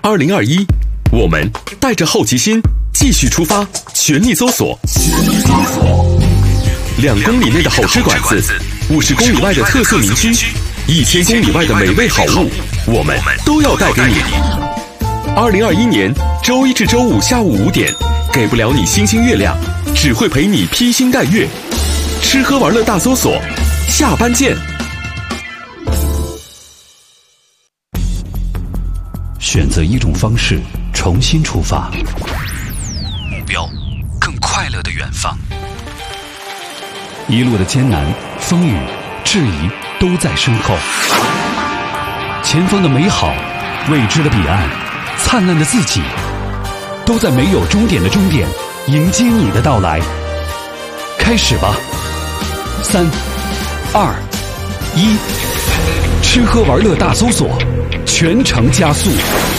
2021，我们带着好奇心继续出发，全力搜索。2公里内的好吃馆子，50公里外的特色名区，1000公里外的美味好物，我们都要带给你。2021年周一至周五下午5点，给不了你星星月亮，只会陪你披星戴月。吃喝玩乐大搜索，下班见。 选择一种方式，重新出发， 目标更快乐的远方。 一路的艰难、风雨、质疑都在身后，前方的美好、未知的彼岸、灿烂的自己，都在没有终点的终点迎接你的到来。开始吧，3、2、1，吃喝玩乐大搜索，全程加速。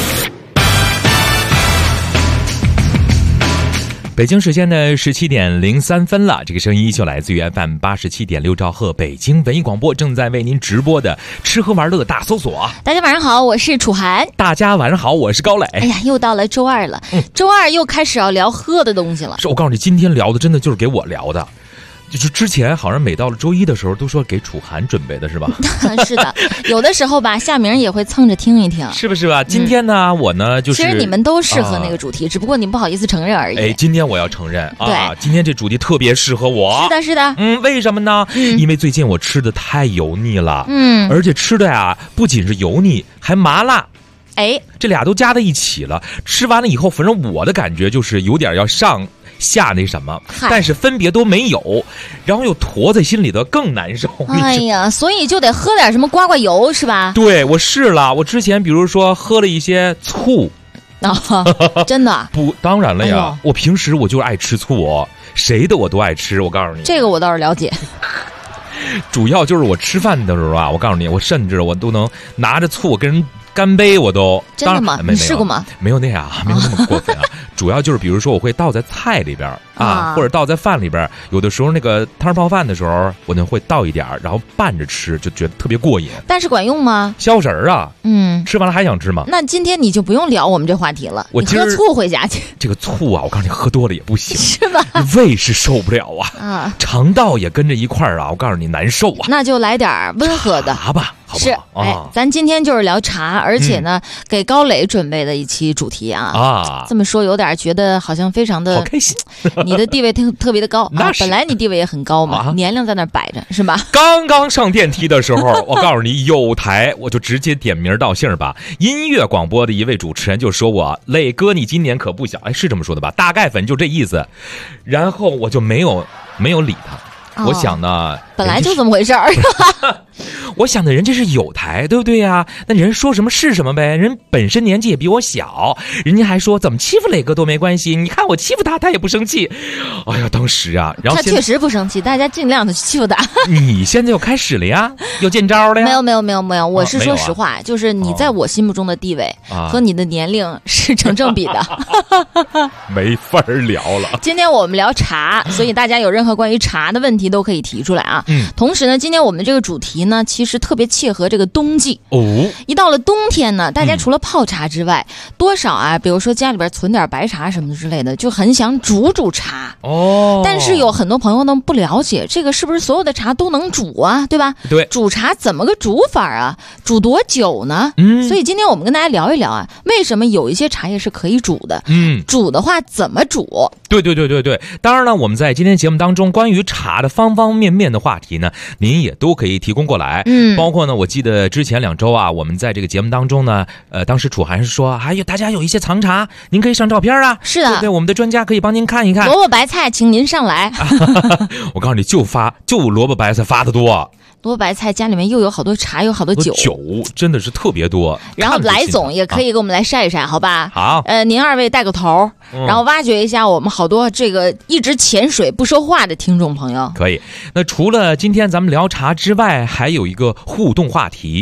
北京时间的17点03分了，这个声音就来自于 FM 87.6兆赫北京文艺广播，正在为您直播的吃喝玩乐大搜索。 大家晚上好，我是楚涵。 大家晚上好，我是高磊。 哎呀，又到了周二了，周二又开始要聊喝的东西了。 是我告诉你，今天聊的真的就是给我聊的。就是之前好像每到了周一的时候都说给楚涵准备的是吧？ 是的，有的时候吧，夏明也会蹭着听一听， 是不是吧？今天呢，我呢就是， 其实你们都适合那个主题，只不过你不好意思承认而已。 哎，今天我要承认啊， 对， 今天这主题特别适合我。 是的，是的。 为什么呢？因为最近我吃的太油腻了，而且吃的呀不仅是油腻，还麻辣。 哎， 这俩都加在一起了，吃完了以后，反正我的感觉就是有点要上下那什么，但是分别都没有，然后又坨在心里头更难受。 哎呀，所以就得喝点什么刮刮油是吧？ 对，我试了，我之前比如说喝了一些醋。 真的不，当然了呀，我平时我就是爱吃醋谁的我都爱吃，我告诉你， 这个我倒是了解。 主要就是我吃饭的时候啊，我告诉你，我甚至我都能拿着醋跟人干杯，我都。 真的吗？你试过吗？ 没有那样，没有那么过分啊。主要就是比如说我会倒在菜里边啊，或者倒在饭里边，有的时候那个汤泡饭的时候，我呢会倒一点，然后拌着吃，就觉得特别过瘾。 但是管用吗？ 消食啊。吃完了还想吃吗？ 那今天你就不用聊我们这话题了。你喝醋回家去。 这个醋啊，我告诉你，喝多了也不行， 是吧？ 胃是受不了啊，肠道也跟着一块儿啊，我告诉你难受啊。 那就来点温和的茶吧。 是，哎，咱今天就是聊茶，而且呢，给高磊准备的一期主题啊。这么说有点觉得好像非常的好开心， 你的地位特别的高啊， 本来你地位也很高嘛，年龄在那摆着是吧？ 刚刚上电梯的时候，我告诉你有台，我就直接点名道姓吧。音乐广播的一位主持人就说我磊哥，你今年可不小，哎，是这么说的吧？大概反正就这意思。然后我就没有理他。我想呢， 本来就这么回事儿。 我想的人这是有台，对不对呀？那人说什么是什么呗。人本身年纪也比我小，人家还说怎么欺负磊哥都没关系，你看我欺负他，他也不生气。哎呀，当时啊，然后他确实不生气，大家尽量的欺负他。 你现在又开始了呀，又见招了呀？ 没有，我是说实话，就是你在我心目中的地位和你的年龄是成正比的。 没法聊了。 今天我们聊茶，所以大家有任何关于茶的问题都可以提出来啊。同时呢，今天我们这个主题呢，其实特别切合这个冬季一到了冬天呢，大家除了泡茶之外，多少啊，比如说家里边存点白茶什么之类的，就很想煮茶。但是有很多朋友呢不了解这个是不是所有的茶都能煮啊，对吧？ 对， 煮茶怎么个煮法啊？煮多久呢？所以今天我们跟大家聊一聊啊，为什么有一些茶叶是可以煮的？煮的话怎么煮？ 对。当然了，我们在今天节目当中关于茶的方方面面的话题呢，您也都可以提供过来。包括呢，我记得之前2周啊，我们在这个节目当中呢，当时楚涵是说，还有大家有一些藏茶，您可以上照片啊。 是的， 对，我们的专家可以帮您看一看。 萝卜白菜，请您上来。 我告诉你，就萝卜白菜发的多。 萝卜白菜家里面又有好多茶，有好多酒真的是特别多。 然后来总也可以给我们来晒一晒，好吧？ 好， 您2位带个头，然后挖掘一下我们好多这个一直潜水不说话的听众朋友。 可以。那除了今天咱们聊茶之外，还有一个互动话题。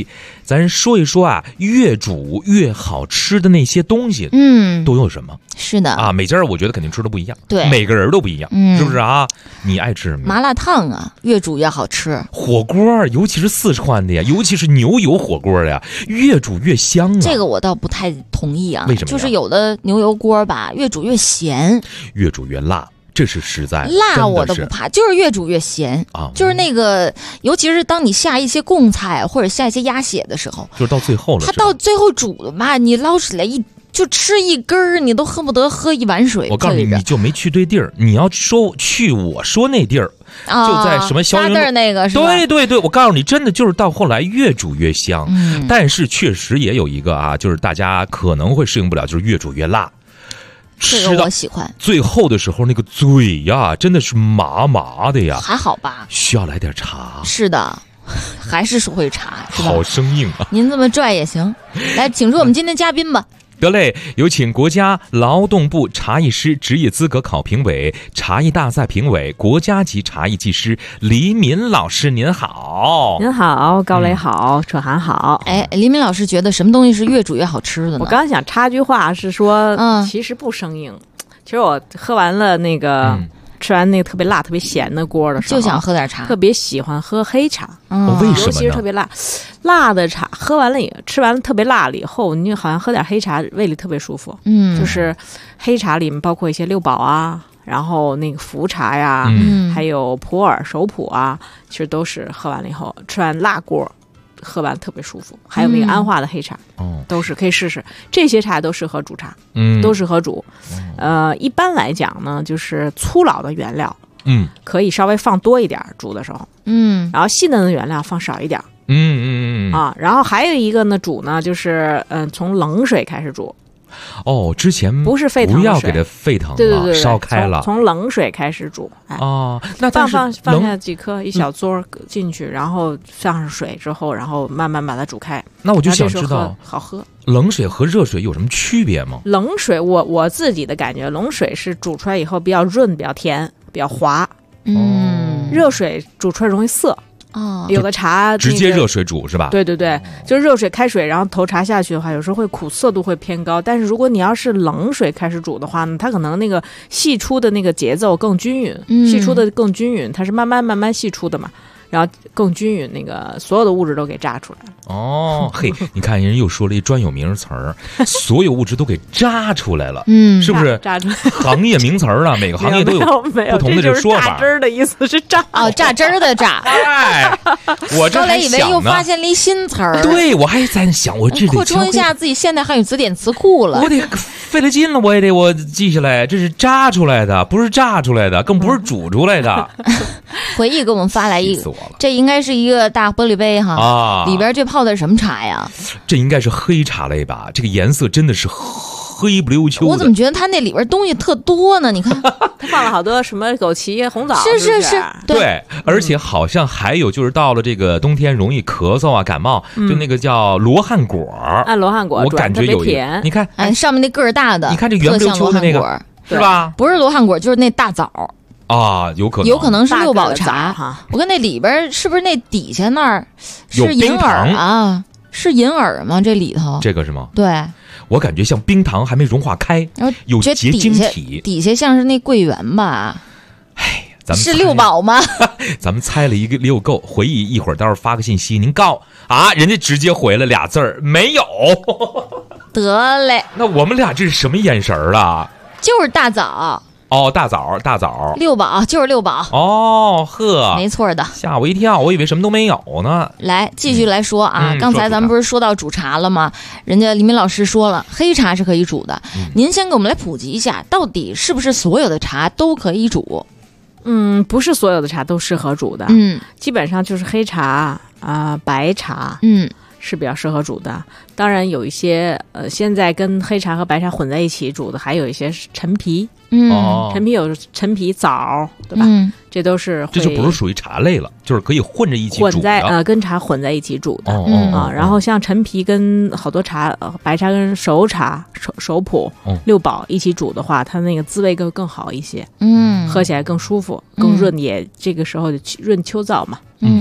咱说一说啊，越煮越好吃的那些东西，都有什么？ 是的啊，每家我觉得肯定吃的不一样， 对， 每个人都不一样，是不是啊？你爱吃什么？ 麻辣烫啊，越煮越好吃。 火锅，尤其是四川的呀，尤其是牛油火锅呀，越煮越香啊。 这个我倒不太同意啊， 为什么？ 就是有的牛油锅吧，越煮越咸， 越煮越辣。这是实在辣我都不怕，就是越煮越咸啊！就是那个，尤其是当你下一些贡菜或者下一些鸭血的时候， 就是到最后了， 它到最后煮了吧，你捞起来就吃一根儿，你都恨不得喝一碗水。 我告诉你，你就没去对地儿。你要说去我说那地儿，就在什么肖云路那个是吧？ 对，我告诉你，真的就是到后来越煮越香。但是确实也有一个啊，就是大家可能会适应不了，就是越煮越辣。 这个我喜欢。 最后的时候，那个嘴呀，真的是麻麻的呀。 还好吧？ 需要来点茶。 是的，还是会茶，是吧？ 好生硬啊！ 您这么拽也行。来，请出我们今天嘉宾吧。 得嘞，有请国家劳动部茶艺师职业资格考评委、茶艺大赛评委、国家级茶艺技师黎民老师，您好。 您好，高磊好，楚涵好。 哎，黎民老师觉得什么东西是越煮越好吃的呢？ 我刚想插句话是说，其实不生硬。其实我喝完了那个。吃完那个特别辣、特别咸的锅的时候， 就想喝点茶， 特别喜欢喝黑茶。 为什么呢？ 尤其是特别辣的茶，喝完了吃完了特别辣了以后，你好像喝点黑茶，胃里特别舒服。就是黑茶里面包括一些六堡啊，然后那个茯茶呀，还有普洱、熟普啊，其实都是喝完了以后吃完辣锅。喝完特别舒服，还有那个安化的黑茶，都是可以试试。这些茶都适合煮茶，都适合煮。一般来讲呢，就是粗老的原料，可以稍微放多一点煮的时候，然后细嫩的原料放少一点，然后还有一个呢，煮呢就是从冷水开始煮。 之前不是沸腾， 不要给它沸腾了， 对， 烧开了， 从冷水开始煮。 那放下几颗一小撮进去，然后放上水之后，然后慢慢把它煮开。 那我就想知道， 好喝。 冷水和热水有什么区别吗？ 冷水，我自己的感觉，冷水是煮出来以后比较润、比较甜、比较滑。热水煮出来容易涩。有的茶直接热水煮是吧？ 对，就是热水开水，然后投茶下去的话，有时候会苦涩度会偏高。但是如果你要是冷水开始煮的话呢，它可能那个析出的那个节奏更均匀，析出的更均匀，它是慢慢析出的嘛。然后更均匀，那个所有的物质都给榨出来了。 嘿，你看人又说了一专有名词儿，所有物质都给榨出来了，是不是？ 榨出来， 行业名词儿了，每个行业都有不同的这说法。 榨汁儿的意思是榨榨汁儿的榨。 我这还以为又发现了一新词儿。 对，我还在想，我这扩充一下自己现代汉语词典词库了。 我得费了劲了，我记下来，这是榨出来的，不是榨出来的，更不是煮出来的。 回忆给我们发来一个，这应该是一个大玻璃杯哈，里边这泡的是什么茶呀？ 这应该是黑茶类吧？这个颜色真的是黑不溜秋的。 我怎么觉得它那里边东西特多呢？你看， 它放了好多什么枸杞、红枣， 是， 对，而且好像还有就是到了这个冬天容易咳嗽啊、感冒，就那个叫罗汉果。 罗汉果， 我感觉有甜。 你看， 上面那个儿大的， 你看这圆不溜秋的那个，是吧？ 不是罗汉果，就是那大枣。 有可能是六堡茶哈。我看那里边是不是那底下那儿是银耳啊？是银耳吗？这里头这个是吗？ 对， 我感觉像冰糖还没融化开，有结晶体， 底下像是那桂圆吧？ 咱们是六堡吗？ 咱们猜了一个溜够，回忆一会儿，待会儿发个信息，您告人家直接回了俩字儿没有。 得嘞， 那我们俩这是什么眼神啊？ 就是大枣。 大枣， 六堡就是六堡。 呵， 没错的， 吓我一跳，我以为什么都没有呢。 来，继续来说啊，刚才咱们不是说到煮茶了吗？人家黎民老师说了，黑茶是可以煮的。您先给我们来普及一下，到底是不是所有的茶都可以煮？ 不是所有的茶都适合煮的。基本上就是黑茶白茶，是比较适合煮的。当然有一些现在跟黑茶和白茶混在一起煮的，还有一些是陈皮。陈皮有陈皮枣，对吧？这都是这就不是属于茶类了，就是可以混着一起煮的， 混在跟茶混在一起煮的。然后像陈皮跟好多茶，白茶跟熟茶、熟普、六堡一起煮的话，它那个滋味更好一些。喝起来更舒服，更润，也这个时候就润秋燥嘛。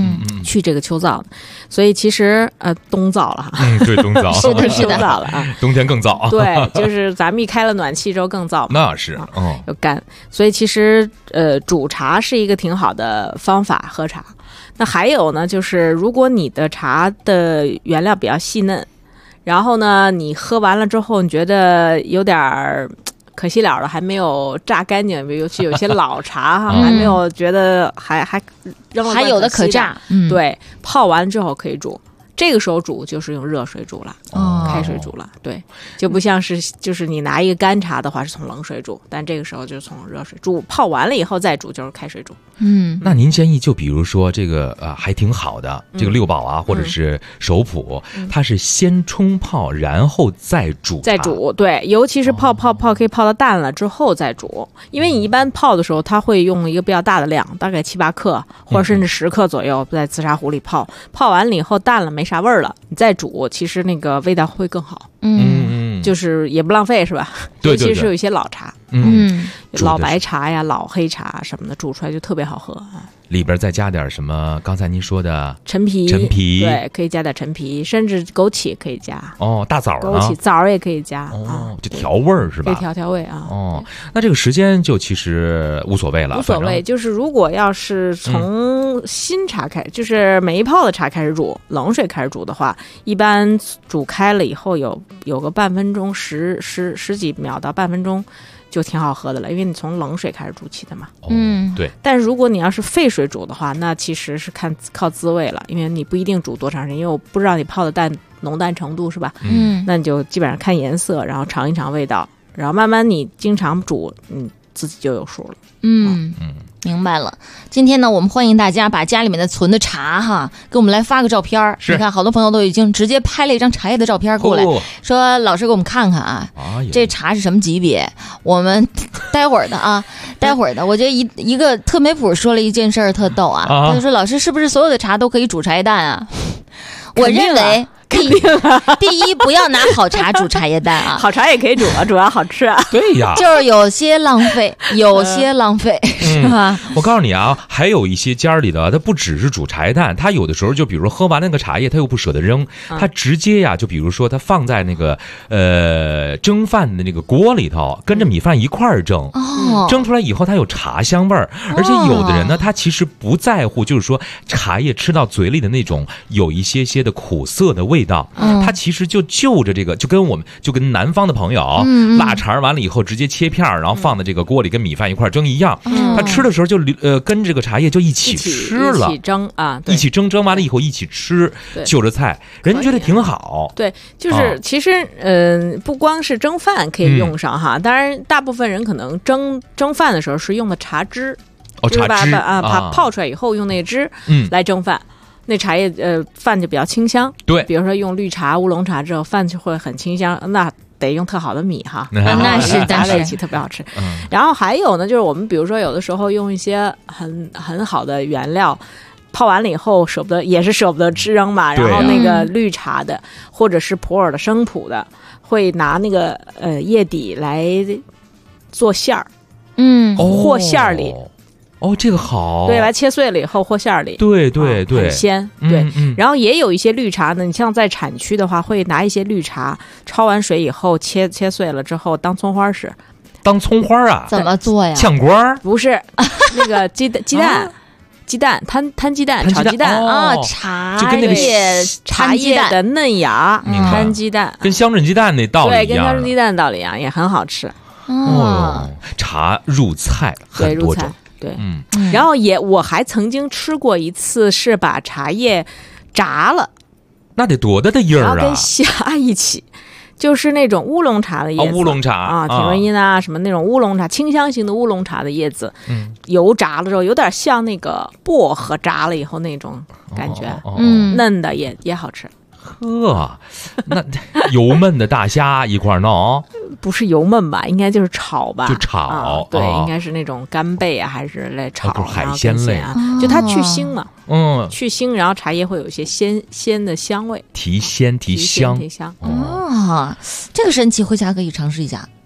去这个秋燥的。所以其实冬燥了哈， 对，冬燥是的， 冬燥了啊， 冬天更燥。 对，就是咱们一开了暖气之后更燥嘛， 那是， 又干。所以其实煮茶是一个挺好的方法，喝茶。那还有呢，就是如果你的茶的原料比较细嫩，然后呢，你喝完了之后，你觉得有点可惜了，还没有榨干净，尤其有些老茶哈，还没有觉得还扔了， 还有的可榨。 对，泡完之后可以煮。这个时候煮就是用热水煮了，开水煮了，对，就不像是就是你拿一个干茶的话是从冷水煮，但这个时候就是从热水煮，泡完了以后再煮就是开水煮。 那您建议就比如说这个还挺好的这个六宝啊，或者是手普，它是先冲泡然后再煮， 对，尤其是泡可以泡到淡了之后再煮，因为你一般泡的时候它会用一个比较大的量，大概7-8克或者甚至10克左右，在紫砂壶里泡完了以后淡了没啥味儿了，你再煮其实那个味道会更好。就是也不浪费是吧？ 对， 尤其是有一些老茶，老白茶呀、老黑茶什么的，煮出来就特别好喝啊。 里边再加点什么？刚才您说的陈皮， 对， 可以加点陈皮，甚至枸杞也可以加。 大枣呢？ 枸杞、枣也可以加。 就调味儿是吧？ 可以调味啊。 那这个时间就其实无所谓了。 无所谓，就是如果要是从新茶开，就是每一泡的茶开始煮，冷水开始煮的话，一般煮开了以后有个半分钟，十几秒到半分钟。就挺好喝的了，因为你从冷水开始煮起的嘛。 对。 但是如果你要是沸水煮的话，那其实是靠滋味了，因为你不一定煮多长时间，因为我不知道你泡的浓淡程度是吧？那你就基本上看颜色，然后尝一尝味道，然后慢慢你经常煮，你自己就有数了。 明白了。今天呢，我们欢迎大家把家里面的存的茶哈，给我们来发个照片。你看，好多朋友都已经直接拍了一张茶叶的照片过来，说老师给我们看看啊，这茶是什么级别？我们待会儿的，我觉得一个特美普说了一件事儿特逗啊，他就说老师是不是所有的茶都可以煮茶叶蛋啊？我认为。第一，不要拿好茶煮茶叶蛋啊！ 好茶也可以煮啊，主要好吃啊。 对呀， 就是有些浪费，是吧？ 我告诉你啊，还有一些家里的，它不只是煮茶叶蛋，它有的时候就比如说喝完那个茶叶，它又不舍得扔，它直接呀，就比如说它放在那个蒸饭的那个锅里头，跟着米饭一块儿蒸。蒸出来以后它有茶香味儿，而且有的人呢，他其实不在乎，就是说茶叶吃到嘴里的那种有一些的苦涩的味道，他其实就着这个，就跟南方的朋友腊肠完了以后直接切片，然后放在这个锅里跟米饭一块蒸一样，他吃的时候就跟这个茶叶就一起吃了， 一起蒸啊， 一起蒸完了以后一起吃，就着菜，人觉得挺好。 对，就是其实不光是蒸饭可以用上哈，当然大部分人可能蒸饭的时候是用的茶汁，就是把泡出来以后用那汁来蒸饭。那茶叶饭就比较清香， 对， 比如说用绿茶、乌龙茶之后，饭就会很清香。那得用特好的米哈， 那是加在一起特别好吃。然后还有呢，就是我们比如说有的时候用一些很好的原料，泡完了以后也是舍不得吃扔嘛。然后那个绿茶的或者是普洱的生普的，会拿那个叶底来做馅儿，和馅儿里。 这个好， 对，来切碎了以后和馅儿里， 对， 很鲜，对。然后也有一些绿茶呢，你像在产区的话，会拿一些绿茶焯完水以后切碎了之后当葱花吃。 当葱花啊？ 怎么做呀？ 炝锅？ 不是，那个鸡蛋摊鸡蛋，炒鸡蛋啊，茶叶的嫩芽摊鸡蛋， 跟香椿鸡蛋那道理一样。 对，跟香椿鸡蛋的道理一样，也很好吃。 茶入菜很多种。 对，然后我还曾经吃过一次，是把茶叶炸了， 那得多大的印儿啊！ 然后跟虾一起，就是那种乌龙茶的叶子， 乌龙茶啊，铁观音啊，什么那种乌龙茶，清香型的乌龙茶的叶子，油炸了之后，有点像那个薄荷炸了以后那种感觉，嫩的也好吃。 那油焖的大虾一块弄， 不是油焖吧？应该就是炒吧？ 就炒， 对，应该是那种干贝啊，还是来炒海鲜类啊？就它去腥嘛，去腥，然后茶叶会有一些鲜的香味， 提鲜提香。 这个神奇，回家可以尝试一下。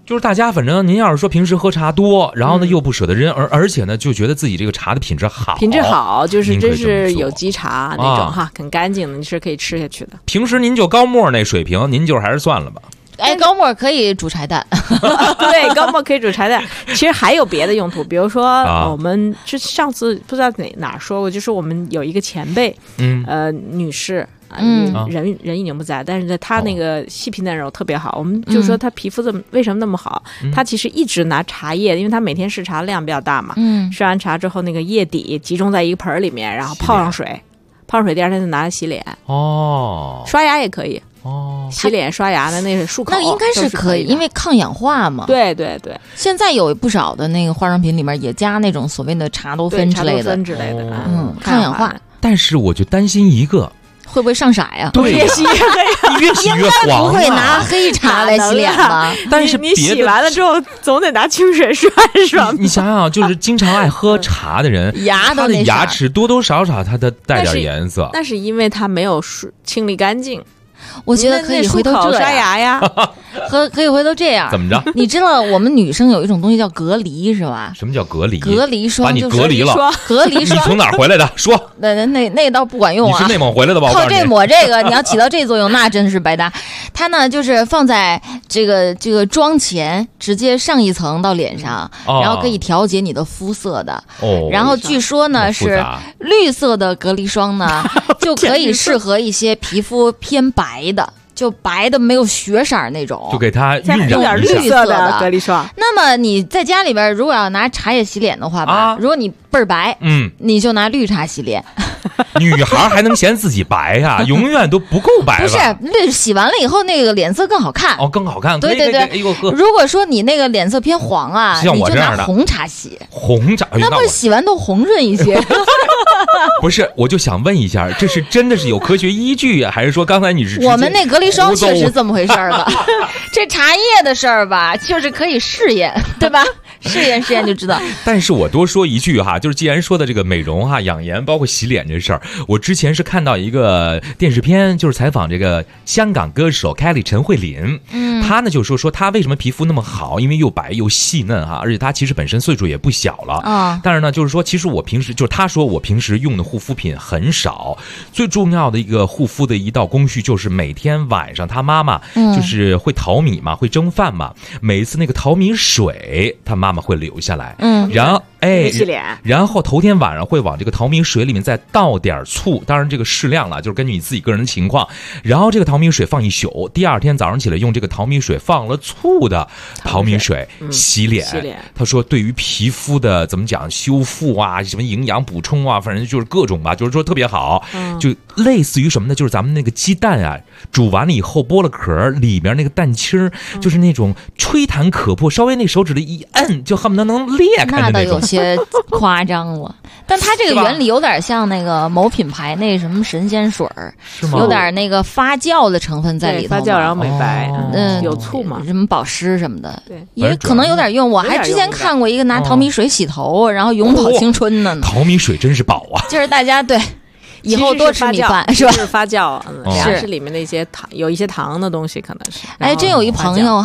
就是大家反正您要是说平时喝茶多，然后呢又不舍得扔，而且呢就觉得自己这个茶的品质好， 就是真是有机茶那种哈，很干净的，你是可以吃下去的。 平时您就高沫那水平，您就还是算了吧。 高沫可以煮柴蛋， 对，高沫可以煮柴蛋。其实还有别的用途，比如说我们上次不知道哪说过，就是我们有一个前辈，女士。人已经不在，但是她那个细皮嫩肉特别好，我们就说她皮肤为什么那么好？她其实一直拿茶叶，因为她每天试茶量比较大嘛，试完茶之后那个叶底集中在一个盆里面，然后泡上水，第二天就拿来洗脸。刷牙也可以。洗脸刷牙的那是漱口， 那应该是可以，因为抗氧化嘛。 对， 现在有不少的那个化妆品里面也加那种所谓的茶多酚之类的，抗氧化。 但是我就担心一个。 会不会上色呀？ 对，越洗越黄。 不会拿黑茶来洗脸吧？ 但是你洗完了之后，总得拿清水刷一刷。 你想想，就是经常爱喝茶的人，他的牙齿多多少少它的带点颜色。 那是因为它没有清理干净。 我觉得可以回头刷牙呀， 可以回头这样。 怎么着？ 你知道我们女生有一种东西叫隔离是吧？ 什么叫隔离？ 隔离霜， 把你隔离了。 隔离霜， 你从哪儿回来的？说。 那倒不管用啊。 你是内蒙回来的吧？ 靠这抹这个，你要起到这作用，那真是白搭。它呢，就是放在这个妆前，直接上一层到脸上，然后可以调节你的肤色的。然后据说呢是绿色的隔离霜呢，就可以适合一些皮肤偏白的。就白的没有血色那种， 就给它晕染点绿色的隔离霜。 那么你在家里边如果要拿茶叶洗脸的话吧，如果你倍儿白，你就拿绿茶洗脸。 女孩还能嫌自己白呀？永远都不够白吧？ 不是，洗完了以后那个脸色更好看。 更好看。 对。如果说你那个脸色偏黄啊， 像我这样的， 你就拿红茶洗。 红茶， 那不洗完都红润一些。 不是，我就想问一下，这是真的是有科学依据啊，还是说刚才你是我们那隔离霜确实这么回事儿吧？这茶叶的事儿吧，就是可以试验，对吧？试验就知道。 但是我多说一句哈，就是既然说的这个美容哈、养颜，包括洗脸这事儿，我之前是看到一个电视片，就是采访这个香港歌手 Kelly 陈慧琳，她呢就说她为什么皮肤那么好，因为又白又细嫩哈，而且她其实本身岁数也不小了但是呢，就是说其实我平时就是她说我平时用的护肤品很少，最重要的一个护肤的一道工序就是每天晚上她妈妈就是会淘米嘛，会蒸饭嘛，每一次那个淘米水她妈妈会留下来，然后洗脸， 然后头天晚上会往这个淘米水里面再倒点醋，当然这个适量了，就是根据你自己个人的情况。然后这个淘米水放一宿，第二天早上起来用这个淘米水放了醋的淘米水洗脸。他说对于皮肤的怎么讲修复啊，什么营养补充啊，反正就是各种吧，就是说特别好。就类似于什么呢？就是咱们那个鸡蛋啊，煮完了以后剥了壳，里面那个蛋清就是那种吹弹可破，稍微那手指的一摁，就恨不得能裂开的那种。 有些夸张了，但它这个原理有点像那个某品牌那什么神仙水儿，有点那个发酵的成分在里头， 发酵然后美白，有醋嘛， 什么保湿什么的， 对， 也可能有点用。我还之前看过一个拿淘米水洗头，然后永葆青春呢。 淘米水真是宝啊！ 就是大家对。以后多吃米饭是吧？ 是发酵，是里面的一些糖，有一些糖的东西可能是。 真有一朋友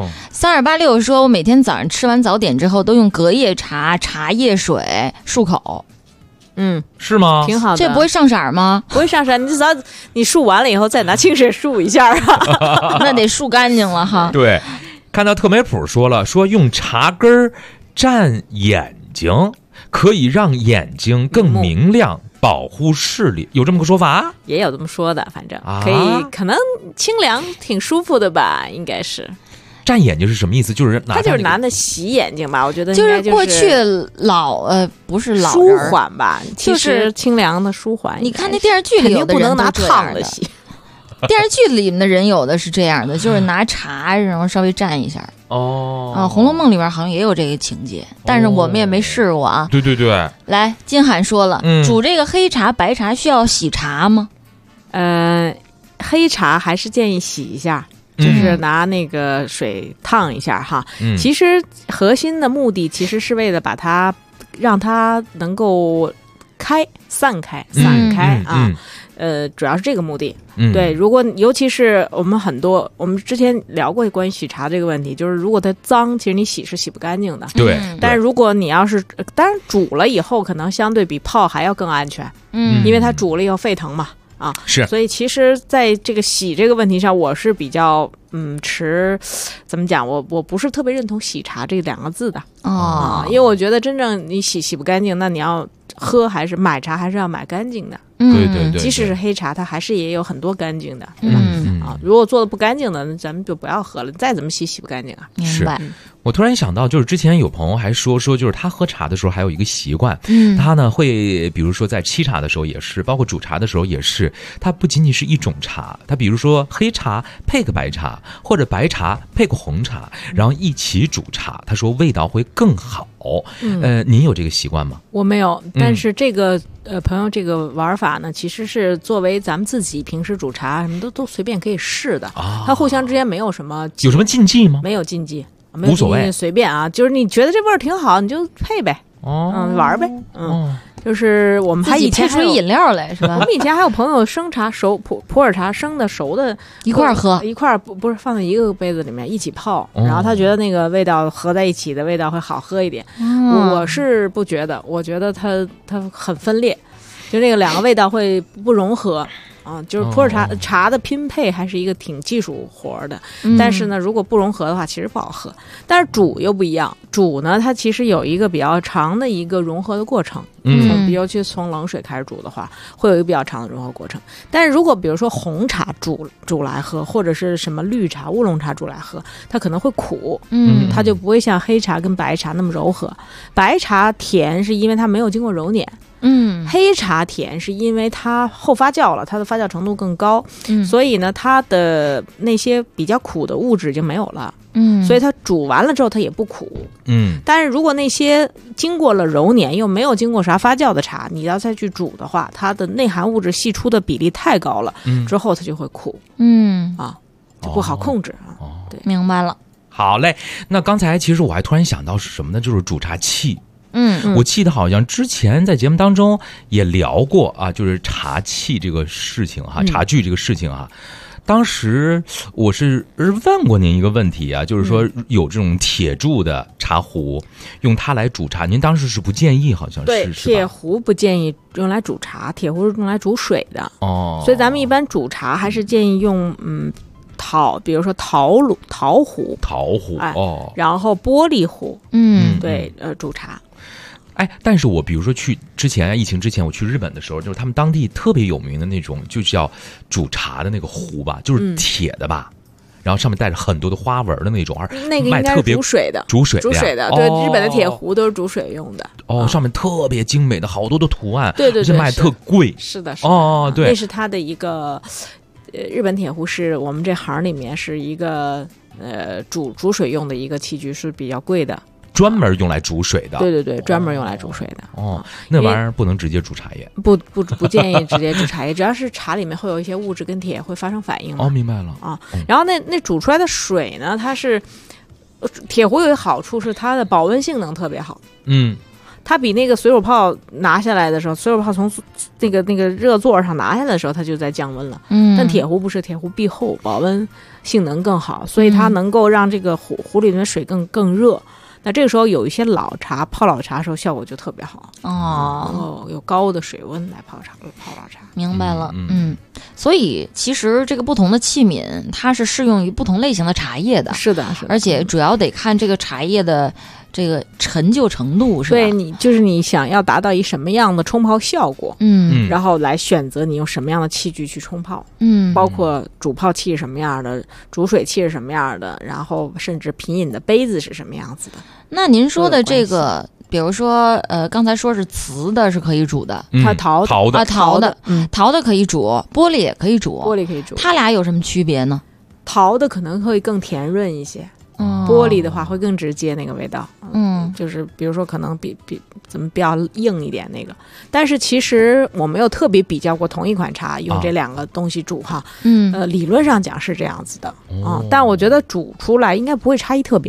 3286说，我每天早上吃完早点之后都用隔夜茶、茶叶水漱口。 是吗？ 挺好的。 这不会上色吗？ 不会上色，你至少你漱完了以后再拿清水漱一下啊。 那得漱干净了哈。 对，看到特美普说用茶根蘸眼睛可以让眼睛更明亮。保护视力，有这么个说法？ 也有这么说的，反正可以，可能清凉挺舒服的吧，应该是。 蘸眼睛是什么意思？就是他就是拿那洗眼睛吧，我觉得就是过去不是老舒缓吧，就是清凉的舒缓。 你看那电视剧里有的人不能拿烫的洗。 电视剧里面的人有的是这样的，就是拿茶然后稍微蘸一下。红楼梦里边好像也有这个情节，但是我们也没试过啊。 对对对。 来，金涵说了，煮这个黑茶、白茶需要洗茶吗？ 黑茶还是建议洗一下，就是拿那个水烫一下哈。其实核心的目的其实是为了把它让它能够散开啊。 主要是这个目的。对，如果尤其是我们之前聊过关于洗茶这个问题，就是如果它脏，其实你洗是洗不干净的。 对， 但是如果你要是，当然煮了以后，可能相对比泡还要更安全。因为它煮了以后沸腾嘛。 是， 所以其实在这个洗这个问题上，我是比较怎么讲，我不是特别认同洗茶这2个字的因为我觉得真正你洗不干净，那你要喝还是买茶还是要买干净的。 对， 即使是黑茶，它还是也有很多干净的，对吧？如果做的不干净的，那咱们就不要喝了，再怎么洗不干净啊。 明白。 我突然想到，就是之前有朋友还说，就是他喝茶的时候还有一个习惯，他呢会比如说在沏茶的时候也是，包括煮茶的时候也是，他不仅仅是一种茶，他比如说黑茶配个白茶，或者白茶配个红茶，然后一起煮茶，他说味道会更好。您有这个习惯吗？ 我没有，但是这个朋友这个玩法呢，其实是作为咱们自己平时煮茶什么都随便可以试的，它互相之间没有什么禁忌吗？ 没有禁忌。 无所谓， 随便啊，就是你觉得这味儿挺好，你就配呗，玩呗，就是我们还以前配出饮料来是吧？ 我们以前还有朋友生茶熟普洱茶生的熟的一块喝， 一块不是放在一个杯子里面一起泡，然后他觉得那个味道合在一起的味道会好喝一点。我是不觉得，我觉得它很分裂，就那个2个味道会不融合。就是普洱茶的拼配还是一个挺技术活的，但是呢，如果不融合的话，其实不好喝。但是煮又不一样，煮呢，它其实有一个比较长的一个融合的过程。尤其从冷水开始煮的话，会有一个比较长的融合过程。但是如果比如说红茶煮来喝，或者是什么绿茶、乌龙茶煮来喝，它可能会苦，它就不会像黑茶跟白茶那么柔和。白茶甜是因为它没有经过揉捻。黑茶甜是因为它后发酵了，它的发酵程度更高，所以呢，它的那些比较苦的物质已经没有了，所以它煮完了之后它也不苦，但是如果那些经过了揉捻又没有经过啥发酵的茶，你要再去煮的话，它的内含物质析出的比例太高了，之后它就会苦，就不好控制对， 明白了。 好嘞，那刚才其实我还突然想到是什么呢？就是煮茶器。我记得好像之前在节目当中也聊过就是茶器这个事情茶具这个事情当时我是问过您一个问题就是说有这种铁铸的茶壶，用它来煮茶，您当时是不建议，好像是对，铁壶不建议用来煮茶，铁壶是用来煮水的所以咱们一般煮茶还是建议用比如说陶壶，然后玻璃壶，对，煮茶。 但是我比如说疫情之前我去日本的时候，就是他们当地特别有名的那种，就叫煮茶的那个壶吧，就是铁的吧，然后上面带着很多的花纹的那种， 那个应该是煮水的，对，日本的铁壶都是煮水用的。 上面特别精美的好多的图案， 对， 而且卖特贵。 是的， 对， 那是它的一个日本铁壶是我们这行里面是一个煮水用的一个器具，是比较贵的。 专门用来煮水的， 对，专门用来煮水的。 那玩意儿不能直接煮茶叶， 不建议直接煮茶叶，主要是茶里面会有一些物质跟铁会发生反应。 明白了然后那煮出来的水呢，它是铁壶有一个好处是它的保温性能特别好。它比那个水手泡拿下来的时候，水手泡从那个热座上拿下来的时候，它就在降温了。但铁壶不是，铁壶壁厚，保温性能更好，所以它能够让这个壶里面的水更热。那这个时候有一些老茶泡老茶的时候效果就特别好有高的水温来泡老茶。 明白了。所以其实这个不同的器皿它是适用于不同类型的茶叶的。 是的， 而且主要得看这个茶叶的这个陈旧程度，是吧？ 对，你想要达到一什么样的冲泡效果，然后来选择你用什么样的器具去冲泡，包括煮泡器是什么样的，煮水器是什么样的，然后甚至品饮的杯子是什么样子的。 那您说的这个，比如说刚才说是瓷的是可以煮的， 它陶的可以煮，玻璃也可以煮，它俩有什么区别呢？ 陶的可能会更甜润一些。玻璃的话会更直接那个味道，就是比如说可能比较硬一点那个，但是其实我没有特别比较过同一款茶用这2个东西煮理论上讲是这样子的但我觉得煮出来应该不会差异特别大。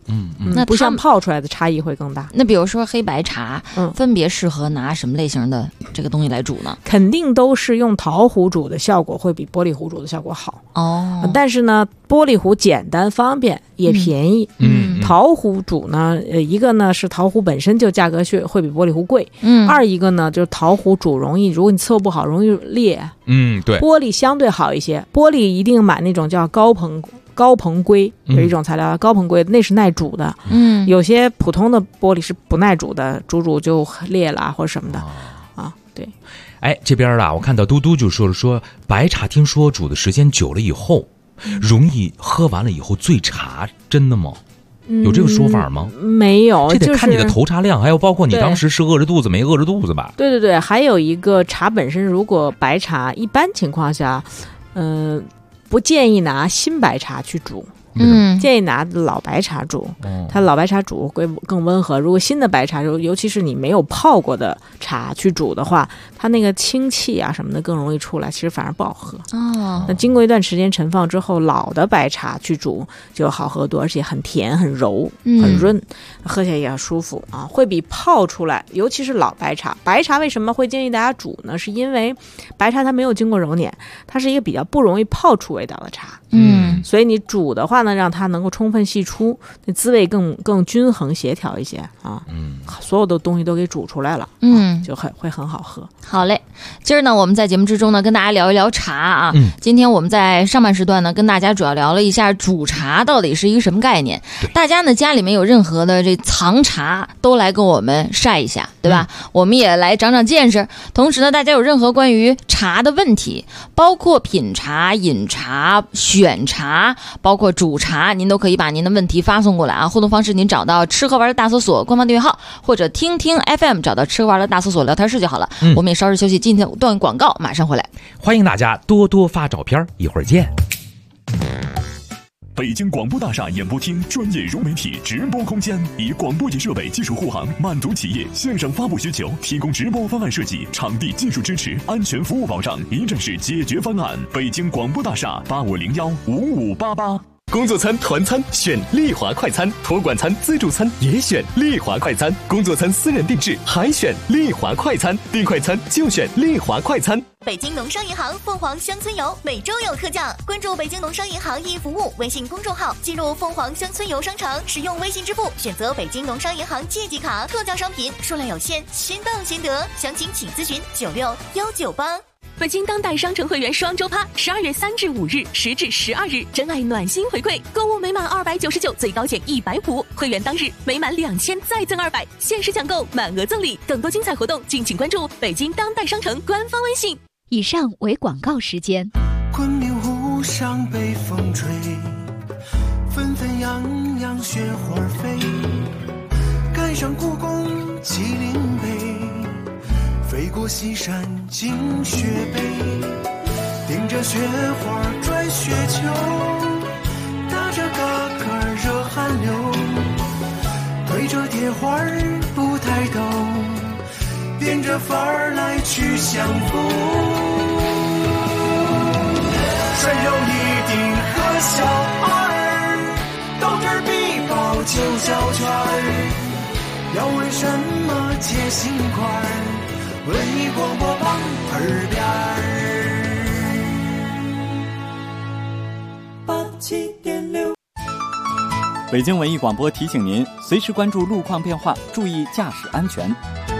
那不像泡出来的差异会更大。 那比如说黑白茶，分别适合拿什么类型的这个东西来煮呢？ 肯定都是用陶壶煮的效果会比玻璃壶煮的效果好但是呢，玻璃壶简单方便也便宜。陶壶煮呢，一个呢是陶壶本身就价格会比玻璃壶贵。二一个呢就是陶壶煮容易，如果你伺候不好容易裂。 对。 玻璃相对好一些，玻璃一定买那种叫高硼硅，有一种材料高硼硅，那是耐煮的。有些普通的玻璃是不耐煮的，煮就裂了或者什么的对。 这边我看到嘟嘟就说白茶听说煮的时间久了以后容易喝完了以后醉茶，真的吗？有这个说法吗？ 没有， 这得看你的投茶量，还有包括你当时是饿着肚子没饿着肚子吧。 对，还有一个茶本身，如果白茶一般情况下不建议拿新白茶去煮。建议拿老白茶煮，它老白茶煮会更温和。如果新的白茶，尤其是你没有泡过的茶去煮的话，它那个清气什么的更容易出来，其实反而不好喝。那经过一段时间陈放之后，老的白茶去煮就好喝多，而且很甜、很柔、很润，喝起来也很舒服会比泡出来，尤其是老白茶。白茶为什么会建议大家煮呢？是因为白茶它没有经过揉捻，它是一个比较不容易泡出味道的茶。所以你煮的话呢，让它能够充分析出，那滋味更均衡协调一些所有的东西都给煮出来了，就会很好喝。 好嘞，今儿呢我们在节目之中呢跟大家聊一聊茶今天我们在上半时段呢跟大家主要聊了一下煮茶到底是一个什么概念。大家呢家里面有任何的这藏茶都来跟我们晒一下，对吧？我们也来长长见识。同时呢，大家有任何关于茶的问题，包括品茶、饮茶、选茶，包括煮茶，您都可以把您的问题发送过来互动方式您找到吃喝玩的大搜索官方订阅号，或者听听 FM 找到吃喝玩的大搜索聊天室就好了。我们也稍事休息，今天段广告马上回来。 欢迎大家多多发照片，一会儿见。 北京广播大厦演播厅专业融媒体直播空间，以广播级设备技术护航，满足企业线上发布需求，提供直播方案设计、场地技术支持、安全服务保障，一站式解决方案。北京广播大厦85015588。工作餐、团餐选丽华快餐，托管餐、自助餐也选丽华快餐，工作餐私人定制还选丽华快餐，订快餐就选丽华快餐。 北京农商银行凤凰乡村游每周有特价，关注北京农商银行易服务微信公众号，进入凤凰乡村游商城，使用微信支付选择北京农商银行借记卡，特价商品数量有限，先到先得，详情请咨询96198。 北京当代商城会员双周趴，12月3至5日，10至12日，真爱暖心回馈，购物每满299，最高减150，会员当日每满2000再赠200，限时抢购，满额赠礼，更多精彩活动，敬请关注北京当代商城官方微信。 以上为广告时间。 昆明湖上北风吹，纷纷扬扬雪花飞，赶上故宫麒麟碑，飞过西山进雪北，顶着雪花转雪球，打着嘎嘎热汗流，对着铁花不抬头，变着法儿来去相逢。顺手一顶和小二，到这儿必报9小圈儿，要问什么解心块，文艺广播榜耳边87.6。 北京文艺广播提醒您，随时关注路况变化，注意驾驶安全。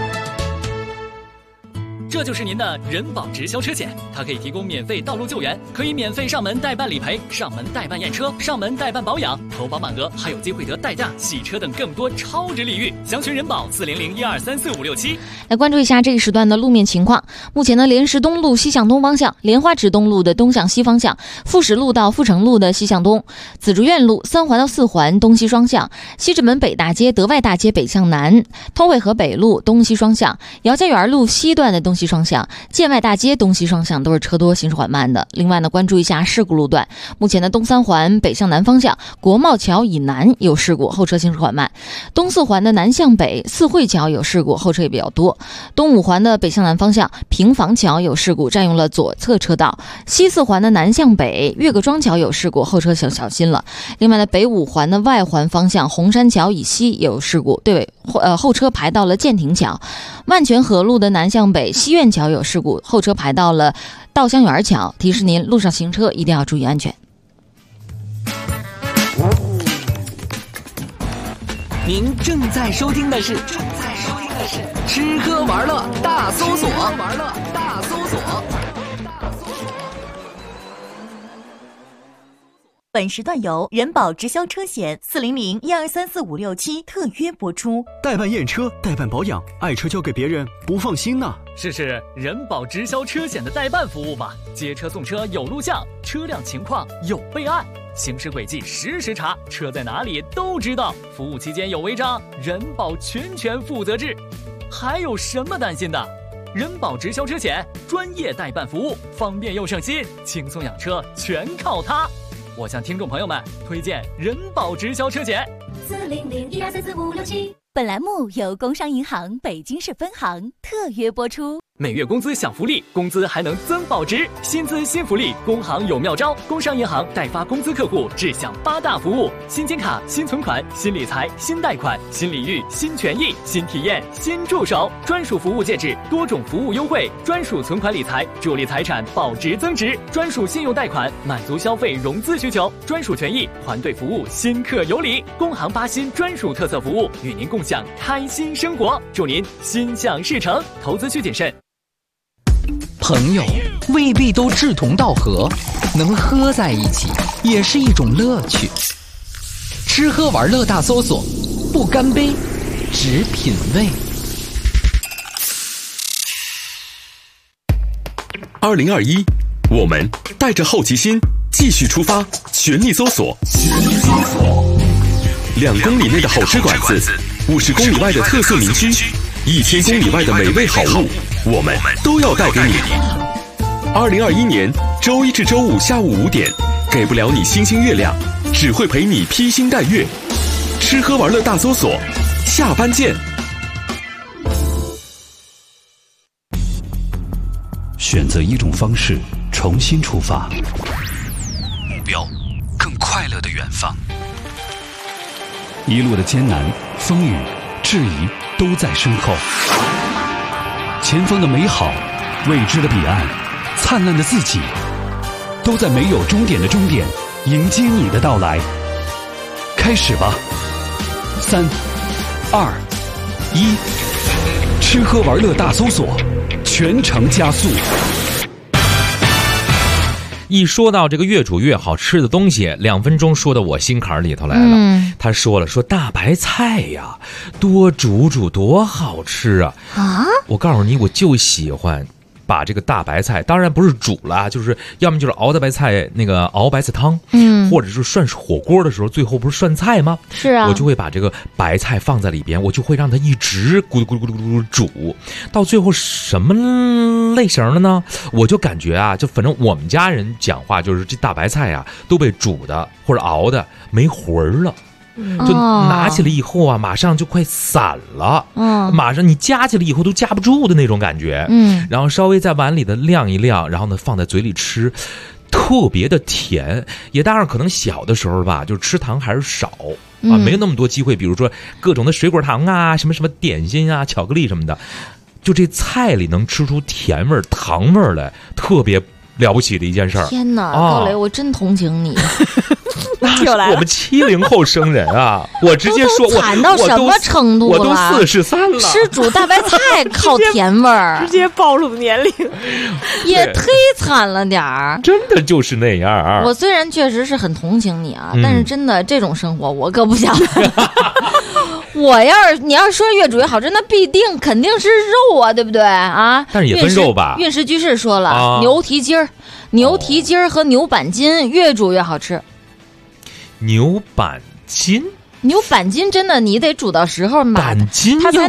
这就是您的人保直销车险，它可以提供免费道路救援，可以免费上门代办理赔、上门代办验车、上门代办保养，投保满额还有机会得代驾、洗车等更多超值礼遇。详询人保400-1234567。 来关注一下这一时段的路面情况。目前呢，莲石东路西向东方向、莲花池东路的东向西方向、富石路到富城路的西向东、紫竹院路3环到4环东西双向、西直门北大街、德外大街北向南、通惠河北路东西双向、姚家园路西段的东西双向，建外大街东西双向都是车多，行驶缓慢的。另外呢，关注一下事故路段。目前的东三环北向南方向，国贸桥以南有事故，后车行驶缓慢。东四环的南向北，四惠桥有事故，后车也比较多。东五环的北向南方向，平房桥有事故，占用了左侧车道。西四环的南向北，岳各庄桥有事故，后车小心了。另外呢，北五环的外环方向，红山桥以西有事故，后车排到了建亭桥。万泉河路的南向北，西苑桥有事故，后车排到了稻香园桥。提示您，路上行车一定要注意安全。 您正在收听的是吃喝玩乐大搜索。 本时段由人保直销车险400-1234567特约播出。 代办验车、代办保养，爱车交给别人不放心呐。 试试人保直销车险的代办服务吧，接车送车有录像，车辆情况有备案，行驶轨迹实时查，车在哪里都知道。服务期间有违章，人保全权负责制。还有什么担心的？人保直销车险专业代办服务，方便又省心，轻松养车全靠它。我向听众朋友们推荐人保直销车险 400-1234567。本栏目由工商银行北京市分行特约播出。 每月工资享福利，工资还能增保值，薪资新福利，工行有妙招。工商银行代发工资客户只享8大服务：新金卡、新存款、新理财、新贷款、新礼遇、新权益、新体验、新助手，专属服务介质，多种服务优惠，专属存款理财，助力财产保值增值，专属信用贷款，满足消费融资需求，专属权益，团队服务，新客有礼。工行8新专属特色服务，与您共享开心生活，祝您心想事成。投资需谨慎。 朋友未必都志同道合，能喝在一起也是一种乐趣。吃喝玩乐大搜索，不干杯，只品味。 2021，我们带着好奇心继续出发，全力搜索。2公里内的好吃馆子，50公里外的特色民居，1000公里外的美味好物，我们都要带给你。2021年周一至周五下午5点，给不了你星星月亮，只会陪你披星戴月。吃喝玩乐大搜索，下班见。 选择一种方式，重新出发， 目标更快乐的远方。 一路的艰难、风雨、质疑都在身后，前方的美好、未知的彼岸、灿烂的自己，都在没有终点的终点迎接你的到来。开始吧，3、2、1，吃喝玩乐大搜索，全程加速。 一说到这个越煮越好吃的东西，2分钟说到我心坎里头来了。他说大白菜呀，多煮煮多好吃啊！我告诉你，我就喜欢把这个大白菜，当然不是煮了，就是要么就是熬的白菜，那个熬白菜汤，或者是涮火锅的时候，最后不是涮菜吗？ 是啊， 我就会把这个白菜放在里边，我就会让它一直咕噜咕噜咕噜咕噜煮，到最后什么类型的呢？我就感觉啊，就反正我们家人讲话就是这大白菜啊都被煮的或者熬的没魂了。就拿起来以后啊，马上就快散了，马上你夹起来以后都夹不住的那种感觉，然后稍微在碗里的晾一晾，然后呢放在嘴里吃，特别的甜。也当然可能小的时候吧，就是吃糖还是少啊，没有那么多机会，比如说各种的水果糖啊，什么什么点心啊，巧克力什么的，就这菜里能吃出甜味儿、糖味儿来，特别了不起的一件事儿。 天哪，高雷，我真同情你。 我们70后生人啊，我直接说， 惨到什么程度了？ 我都43了， 吃煮大白菜靠甜味儿， 直接暴露年龄， 也忒惨了点儿。 真的就是那样。 我虽然确实是很同情你啊，但是真的这种生活我可不想。你要说越煮越好吃，那必定肯定是肉啊，对不对啊？ 但是也分肉吧。 运势居士说了，牛蹄筋儿和牛板筋越煮越好吃。 牛板筋真的你得煮到时候嘛， 板筋它才能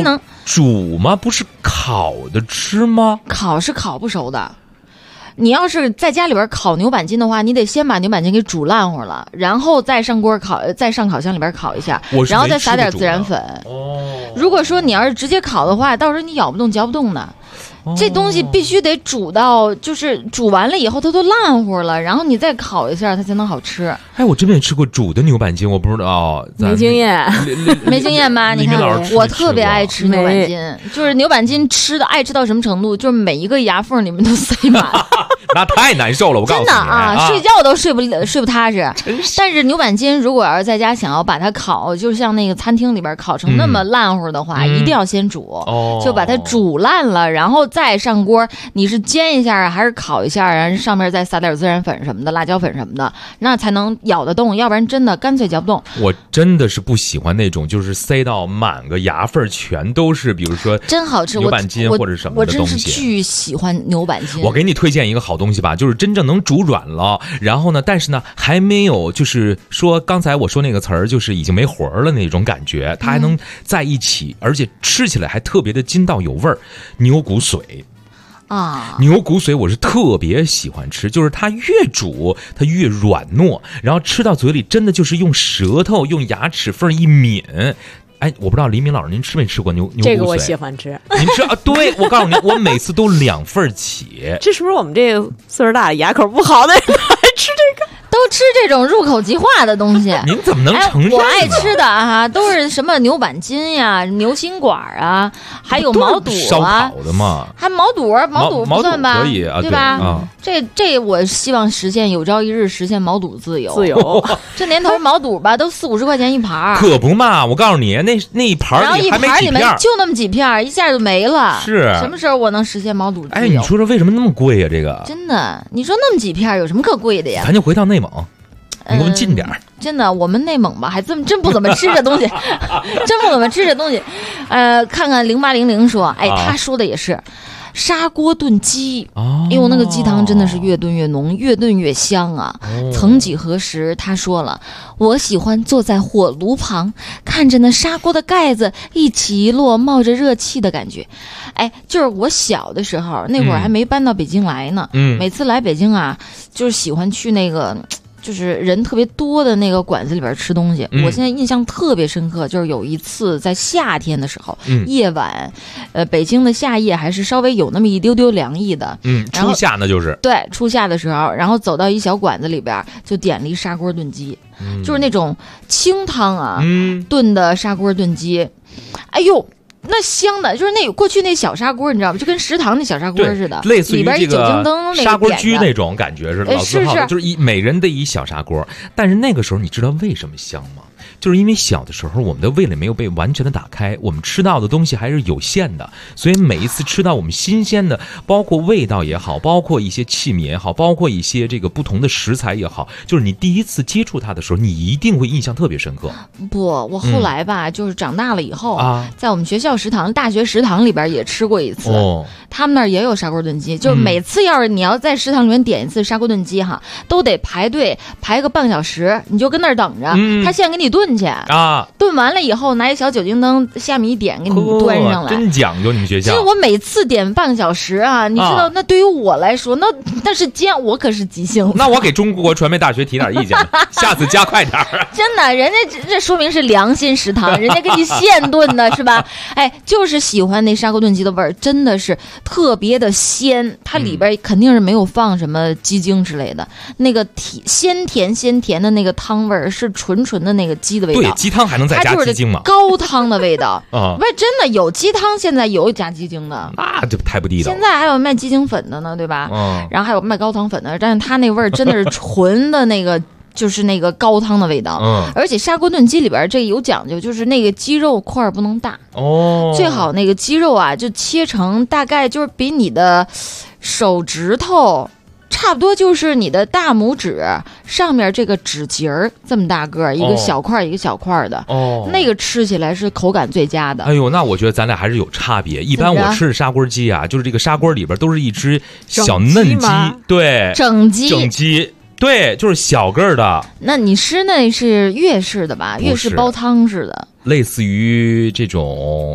煮吗？不是烤的吃吗？ 烤是烤不熟的。你要是在家里边烤牛板筋的话，你得先把牛板筋给煮烂乎了，然后再上锅烤，再上烤箱里边烤一下，然后再撒点孜然粉。如果说你要是直接烤的话，到时候你咬不动嚼不动的。这东西必须得煮到，就是煮完了以后它都烂乎了，然后你再烤一下它才能好吃。 哎，我真没吃过煮的牛板筋，我不知道， 没经验， 没经验吧？你看我特别爱吃牛板筋，就是牛板筋爱吃到什么程度，就是每一个牙缝里面都塞满。 那太难受了，我告诉你， 真的啊，睡觉都睡不踏实。但是牛板筋如果要是在家想要把它烤，就像那个餐厅里边烤成那么烂乎的话，一定要先煮，就把它煮烂了，然后再上锅。你是煎一下啊，还是烤一下啊？上面再撒点孜然粉什么的、辣椒粉什么的，那才能咬得动，要不然真的干脆嚼不动。 我真的是不喜欢那种就是塞到满个牙缝全都是，比如说真好吃牛板筋或者什么的东西。 我真是巨喜欢牛板筋。 我给你推荐一个好东西吧，就是真正能煮软了，然后呢，但是呢还没有就是说刚才我说那个词儿，就是已经没魂了那种感觉，它还能在一起，而且吃起来还特别的筋道有味儿。牛骨髓啊，牛骨髓我是特别喜欢吃，就是它越煮它越软糯，然后吃到嘴里真的就是用舌头用牙齿缝一抿。哎，我不知道黎明老师您吃没吃过牛骨髓？ 这个我喜欢吃。 您吃啊？对，我告诉你，我每次都2份起。 这是不是我们这个岁数大牙口不好的人爱吃这个？ 都吃这种入口即化的东西， 您怎么能承认呢？ 我爱吃的啊，都是什么牛板筋呀、牛心管啊，还有毛肚啊。 烧烤的嘛， 还毛肚不算吧？ 可以啊， 对吧？ 啊， 这我希望实现有朝一日实现毛肚自由。这年头毛肚吧，都40-50块钱一盘， 可不嘛！我告诉你，那一盘里还没几片，然后一盘里面就那么几片，一下就没了。 是什么时候我能实现毛肚自由？ 哎，你说说为什么那么贵呀？这个真的，你说那么几片有什么可贵的呀？ 咱就回到内蒙。你给我们近点真的，我们内蒙吧，还真不怎么吃这东西，真不怎么吃这东西。看看0800说，哎，他说的也是，砂锅炖鸡。哎呦，那个鸡汤真的是越炖越浓，越炖越香啊。曾几何时，他说了，我喜欢坐在火炉旁，看着那砂锅的盖子一起一落，冒着热气的感觉。哎，就是我小的时候，那会儿还没搬到北京来呢。每次来北京啊，就是喜欢去那个。就是人特别多的那个馆子里边吃东西，我现在印象特别深刻，就是有一次在夏天的时候，夜晚，北京的夏夜还是稍微有那么一丢丢凉意的， 初夏呢就是对初夏的时候，然后走到一小馆子里边，就点了一砂锅炖鸡，就是那种清汤啊，炖的砂锅炖鸡，哎呦。那香的，就是那过去那小砂锅，你知道吗？就跟食堂那小砂锅似的， 类似于里边酒精灯砂锅居那种感觉似的，老字号的，就是每人的一小砂锅。但是那个时候，你知道为什么香吗？就是因为小的时候我们的味蕾没有被完全的打开，我们吃到的东西还是有限的，所以每一次吃到我们新鲜的，包括味道也好，包括一些器皿也好，包括一些这个不同的食材也好，就是你第一次接触它的时候，你一定会印象特别深刻。 不，我后来吧，就是长大了以后在我们学校食堂、大学食堂里边也吃过一次，他们那儿也有砂锅炖鸡，就是每次要是你要在食堂里面点一次砂锅炖鸡哈，都得排队排个半个小时，你就跟那儿等着，他现在给你炖去啊，炖完了以后拿一小酒精灯下面一点给你端上来， 真讲究你们学校。 其实我每次点半个小时啊，你知道那对于我来说，那是我可是急性子。 那我给中国传媒大学提点意见下次加快点。 真的，人家这说明是良心食堂，人家给你现炖的是吧？哎，就是喜欢那砂锅炖鸡的味儿，真的是特别的鲜，它里边肯定是没有放什么鸡精之类的，那个鲜甜的那个汤味儿是纯的那个鸡的味道。 对，鸡汤还能再加鸡精吗？ 高汤的味道啊，不是真的有鸡汤，现在有加鸡精的， 那就太不地道了。 现在还有卖鸡精粉的呢，对吧？然后还有卖高汤粉的，但是它那味儿真的是纯的那个。就是那个高汤的味道，而且砂锅炖鸡里边这有讲究，就是那个鸡肉块不能大最好那个鸡肉啊就切成大概就是比你的手指头差不多，就是你的大拇指上面这个指节儿这么大个，一个小块一个小块的，那个吃起来是口感最佳的。 哎呦，那我觉得咱俩还是有差别。一般我吃的砂锅鸡啊，就是这个砂锅里边都是一只小嫩鸡，对，整鸡。对，就是小个儿的。 那你吃那是粤式的吧？粤式煲汤似的， 类似于这种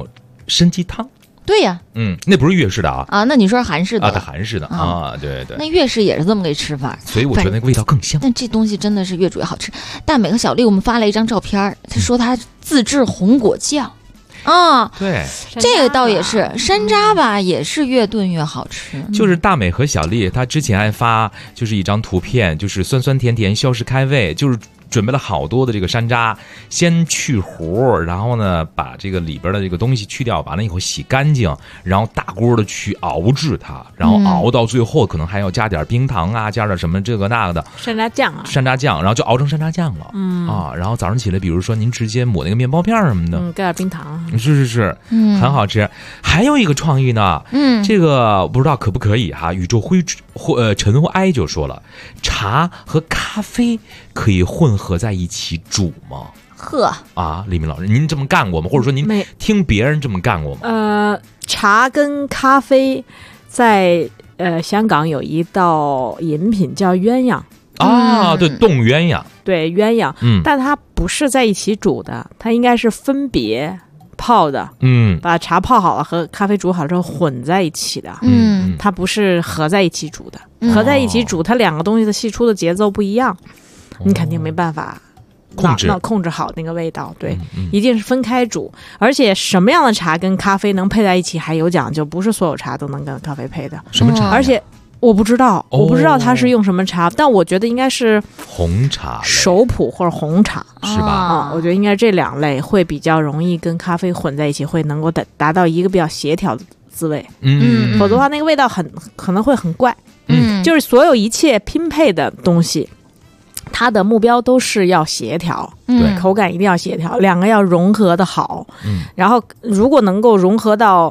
参鸡汤。 对呀， 那不是粤式的啊， 那你说是韩式的啊？它韩式的啊，对对。 那粤式也是这么个吃法， 所以我觉得那个味道更香。 但这东西真的是越煮越好吃。大美和小丽，我们发了一张照片，他说他自制红果酱啊， 对， 这个倒也是山楂吧，也是越炖越好吃。 就是大美和小丽，她之前还发就是一张图片，就是酸酸甜甜，消食开胃，就是准备了好多的这个山楂，先去核，然后呢把这个里边的这个东西去掉，完了以后洗干净，然后大锅的去熬制它，然后熬到最后可能还要加点冰糖啊，加点什么这个那个的山楂酱然后就熬成山楂酱了。然后早上起来，比如说您直接抹那个面包片什么的， 搁点冰糖， 是，很好吃。还有一个创意呢，这个不知道可不可以哈？宇宙尘埃就说了，茶和咖啡可以混合在一起煮吗？李明老师，您这么干过吗？或者说您听别人这么干过吗？ 茶跟咖啡在香港有一道饮品叫鸳鸯对，冻鸳鸯， 对鸳鸯，但它不是在一起煮的，它应该是分别泡的，把茶泡好了和咖啡煮好之后混在一起的，它不是合在一起煮的，合在一起煮，它两个东西的析出的节奏不一样，你肯定没办法控制好那个味道，对，一定是分开煮。而且什么样的茶跟咖啡能配在一起还有讲究，不是所有茶都能跟咖啡配的。 什么茶？ 而且我不知道它是用什么茶，但我觉得应该是红茶、 熟普或者红茶， 是吧？ 我觉得应该这两类会比较容易跟咖啡混在一起，会能够达到一个比较协调的滋味。否则的话那个味道可能会很怪。就是所有一切拼配的东西，它的目标都是要协调，口感一定要协调，两个要融合的好。然后如果能够融合到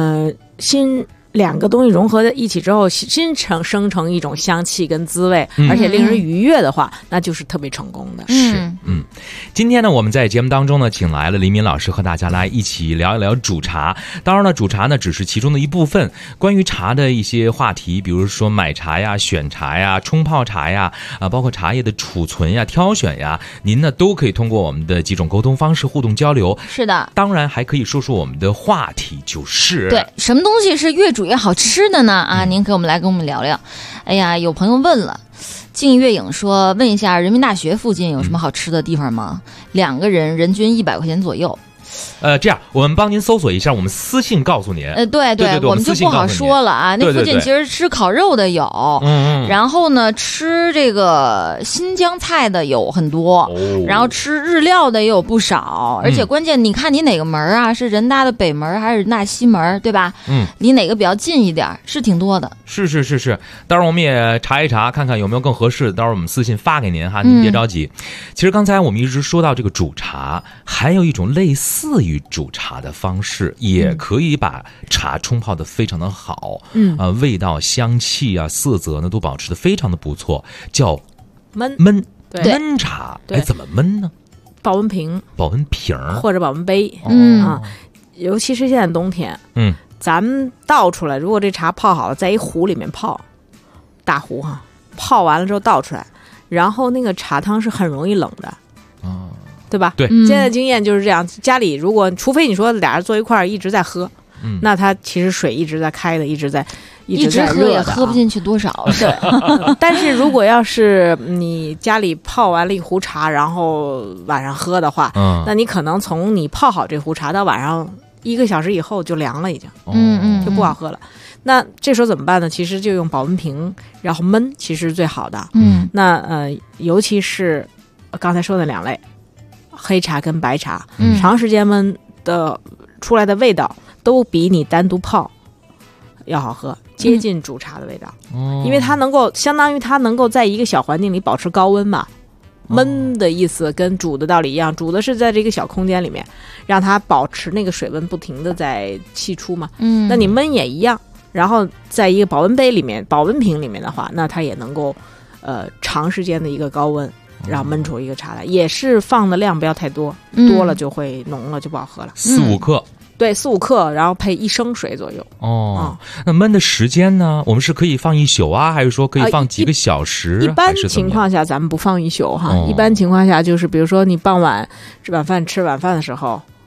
两个东西融合在一起之后，生成一种香气跟滋味，而且令人愉悦的话，那就是特别成功的。 今天呢，我们在节目当中呢，请来了黎明老师和大家来一起聊一聊煮茶。当然了，煮茶呢只是其中的一部分。关于茶的一些话题，比如说买茶呀、选茶呀、冲泡茶呀，包括茶叶的储存呀、挑选呀，您呢都可以通过我们的几种沟通方式互动交流。 是的， 当然还可以说说我们的话题，就是对什么东西是越煮越好吃的呢？您跟我们聊聊。哎呀，有朋友问了。静月影说：“问一下，人民大学附近有什么好吃的地方吗？2个人，人均100块钱左右。” 这样我们帮您搜索一下，我们私信告诉您。 对，我们就不好说了啊。那附近其实吃烤肉的有，然后呢，吃这个新疆菜的有很多，然后吃日料的也有不少。而且关键，你看你哪个门啊？是人大的北门还是人大西门，对吧？离哪个比较近一点？是挺多的。 是。待会儿我们也查一查，看看有没有更合适的。待会儿我们私信发给您哈，您别着急。其实刚才我们一直说到这个煮茶，还有一种类似于煮茶的方式，也可以把茶冲泡的非常的好，味道、香气啊、色泽呢都保持的非常的不错，叫焖茶。怎么焖呢？ 保温瓶或者保温杯，尤其是现在冬天，咱们倒出来，如果这茶泡好了，在一壶里面泡，大壶哈，泡完了之后倒出来，然后那个茶汤是很容易冷的，对吧？ 对， 现在的经验就是这样。家里如果除非你说俩人坐一块儿一直在喝，那它其实水一直在开的，一直在喝也喝不进去多少。 对，但是如果要是你家里泡完了一壶茶，然后晚上喝的话，那你可能从你泡好这壶茶到晚上1个小时以后就凉了，已经，就不好喝了。那这时候怎么办呢？其实就用保温瓶，然后焖，其实是最好的。那尤其是刚才说的2类。黑茶跟白茶，长时间焖的出来的味道都比你单独泡要好喝，接近煮茶的味道。因为它能够相当于它能够在一个小环境里保持高温嘛。焖的意思跟煮的道理一样，煮的是在这个小空间里面，让它保持那个水温不停的在析出嘛。那你焖也一样，然后在一个保温杯里面、保温瓶里面的话，那它也能够长时间的一个高温。然后焖出一个茶来，也是放的量不要太多，多了就会浓了，就不好喝了。 4、5克， 对，4、5克，然后配1升水左右。 那焖的时间呢？我们是可以放1宿啊，还是说可以放几个小时？ 一般情况下咱们不放1宿哈，一般情况下就是比如说你傍晚吃晚饭的时候，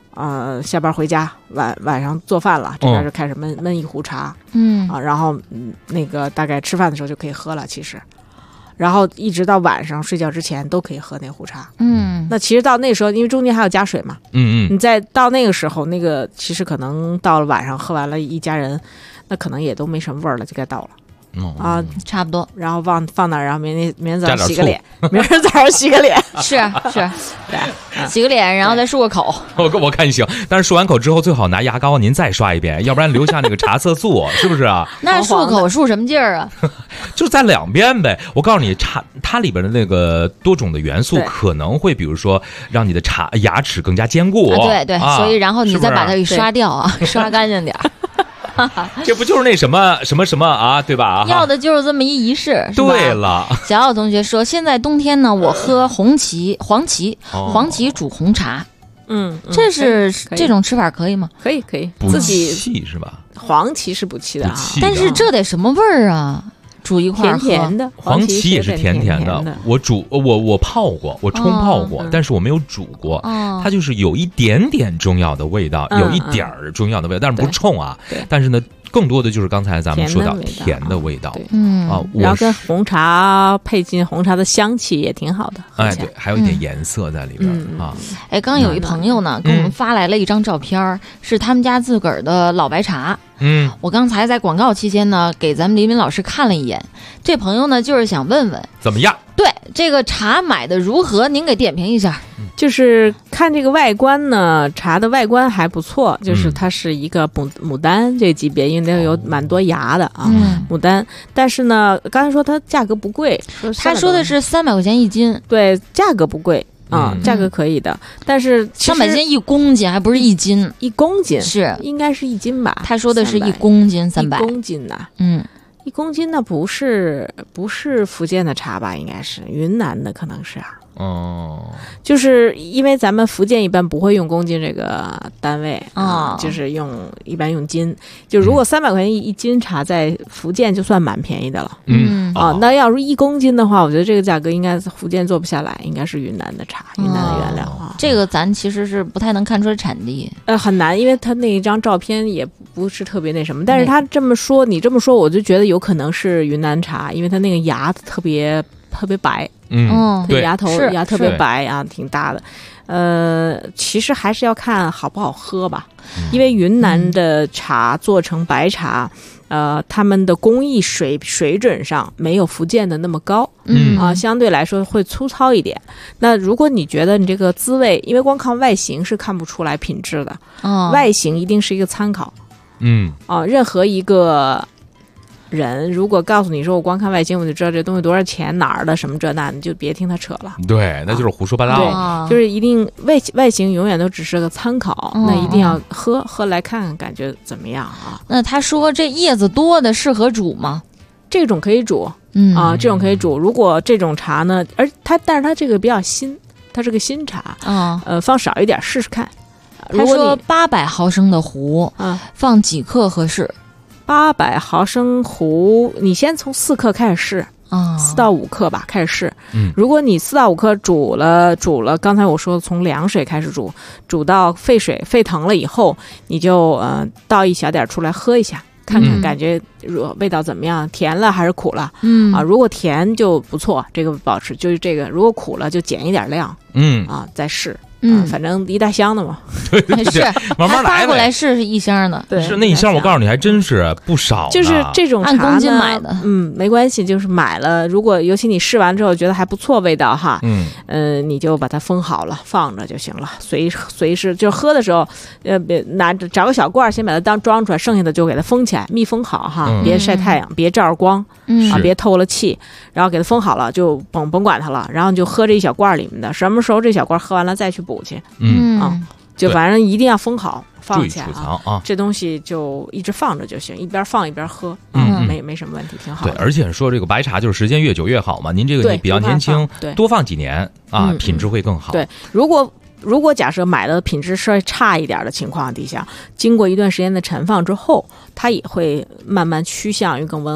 下班回家晚上做饭了，这边就开始焖一壶茶，然后那个大概吃饭的时候就可以喝了，其实。然后一直到晚上睡觉之前都可以喝那壶茶。那其实到那时候，因为中间还要加水嘛，你再到那个时候，那个其实可能到了晚上喝完了，一家人，那可能也都没什么味儿了，就该倒了。 差不多， 然后放那儿，然后明天早上洗个脸，明天早上洗个脸， 是，对，洗个脸，然后再漱个口。 我看行，但是漱完口之后最好拿牙膏您再刷一遍，要不然留下那个茶色素，是不是啊？ 那漱口漱什么劲儿啊？ 就在2遍呗。我告诉你，它里边的那个多种的元素可能会，比如说让你的牙齿更加坚固。 对，所以然后你再把它给刷掉啊，刷干净点儿。 这不就是那什么啊，对吧？ 要的就是这么一仪式。 对了， 小奥同学说，现在冬天呢，我喝黄芪煮红茶。这是这种吃法可以吗？ 可以， 补自己气是吧？ 黄芪是补气的啊， 但是这得什么味儿啊？煮一块喝， 甜的， 黄芪也是甜的。我泡过，我冲泡过，但是我没有煮过。它就是有一点点中药的味道，有一点儿中药的味道，但是不是冲啊。但是呢，更多的就是刚才咱们说到甜的味道。 然后跟红茶配进红茶的香气也挺好的。 对，还有一点颜色在里边啊。 刚有一朋友呢给我们发来了一张照片，是他们家自个儿的老白茶。我刚才在广告期间呢，给咱们黎明老师看了一眼。这朋友呢，就是想问问怎么样？ 对，这个茶买的如何？您给点评一下。 就是看这个外观呢，茶的外观还不错，就是它是一个牡丹这级别，因为它有蛮多芽的啊，牡丹。但是呢，刚才说它价格不贵， 他说的是300块钱一斤， 对，价格不贵。价格可以的，但是 300斤1公斤，还不是1斤 ，1公斤是应该是1斤吧？ 他说的是1公斤300，1 公斤呐，1公斤那不是福建的茶吧？应该是云南的，可能是啊。就是因为咱们福建一般不会用公斤这个单位就是一般用斤。就如果300块钱一斤茶，在福建就算蛮便宜的了。那要是1公斤的话，我觉得这个价格应该福建做不下来，应该是云南的茶，云南的原料啊。 这个咱其实是不太能看出来产地， 很难，因为他那一张照片也不是特别那什么。但是他这么说，你这么说，我就觉得有可能是云南茶，因为他那个芽特别白。对，芽特别白啊，挺大的。其实还是要看好不好喝吧，因为云南的茶做成白茶，他们的工艺水准上没有福建的那么高，相对来说会粗糙一点。那如果你觉得你这个滋味，因为光看外形是看不出来品质的，外形一定是一个参考。任何一个人如果告诉你说我光看外形我就知道这东西多少钱哪儿的什么这那，你就别听他扯了。 对，那就是胡说八道。 对，就是一定外形永远都只是个参考，那一定要喝来看看感觉怎么样啊。 那他说这叶子多的适合煮吗？ 这种可以煮，这种可以煮。如果这种茶呢，但是它这个比较新，它是个新茶，放少一点试试看。 他说800毫升的壶，放几克合适 ？800毫升壶，你先从4克开始试，4到5克吧，开始试。如果你4到5克煮了，刚才我说从凉水开始煮到沸腾了以后，你就倒一小点出来喝一下，看看感觉味道怎么样，甜了还是苦了？如果甜就不错，这个保持就是这个；如果苦了就减一点量，再试。反正一大箱的嘛， 是慢慢来。 发过来是1箱的， 对， 是那1箱，我告诉你还真是不少。 就是这种茶按公斤买的， 没关系，就是买了，如果尤其你试完之后觉得还不错味道哈，你就把它封好了，放着就行了，随时就喝的时候，别拿着找个小罐先把它装出来，剩下的就给它封起来，密封好哈，别晒太阳，别照着光，别透了气，然后给它封好了，就甭管它了，然后你就喝这一小罐里面的，什么时候这小罐喝完了再去补去，就反正一定要封好放起来啊，这东西就一直放着就行，一边放一边喝，没什么问题，挺好的。 对，而且说这个白茶就是时间越久越好嘛，您这个你比较年轻，多放几年啊，品质会更好。 对，如果假设买的品质稍微差一点的情况底下，经过一段时间的陈放之后，它也会慢慢趋向于更温和。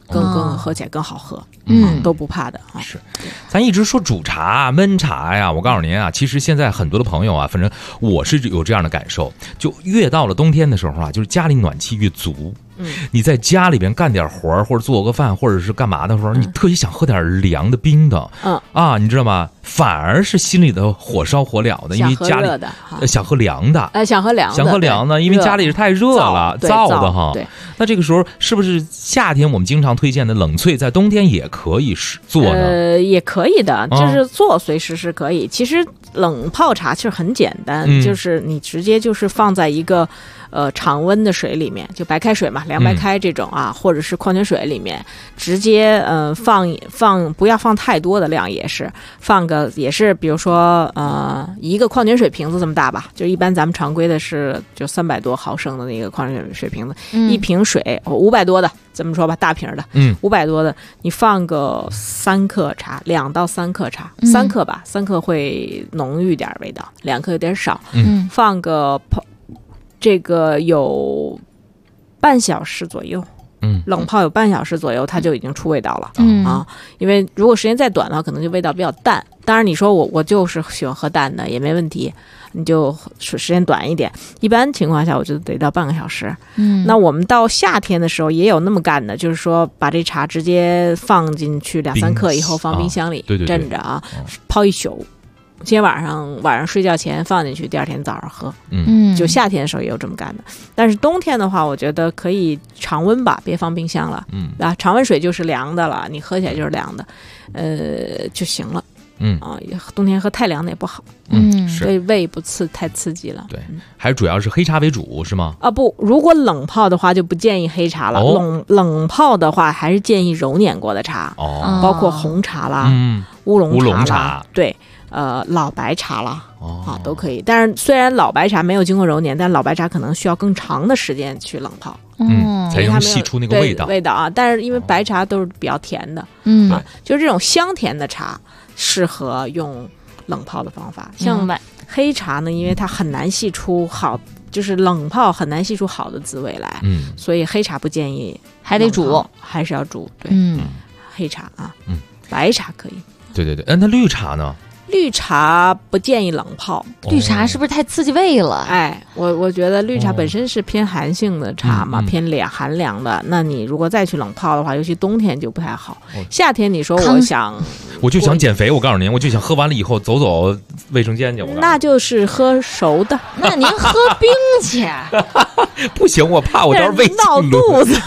更喝起来更好喝，都不怕的啊。 是，咱一直说煮茶、焖茶呀，我告诉您啊，其实现在很多的朋友啊，反正我是有这样的感受，就越到了冬天的时候啊，就是家里暖气越足。你在家里边干点活或者做个饭或者是干嘛的时候，你特别想喝点凉的冰的，你知道吗？反而是心里的火烧火燎的，因为家里想喝凉的， 想喝凉的， 因为家里是太热了，燥的哈。 对， 那这个时候是不是夏天我们经常推荐的冷萃，在冬天也可以做呢？ 也可以的，就是做随时是可以。其实冷泡茶其实很简单，就是你直接就是放在一个常温的水里面，就白开水嘛，凉白开这种啊，或者是矿泉水里面，直接放不要放太多的量，也是放个也是比如说一个矿泉水瓶子这么大吧，就一般咱们常规的是就300多毫升的那个矿泉水瓶子，一瓶水500多的，这么说吧，大瓶的，500多的，你放个3克茶，2到3克茶，3克吧，3克会浓郁点味道，2克有点少，放个这个有半小时左右，冷泡有半小时左右，它就已经出味道了，因为如果时间再短的话，可能就味道比较淡。当然你说我就是喜欢喝淡的也没问题，你就时间短一点，一般情况下我觉得得到半个小时。那我们到夏天的时候也有那么干的，就是说把这茶直接放进去2-3克以后放冰箱里镇着啊，泡一宿。今天晚上睡觉前放进去，第二天早上喝。就夏天的时候也有这么干的，但是冬天的话，我觉得可以常温吧，别放冰箱了。常温水就是凉的了，你喝起来就是凉的，就行了。冬天喝太凉的也不好，对胃不太刺激了。 对，还主要是黑茶为主是吗？ 不，如果冷泡的话就不建议黑茶了。冷泡的话还是建议揉捻过的茶，包括红茶啦、乌龙茶，对。老白茶啦，都可以。但是虽然老白茶没有经过揉捻，但老白茶可能需要更长的时间去冷泡， 才能细出那个味道啊。但是因为白茶都是比较甜的，就是这种香甜的茶适合用冷泡的方法。像黑茶呢，因为它很难细出好，就是冷泡很难细出好的滋味来，所以黑茶不建议， 还得煮， 还是要煮。对，黑茶啊，白茶可以。 对，那绿茶呢？ 绿茶不建议冷泡， 绿茶是不是太刺激胃了？ 我觉得绿茶本身是偏寒性的茶嘛，偏寒凉的。那你如果再去冷泡的话，尤其冬天就不太好。夏天你说我就想减肥，我告诉您，我就想喝完了以后走卫生间去。 那就是喝熟的， 那您喝冰去？ 不行，我怕我到时候胃闹肚子。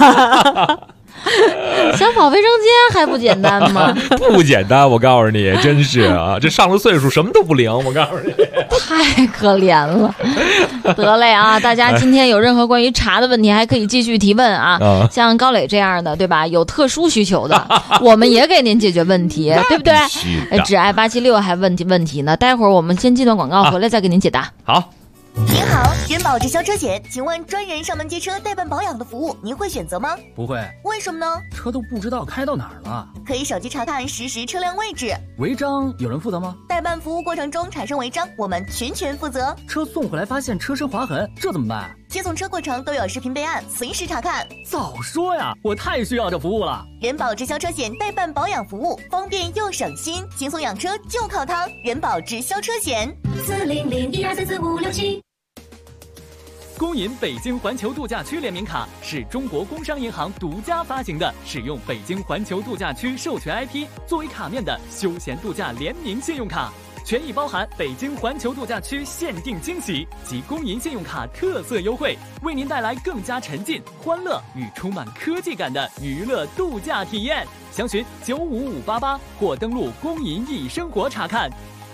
想跑卫生间还不简单吗？ 不简单，我告诉你，真是啊，这上了岁数什么都不灵，我告诉你， 太可怜了。得嘞啊，大家今天有任何关于茶的问题，还可以继续提问啊。像高磊这样的，对吧？有特殊需求的，我们也给您解决问题，对不对？只爱876还问题呢，待会儿我们先接段广告，回来再给您解答。 好。 您好，人保直销车险，请问专人上门接车代办保养的服务，您会选择吗？ 不会。 为什么呢？ 车都不知道开到哪儿了。 可以手机查看实时车辆位置。 违章有人负责吗？ 代办服务过程中产生违章，我们全权负责。 车送回来发现车身划痕，这怎么办？ 接送车过程都有视频备案，随时查看。 早说呀，我太需要这服务了。 人保直销车险代办保养服务，方便又省心，轻松养车就靠它。人保直销车险，40012344567。 工银北京环球度假区联名卡是中国工商银行独家发行的，使用北京环球度假区授权 IP 作为卡面的休闲度假联名信用卡，权益包含北京环球度假区限定惊喜及工银信用卡特色优惠，为您带来更加沉浸、欢乐与充满科技感的娱乐度假体验。详询95588或登录工银易生活查看。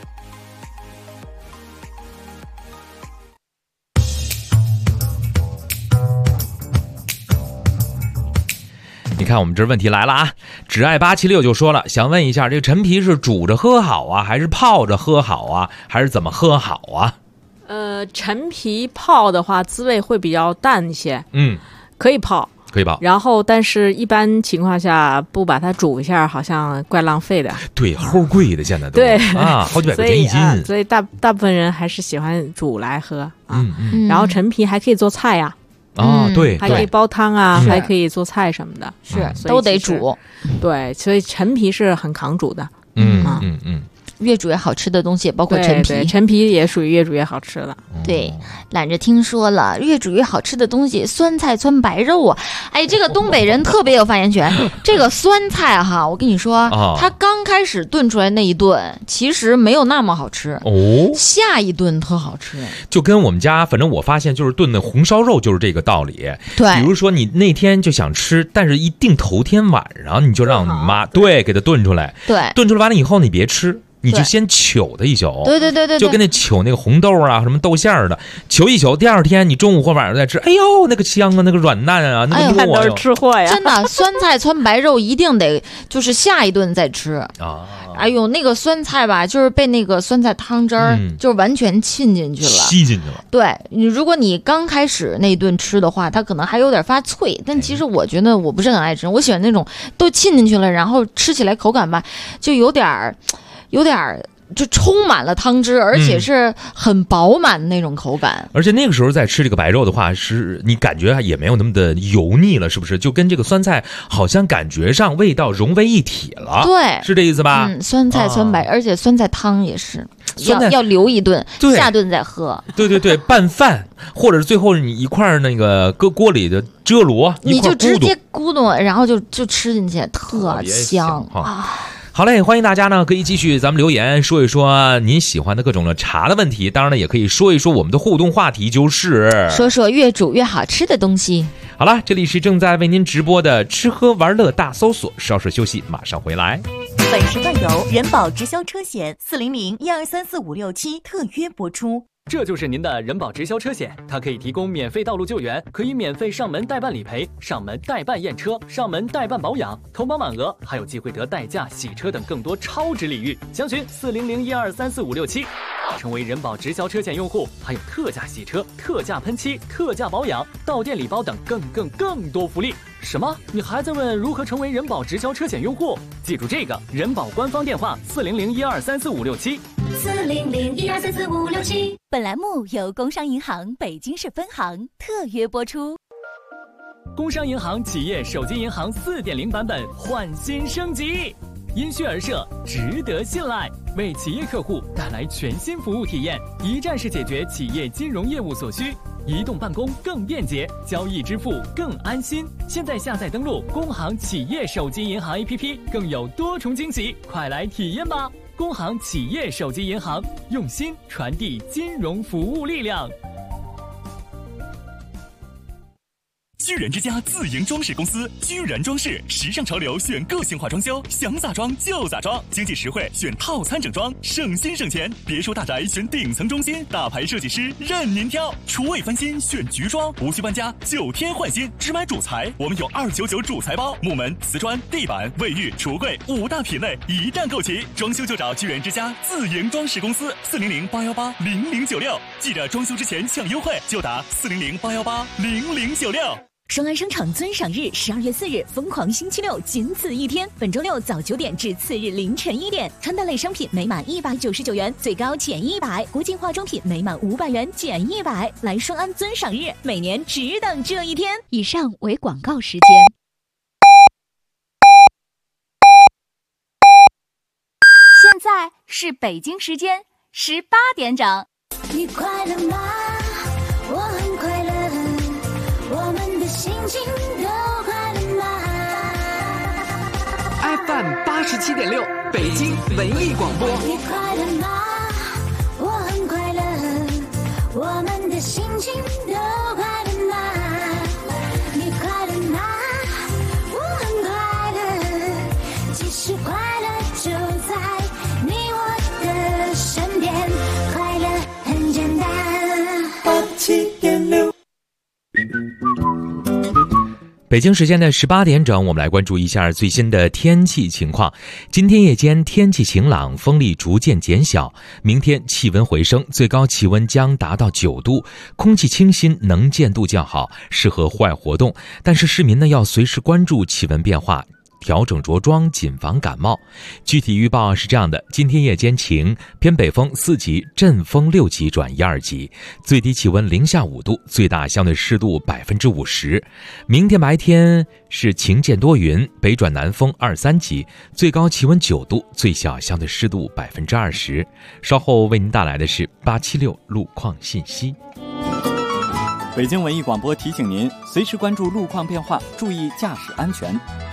你看我们这问题来了啊，只爱876就说了，想问一下，这个陈皮是煮着喝好啊，还是泡着喝好啊，还是怎么喝好啊？ 陈皮泡的话滋味会比较淡一些，可以泡，然后但是一般情况下不把它煮一下好像怪浪费的。 对，齁贵的现在都。 对好几百块钱一斤。 所以大部分人还是喜欢煮来喝啊。然后陈皮还可以做菜呀。 啊，对， 还可以煲汤啊，还可以做菜什么的， 都得煮。 对，所以陈皮是很抗煮的。 越煮越好吃的东西也包括陈皮， 对，陈皮也属于越煮越好吃的。 对，懒着听说了，越煮越好吃的东西，酸菜汆白肉啊！哎，这个东北人特别有发言权。这个酸菜哈，我跟你说，它刚开始炖出来那一顿，其实没有那么好吃下一顿特好吃。 就跟我们家，反正我发现就是炖的红烧肉就是这个道理。 对， 比如说你那天就想吃，但是一定头天晚上你就让你妈给它炖出来。 对， 炖出来完了以后你别吃。你就先糗它一宿， 对， 就跟那糗那个红豆啊，什么豆馅儿的，糗一宿，第二天你中午或晚上再吃，哎呦，那个香啊，那个软烂啊，那个都是吃货呀！ 真的，酸菜汆白肉一定得就是下一顿再吃啊！哎呦，那个酸菜吧，就是被那个酸菜汤汁儿就完全沁进去了， 吸进去了。 对，如果你刚开始那顿吃的话，它可能还有点发脆，但其实我觉得我不是很爱吃，我喜欢那种都沁进去了，然后吃起来口感吧，就有点就充满了汤汁，而且是很饱满的那种口感。 而且那个时候再吃这个白肉的话，是你感觉也没有那么的油腻了，是不是？就跟这个酸菜好像感觉上味道融为一体了。 对， 是这意思吧？ 酸菜汆白，而且酸菜汤也是要留一顿，下顿再喝。 对，拌饭，或者是最后你一块那个搁锅里的遮罗， 你就直接咕咚，然后就吃进去，特香啊！ 好嘞，欢迎大家呢可以继续咱们留言说一说您喜欢的各种的茶的问题，当然呢也可以说一说我们的互动话题，就是说说越煮越好吃的东西。 好了，这里是正在为您直播的吃喝玩乐大搜索，稍事休息，马上回来。 本时段由人保直销车险400-1234567特约播出。 这就是您的人保直销车险，它可以提供免费道路救援，可以免费上门代办理赔、上门代办验车、上门代办保养，投保满额还有机会得代驾、洗车等更多超值礼遇。详询400-1234567，成为人保直销车险用户，还有特价洗车、特价喷漆、特价保养、到店礼包等更多福利。什么？你还在问如何成为人保直销车险用户？记住这个人保官方电话 400-1234567，400-1234567。本栏目由工商银行北京市分行特约播出。 工商银行企业手机银行4.0版本焕新升级，因需而设，值得信赖，为企业客户带来全新服务体验，一站式解决企业金融业务所需。移动办公更便捷，交易支付更安心。现在下载登录工行企业手机银行 APP， 更有多重惊喜，快来体验吧！工行企业手机银行，用心传递金融服务力量。 居然之家自营装饰公司，居然装饰，时尚潮流选个性化装修，想咋装就咋装，经济实惠选套餐整装，省心省钱。别墅大宅选顶层中心，大牌设计师任您挑。厨卫翻新选菊装，无需搬家，9天换新，只买主材，我们有299主材包，木门、瓷砖、地板、卫浴、橱柜5大品类一站购齐。装修就找居然之家自营装饰公司，400-818-0096，记着装修之前抢优惠，就打400-818-0096。 双安商场尊赏日12月4日，疯狂星期六，仅此一天。本周六早9点至次日凌晨1点，穿戴类商品每满199元最高减100，国际化妆品每满500元减100。来双安尊赏日，每年只等这一天。 以上为广告时间。 现在是北京时间18点整。 你快乐吗？我很快乐。我们的心情都快乐吗 ？FM 87.6，北京文艺广播。 你快乐吗？我很快乐。我们的心情都快乐吗？你快乐吗？我很快乐。其实快乐就在你我的身边，快乐很简单。87.6。 北京时间的18点整，我们来关注一下最新的天气情况。今天夜间天气晴朗，风力逐渐减小。明天气温回升，最高气温将达到9度，空气清新，能见度较好，适合户外活动。但是市民呢要随时关注气温变化， 调整着装，谨防感冒。具体预报是这样的：今天夜间晴，偏北风4级，阵风6级转1、2级，最低气温零下5度，最大相对湿度50%。明天白天是晴间多云，北转南风2、3级，最高气温9度，最小相对湿度20%。稍后为您带来的是876路况信息。 北京文艺广播提醒您，随时关注路况变化，注意驾驶安全。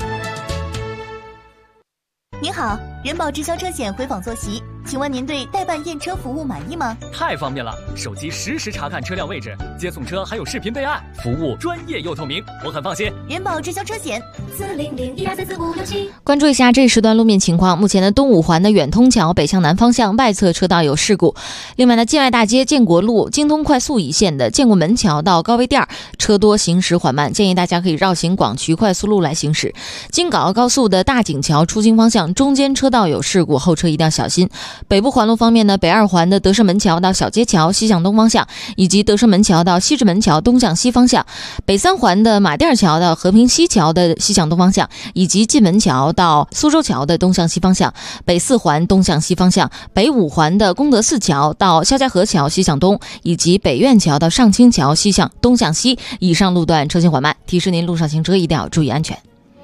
您好，人保直销车险回访坐席，请问您对代办验车服务满意吗？ 太方便了，手机实时查看车辆位置，接送车还有视频备案，服务专业又透明，我很放心。 人保直销车险40012344567。 关注一下这时段路面情况。目前的东五环的远通桥北向南方向外侧车道有事故。另外呢，建外大街建国路京通快速一线的建国门桥到高碑店车多，行驶缓慢，建议大家可以绕行广渠快速路来行驶。京港澳高速的大井桥出京方向中间车道有事故，后车一定要小心。北部环路方面呢，北二环的德胜门桥到小街桥西向东方向，以及德胜门桥到西直门桥东向西方向；北三环的马甸桥到和平西桥的西向东方向，以及进门桥到苏州桥的东向西方向；北四环东向西方向；北五环的功德寺桥到肖家河桥西向东，以及北苑桥到上清桥西向东向西。以上路段车行缓慢，提示您路上行车一定要注意安全。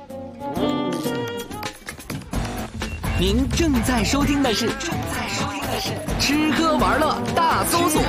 您正在收听的是吃喝玩乐大搜索。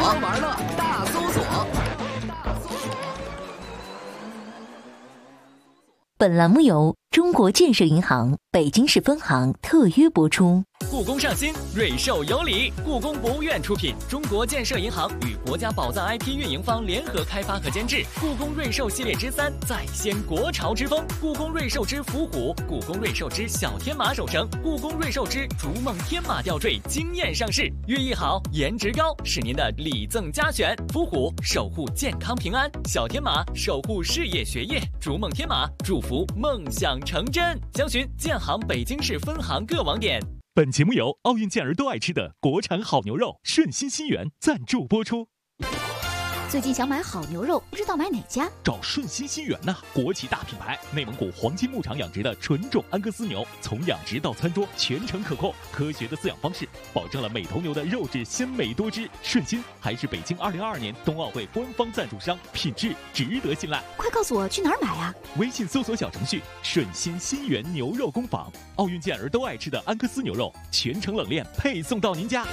本栏目由中国建设银行北京市分行特约播出。 故宫上新，瑞兽有礼。故宫博物院出品，中国建设银行与国家宝藏 IP 运营方联合开发和监制。故宫瑞兽系列之3再掀国潮之风，故宫瑞兽之伏虎，故宫瑞兽之小天马守城，故宫瑞兽之逐梦天马吊坠惊艳上市。寓意好，颜值高，是您的礼赠佳选。伏虎守护健康平安，小天马守护事业学业，逐梦天马祝福梦想成真。详询建行北京市分行各网点。 本节目由奥运健儿都爱吃的国产好牛肉顺心新源赞助播出。 最近想买好牛肉，不知道买哪家？ 找顺心新源呐，国企大品牌，内蒙古黄金牧场养殖的纯种安格斯牛，从养殖到餐桌全程可控，科学的饲养方式保证了每头牛的肉质鲜美多汁。顺心还是北京2022年冬奥会官方赞助商，品质值得信赖。 快告诉我去哪儿买啊？ 微信搜索小程序顺心新源牛肉工坊，奥运健儿都爱吃的安格斯牛肉，全程冷链配送到您家。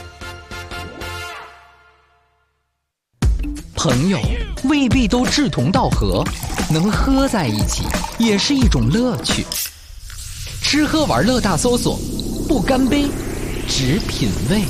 朋友未必都志同道合，能喝在一起也是一种乐趣。吃喝玩乐大搜索，不干杯，只品味。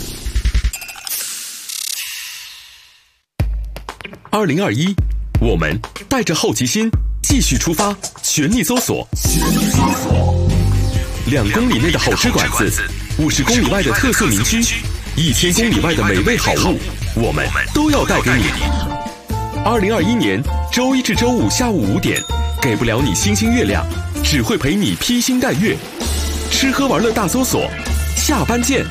2021，我们带着好奇心继续出发，全力搜索。2公里内的好吃馆子，50公里外的特色民居，1000公里外的美味好物，我们都要带给你。2021年周一至周五下午5点，给不了你星星月亮，只会陪你披星戴月。吃喝玩乐大搜索，下班见。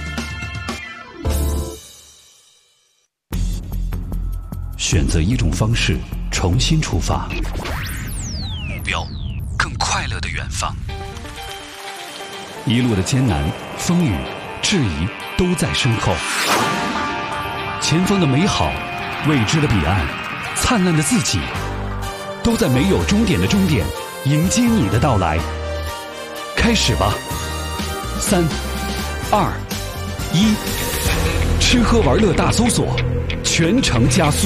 选择一种方式，重新出发，目标更快乐的远方。一路的艰难、风雨、质疑都在身后，前方的美好、未知的彼岸、灿烂的自己，都在没有终点的终点迎接你的到来。开始吧，3、2、1，吃喝玩乐大搜索，全程加速。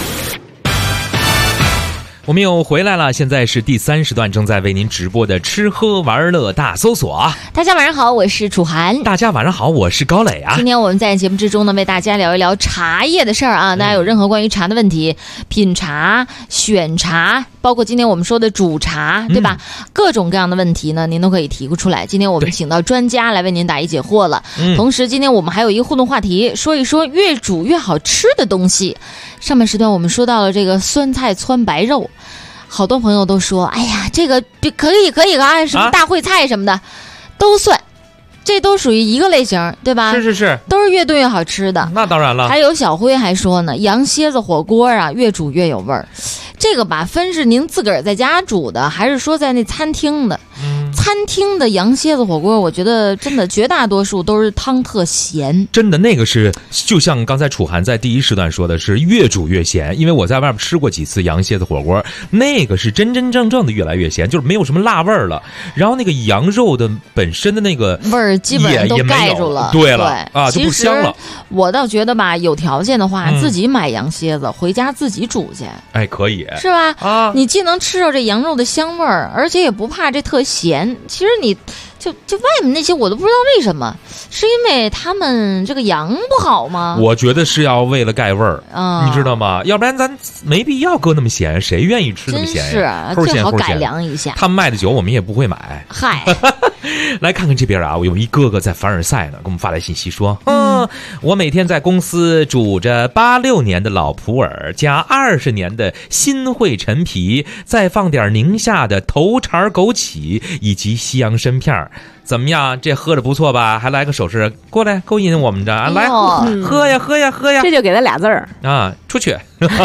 我们又回来了，现在是第3时段，正在为您直播的吃喝玩乐大搜索。 大家晚上好，我是楚涵。 大家晚上好，我是高磊啊。 今天我们在节目之中呢，为大家聊一聊茶叶的事儿啊。大家有任何关于茶的问题，品茶、选茶，包括今天我们说的煮茶，对吧？各种各样的问题呢，您都可以提出来。今天我们请到专家来为您答疑解惑了。同时，今天我们还有一个互动话题，说一说越煮越好吃的东西。上半时段我们说到了这个酸菜汆白肉。好多朋友都说，哎呀，这个可以啊，什么大烩菜什么的，都算，这都属于一个类型，对吧？ 是， 都是越炖越好吃的。 那当然了。 还有小辉还说呢，羊蝎子火锅啊，越煮越有味儿。这个吧，分是您自个儿在家煮的，还是说在那餐厅的？餐餐厅的羊蝎子火锅，我觉得真的绝大多数都是汤特咸。 真的，那个是就像刚才楚涵在第一时段说的，是越煮越咸。因为我在外面吃过几次羊蝎子火锅，那个是真真正正的越来越咸，就是没有什么辣味儿了。然后那个羊肉的本身的那个味儿基本上都盖住了。 对了啊，就不香了。 我倒觉得吧，有条件的话，自己买羊蝎子回家自己煮去。 哎，可以， 是吧？啊，你既能吃到这羊肉的香味儿，而且也不怕这特咸。其实你就外面那些我都不知道为什么，是因为他们这个羊不好吗？ 我觉得是要为了盖味儿，你知道吗？要不然咱没必要搁那么咸，谁愿意吃那么咸呀？ 真是最好改良一下。 他们卖的酒我们也不会买。 嗨， 来看看这边啊，我有一哥哥在凡尔赛呢，给我们发来信息说，我每天在公司煮着86年的老普洱加20年的新会陈皮，再放点宁夏的头茬枸杞以及西洋参片，怎么样？这喝着不错吧？还来个手势，过来勾引我们这啊！来，喝呀喝呀喝呀！ 这就给他俩字儿啊，出去。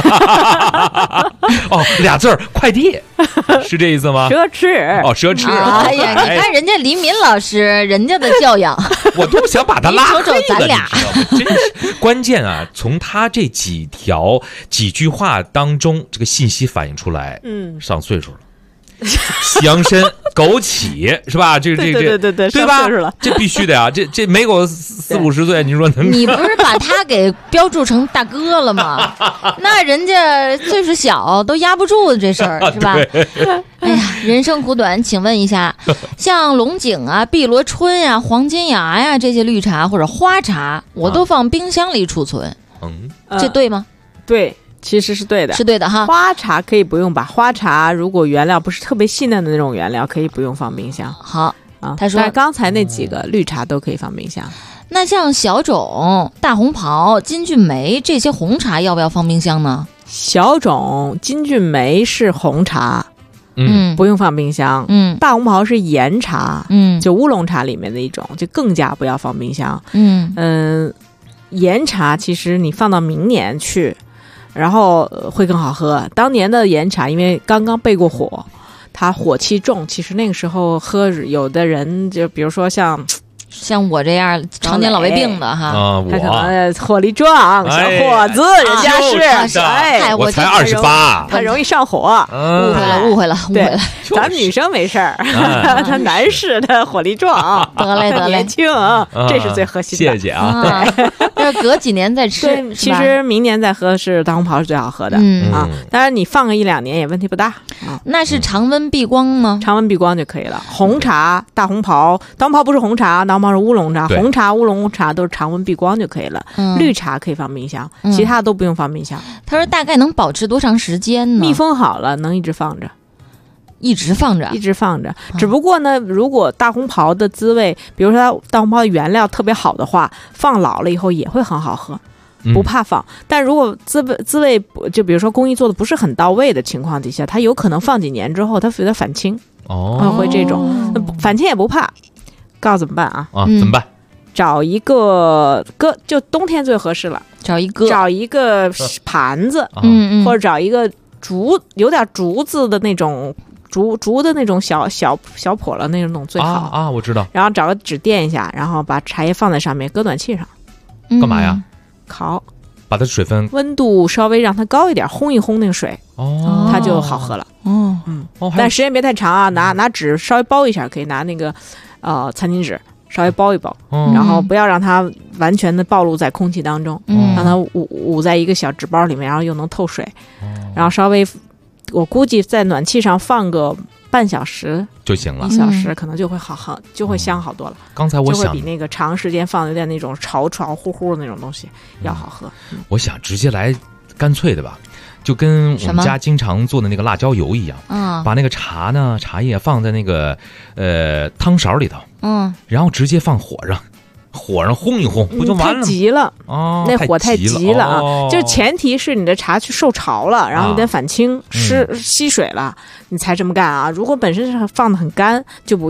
哦，俩字儿，快递，是这意思吗？ 奢侈哦，奢侈。 哎呀，你看人家黎明老师，人家的教养， 我都想把他拉黑了。 你瞅瞅咱俩， 真是关键啊！从他这几句话当中，这个信息反映出来，上岁数了。西洋参、枸杞是吧？这对， 对吧？这必须的呀！这没够40-50岁，你说能？ 你不是把他给标注成大哥了吗？那人家岁数小都压不住这事儿，是吧？哎呀，人生苦短，请问一下，像龙井啊、碧螺春呀、黄金芽呀这些绿茶或者花茶，我都放冰箱里储存，这对吗？ 对。其实是对的， 是对的哈。 花茶可以不用吧？花茶如果原料不是特别细嫩的那种原料，可以不用放冰箱。 好啊， 他说刚才那几个绿茶都可以放冰箱。 那像小种、大红袍、金骏眉这些红茶要不要放冰箱呢？ 小种、金骏眉是红茶，不用放冰箱。大红袍是岩茶，就乌龙茶里面的一种，就更加不要放冰箱。岩茶其实你放到明年去。然后会更好喝。当年的岩茶因为刚刚背过火，它火气重，其实那个时候喝，有的人就比如说像我这样常年老胃病的哈， 他可能火力壮，小伙子，人家是哎，我才28， 很容易上火。 误会了。 对，咱女生没事儿，他男士他火力壮， 得嘞， 年轻，这是最核心的。 谢谢啊。 要隔几年再吃， 其实明年再喝是大红袍是最好喝的啊。当然你放个1-2年也问题不大。 那是常温避光吗？ 常温避光就可以了。红茶、大红袍不是红茶，大红袍是乌龙茶，红茶、乌龙茶都是常温避光就可以了。绿茶可以放冰箱，其他都不用放冰箱。 他说大概能保持多长时间呢？ 密封好了能一直放着。 一直放着， 只不过呢，如果大红袍的滋味，比如说它大红袍的原料特别好的话，放老了以后也会很好喝，不怕放。但如果滋味就比如说工艺做的不是很到位的情况底下，它有可能放几年之后它有点反青，会这种反青也不怕。告诉怎么办啊？ 怎么办？ 找一个就冬天最合适了，找一个盘子，或者找一个有点竹子的那种。竹的那种小笸了那种最好啊，我知道。 然后找个纸垫一下，然后把茶叶放在上面，搁暖气上。 干嘛呀？ 烤。 把它水分温度稍微让它高一点，烘一烘那个水，它就好喝了。但时间别太长啊，拿纸稍微包一下，可以拿那个餐巾纸稍微包一包，然后不要让它完全的暴露在空气当中，让它捂在一个小纸包里面，然后又能透水，然后稍微。我估计在暖气上放个半小时就行了，1 小时可能就会好喝，就会香好多了。 刚才我想就会比那个长时间放有点那种潮乎乎的那种东西要好喝。 我想直接来干脆的吧，就跟我们家经常做的那个辣椒油一样，把那个茶叶放在那个汤勺里头，然后直接放火上烘一烘，不就完了吗？ 太急了那火太急了啊！就前提是你的茶去受潮了，然后有点反青、吸水了，你才这么干啊！如果本身是放的很干，就不用。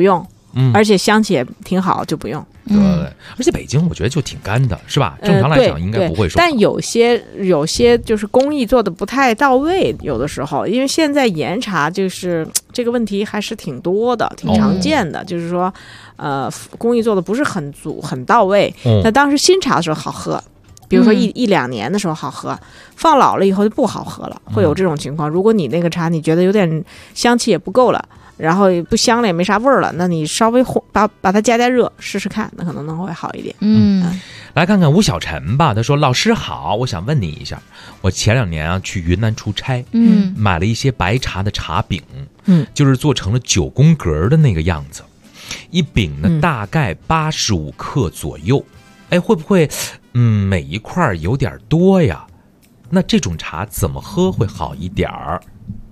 而且香气也挺好，就不用。 对，而且北京我觉得就挺干的，是吧？正常来讲应该不会说。 但有些就是工艺做的不太到位，有的时候，因为现在岩茶就是这个问题还是挺多的，挺常见的，就是说，工艺做的不是很足很到位。那当时新茶的时候好喝。比如说一两年的时候好喝，放老了以后就不好喝了，会有这种情况。如果你那个茶你觉得有点香气也不够了，然后不香了也没啥味儿了，那你稍微把它加热试试看，那可能会好一点。 来看看吴小晨吧，他说：“老师好，我想问你一下，我前2年去云南出差，买了一些白茶的茶饼，就是做成了9宫格的那个样子，一饼呢大概85克左右，哎，会不会？”每一块有点多呀，那这种茶怎么喝会好一点儿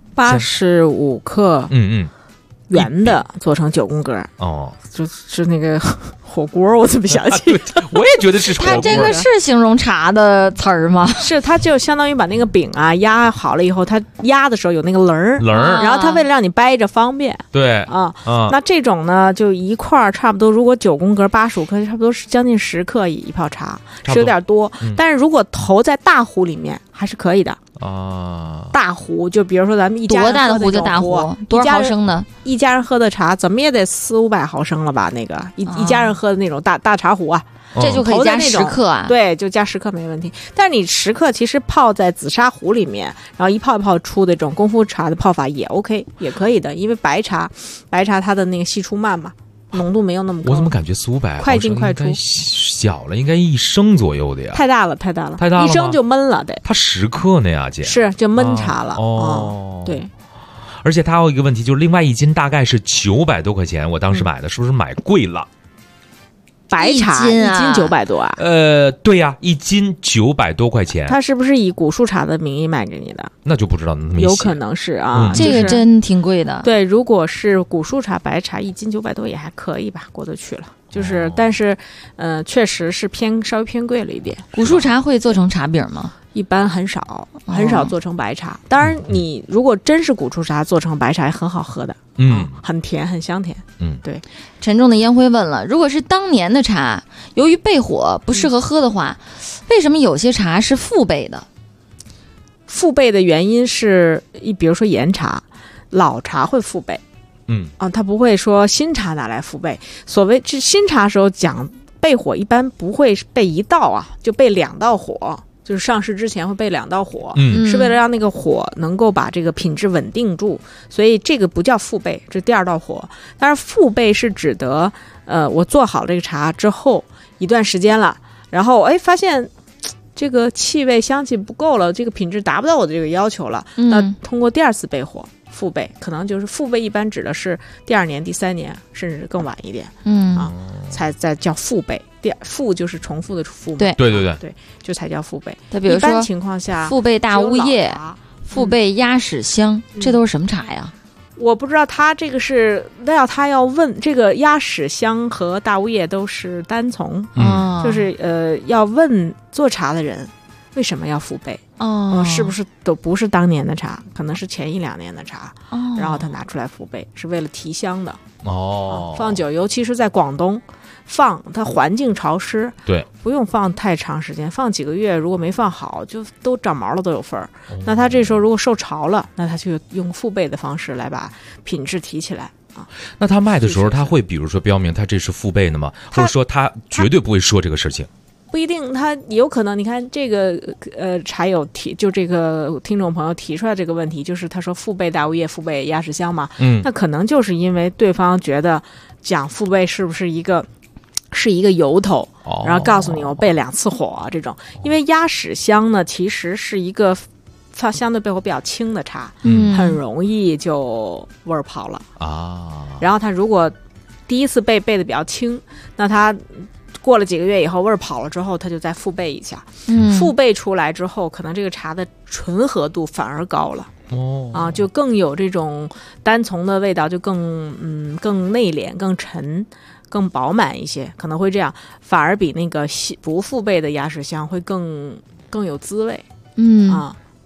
？85克，圆的做成9宫格哦， 就是那个火锅，我怎么想起？ 我也觉得是火锅。 它这个是形容茶的词儿吗？ 是，它就相当于把那个饼啊压好了以后，它压的时候有那个棱儿，然后它为了让你掰着方便， 对那这种呢，就一块差不多，如果9宫格85克，差不多是将近10克一泡茶，是有点多。但是如果投在大壶里面还是可以的。大壶就比如说咱们一家人多大的壶就大壶，多少毫升的？ 一家人喝的茶怎么也得400-500毫升了吧？那个一家人喝的那种大茶壶啊， 这就可以加10克啊？ 对，就加10克没问题。但是你10克其实泡在紫砂壶里面，然后一泡一泡出的这种功夫茶的泡法也 OK， 也可以的，因为白茶它的那个析出慢嘛。浓度没有那么高， 我怎么感觉400-500 快进快出小了，应该1升左右的呀？ 太大了，1升就闷了得。 它10克呢呀，姐是就闷茶了对。 而且它还有一个问题，就是另外1斤大概是900多块钱，我当时买的是不是买贵了？ 白茶1斤900多啊？ 对呀，1斤900多块钱。 他是不是以古树茶的名义卖给你的？ 那就不知道， 有可能是啊， 这个真挺贵的。 对，如果是古树茶白茶1斤900多也还可以吧，过得去了。就是，但是，确实是稍微偏贵了一点。 古树茶会做成茶饼吗？ 一般很少做成白茶。当然，你如果真是古树茶做成白茶，也很好喝的。很甜，很香甜。对。 沉重的烟灰问了：如果是当年的茶，由于焙火不适合喝的话，为什么有些茶是复焙的？ 复焙的原因是，比如说岩茶，老茶会复焙。它不会说新茶拿来复焙。所谓这新茶时候讲焙火，一般不会焙1道啊，就焙2道火。就是上市之前会备2道火，是为了让那个火能够把这个品质稳定住，所以这个不叫复焙，这第2道火。但是复焙是指的，我做好这个茶之后一段时间了，然后发现这个气味香气不够了，这个品质达不到我的这个要求了，那通过第2次焙火复焙，可能就是复焙一般指的是第2年、第3年，甚至更晚一点，才再叫复焙。复就是重复的复嘛，对，就才叫复焙。 那比如说， 一般情况下， 复焙大乌叶、复焙鸭屎香，这都是什么茶呀？ 我不知道，他这个是他要问这个鸭屎香和大乌叶都是单从，就是要问做茶的人为什么要复焙。是不是都不是当年的茶，可能是前1-2年的茶，然后他拿出来复焙，是为了提香的。放久，尤其是在广东。它环境潮湿， 对， 不用放太长时间，放几个月，如果没放好，就都长毛了，都有份儿。那它这时候如果受潮了，那它就用复焙的方式来把品质提起来啊。 那他卖的时候，他会比如说标明他这是复焙的吗？或者说他绝对不会说这个事情？ 不一定，他有可能。你看这个茶友就这个听众朋友提出来这个问题，就是他说复焙大乌叶、复焙鸭屎香嘛，那可能就是因为对方觉得讲复焙是不是一个由头，然后告诉你我焙2次火这种。因为鸭屎香呢，其实是一个相对焙火比较轻的茶，很容易就味儿跑了啊。然后它如果第1次焙的比较轻，那它过了几个月以后味儿跑了之后，它就再复焙一下，复焙出来之后，可能这个茶的醇和度反而高了。就更有这种单从的味道，就更内敛、更沉、更饱满一些，可能会这样，反而比那个不复焙的鸭屎香会更有滋味。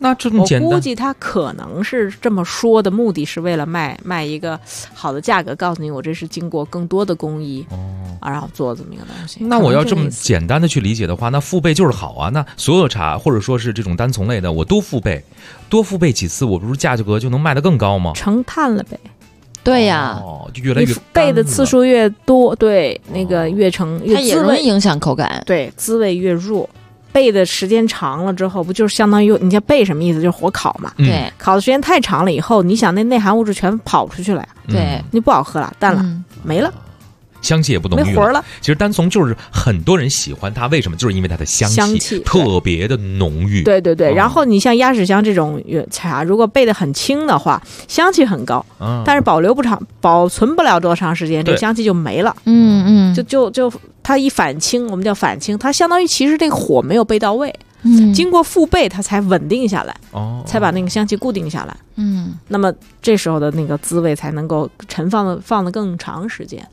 那这么简单， 我估计他可能是这么说的目的是为了卖一个好的价格，告诉你我这是经过更多的工艺然后做这么一个东西。 那我要这么简单的去理解的话，那复焙就是好啊。那所有茶或者说是这种单丛类的，我都复焙，多复焙几次，我不是价格就能卖得更高吗？ 成碳了呗。 对呀， 就越来越焙的次数越多，对，那个越成越它也容易影响口感， 对，滋味越弱。焙的时间长了之后，不就是相当于你像焙什么意思？就是火烤嘛。 对， 烤的时间太长了以后，你想那内含物质全跑出去了呀。 对， 你不好喝了，淡了，没了。 香气也不浓郁， 没活了。 其实单丛就是很多人喜欢它，为什么？就是因为它的香气特别的浓郁。 对对对。然后你像鸭屎香这种茶，如果焙得很轻的话，香气很高，但是保存不了多长时间，这个香气就没了。就它一反清，我们叫反清，它相当于其实这个火没有焙到位。经过复焙，它才稳定下来，才把那个香气固定下来。那么这时候的那个滋味才能够放得更长时间。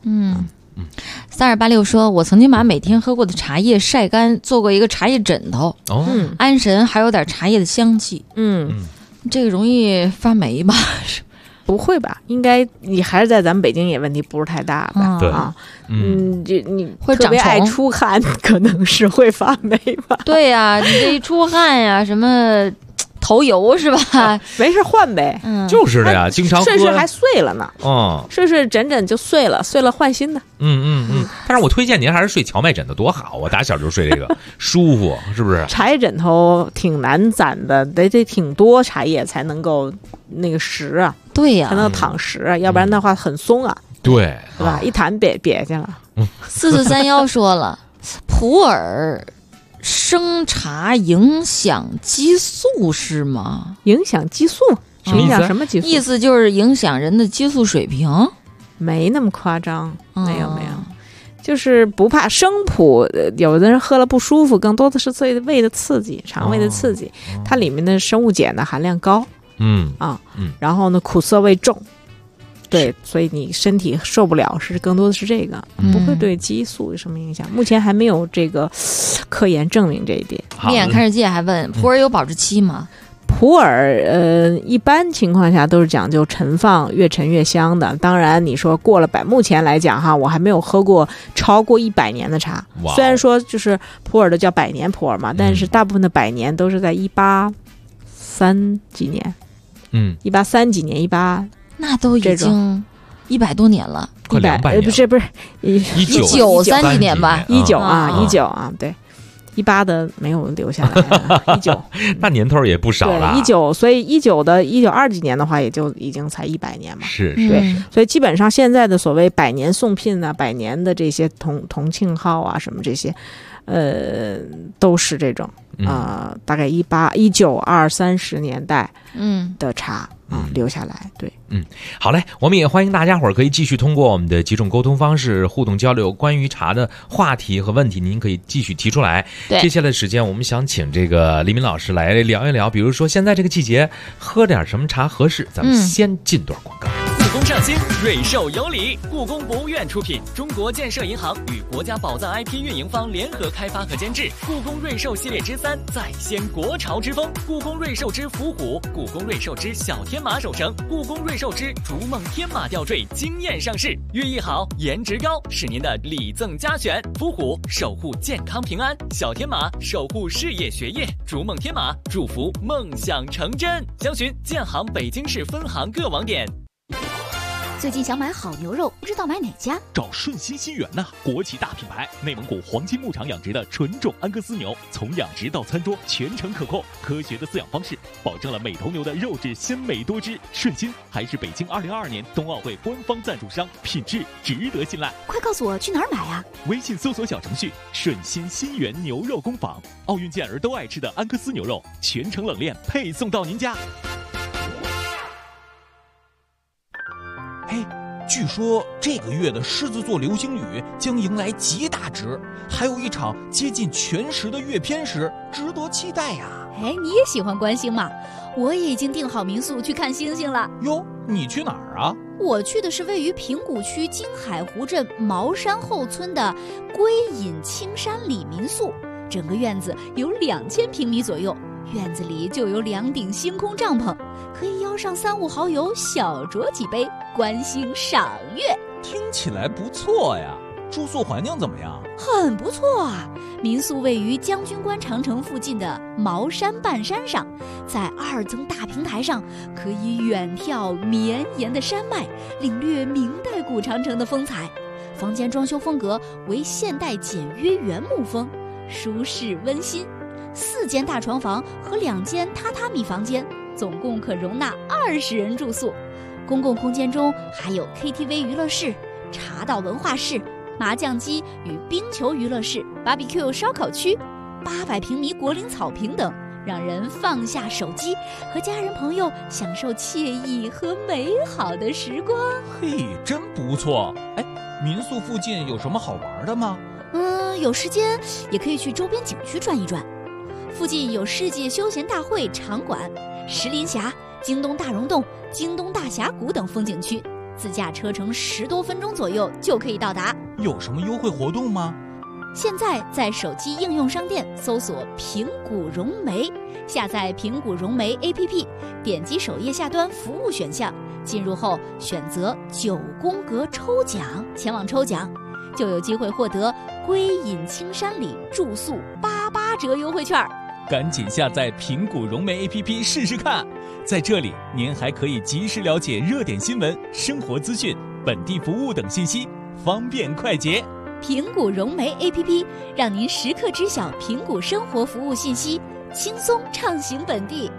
3286说，我曾经把每天喝过的茶叶晒干，做过一个茶叶枕头。安神，还有点茶叶的香气。这个容易发霉吧？ 不会吧？应该你还是在咱们北京也问题不是太大吧？ 对啊，你会特别爱出汗，可能是会发霉吧？ 对呀，你这一出汗呀，什么头油是吧？ 没事换呗。 就是的呀，经常喝睡还碎了呢。睡枕就碎了换新的。 但是我推荐您还是睡荞麦枕头多好，我打小就睡这个舒服，是不是？ 茶叶枕头挺难攒的，得挺多茶叶才能够那个实啊。 对呀， 才能躺实啊，要不然的话很松啊。 对， 是吧？一弹瘪下了。 4431说了，普洱生茶影响激素是吗？ 影响激素？影响什么激素？ 意思就是影响人的激素水平？ 没那么夸张，没有。就是不怕生普，有的人喝了不舒服，更多的是对胃的刺激，肠胃的刺激，它里面的生物碱的含量高。然后呢，苦涩味重，对，所以你身体受不了，更多的是这个，不会对激素有什么影响。目前还没有这个科研证明这一点。 闭眼看世界还问，普洱有保质期吗？ 普洱一般情况下都是讲究陈放，越陈越香的。当然你说过了目前来讲哈，我还没有喝过超过100年的茶。虽然说就是普洱的叫百年普洱嘛，但是大部分的百年都是在183几年。183几年，18 那都已经100多年了， 快200年， 不是 1930几年吧 ，19啊，对，18的没有留下来，19 那年头也不少了。 对，19，所以19几年的话，也就已经才100年嘛。 是， 对，所以基本上现在的所谓百年送聘啊、百年的这些同庆号啊什么这些，都是这种。大概19、20、30年代的茶留下来。对， 好嘞，我们也欢迎大家伙儿可以继续通过我们的几种沟通方式互动交流，关于茶的话题和问题您可以继续提出来。接下来的时间我们想请这个黎明老师来聊一聊，比如说现在这个季节喝点什么茶合适，咱们先进段广告。 故宫上新，瑞兽有礼。故宫博物院出品，中国建设银行与国家宝藏 IP 运营方联合开发和监制。故宫瑞兽系列之3，再掀国潮之风。故宫瑞兽之伏虎，故宫瑞兽之小天马手绳，故宫瑞兽之逐梦天马吊坠惊艳上市。寓意好，颜值高，是您的礼赠佳选。伏虎守护健康平安，小天马守护事业学业，逐梦天马祝福梦想成真。详询建行北京市分行各网点。 最近想买好牛肉，不知道买哪家？ 找顺心新源呐，国企大品牌，内蒙古黄金牧场养殖的纯种安格斯牛，从养殖到餐桌全程可控，科学的饲养方式保证了每头牛的肉质鲜美多汁。顺心还是北京2022年冬奥会官方赞助商，品质值得信赖。 快告诉我去哪儿买啊？ 微信搜索小程序顺心新源牛肉工坊，奥运健儿都爱吃的安格斯牛肉，全程冷链配送到您家。 嘿，据说这个月的狮子座流星雨将迎来极大值，还有一场接近全食的月偏食，值得期待呀。 哎，你也喜欢观星吗？我也已经订好民宿去看星星了。 哟，你去哪儿啊？ 我去的是位于平谷区金海湖镇茅山后村的归隐青山里民宿，整个院子有2000平米左右。 院子里就有2顶星空帐篷，可以邀上3、5好友小酌几杯，观星赏月。 听起来不错呀，住宿环境怎么样？ 很不错啊！民宿位于将军关长城附近的茅山半山上，在2层大平台上，可以远眺绵延的山脉，领略明代古长城的风采。房间装修风格为现代简约原木风，舒适温馨。4间大床房和2间榻榻米房间，总共可容纳20人住宿。公共空间中还有 KTV 娱乐室、茶道文化室、麻将机与冰球娱乐室、BBQ 烧烤区、800平米果岭草坪等，让人放下手机，和家人朋友享受惬意和美好的时光。 嘿，真不错！哎，民宿附近有什么好玩的吗？ 有时间也可以去周边景区转一转。附近有世界休闲大会场馆、石林峡、京东大溶洞、京东大峡谷等风景区，自驾车程10多分钟左右就可以到达。 有什么优惠活动吗？ 现在在手机应用商店搜索平谷融媒，下载平谷融媒 APP， 点击首页下端服务选项，进入后选择9宫格抽奖，前往抽奖，就有机会获得归隐青山里住宿88折优惠券。 赶紧下载平谷融媒 APP 试试看，在这里您还可以及时了解热点新闻、生活资讯、本地服务等信息，方便快捷。 平谷融媒 APP 让您时刻知晓平谷生活服务信息，轻松畅行本地。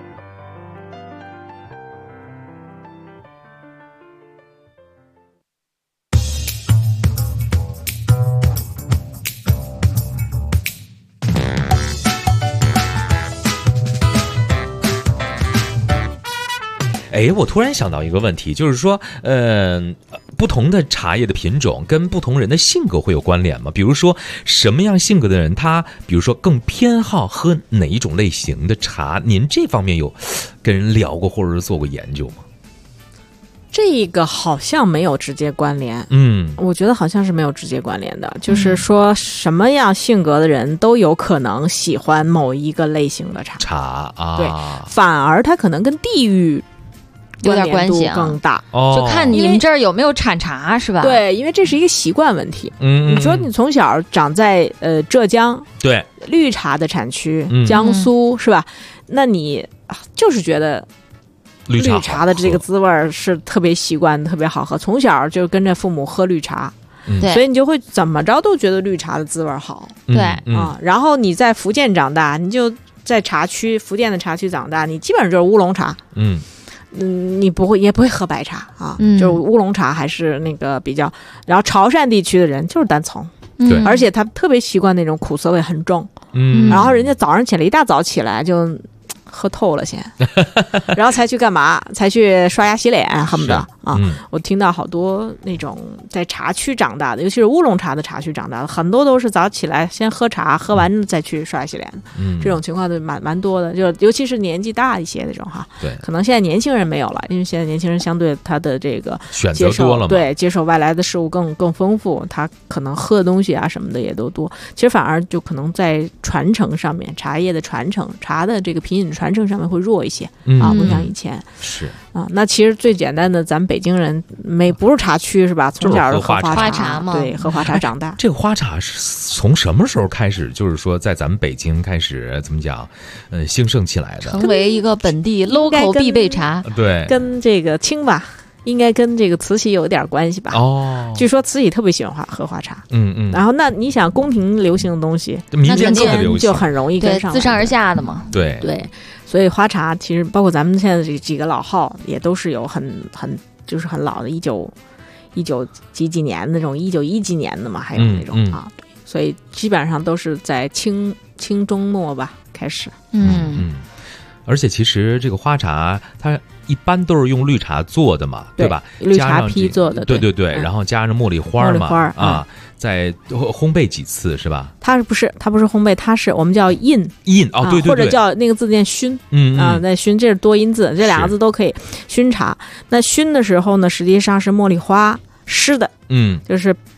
哎，我突然想到一个问题，就是说，不同的茶叶的品种跟不同人的性格会有关联吗？比如说，什么样性格的人，他比如说更偏好喝哪一种类型的茶？您这方面有跟人聊过或者是做过研究吗？ 这个好像没有直接关联，我觉得好像是没有直接关联的，就是说什么样性格的人都有可能喜欢某一个类型的茶啊， 对，反而它可能跟地域有点关系更大， 就看你们这儿有没有产茶，是吧？ 对，因为这是一个习惯问题。你说你从小长在浙江， 对， 绿茶的产区，江苏是吧？那你就是觉得绿茶的这个滋味是特别习惯、特别好喝，从小就跟着父母喝绿茶，所以你就会怎么着都觉得绿茶的滋味好。 对然后你在福建长大，你就在茶区，福建的茶区长大，你基本上就是乌龙茶。你也不会喝白茶啊，就是乌龙茶还是那个比较。然后潮汕地区的人就是单丛， 对， 而且他特别习惯那种苦涩味很重，然后人家早上起来一大早起来就喝透了先，然后才去干嘛？才去刷牙洗脸，恨不得啊！我听到好多那种在茶区长大的，尤其是乌龙茶的茶区长大的，很多都是早起来先喝茶，喝完再去刷牙洗脸。这种情况就蛮多的，就尤其是年纪大一些那种哈。 对， 可能现在年轻人没有了，因为现在年轻人相对他的这个选择多了嘛， 对，接受外来的事物更丰富，他可能喝的东西啊什么的也都多。其实反而就可能在传承上面，茶叶的传承，茶的这个品饮传承上面会弱一些啊，不像以前是啊。那其实最简单的，咱们北京人不是茶区是吧？从小是喝花茶嘛， 对，喝花茶长大。 这个花茶是从什么时候开始，就是说在咱们北京开始怎么讲，兴盛起来的， 成为一个本地 local 必备茶？ 对， 跟这个清吧。应该跟这个慈禧有一点关系吧？据说慈禧特别喜欢喝花茶。然后那你想，宫廷流行的东西， 民间就很容易跟上， 自上而下的嘛。 对，所以花茶其实包括咱们现在这几个老号，也都是有很就是很老的19几年的那种1910几年的嘛，还有那种啊。对，所以基本上都是在清中末吧开始。 而且其实这个花茶它一般都是用绿茶做的嘛，对吧？ 绿茶坯做的， 对，然后加上茉莉花嘛，再烘焙几次是吧？ 它不是烘焙，它是我们叫印哦，对， 或者叫那个字念熏，那熏这是多音字，这两个字都可以熏茶。那熏的时候呢，实际上是茉莉花湿的，就是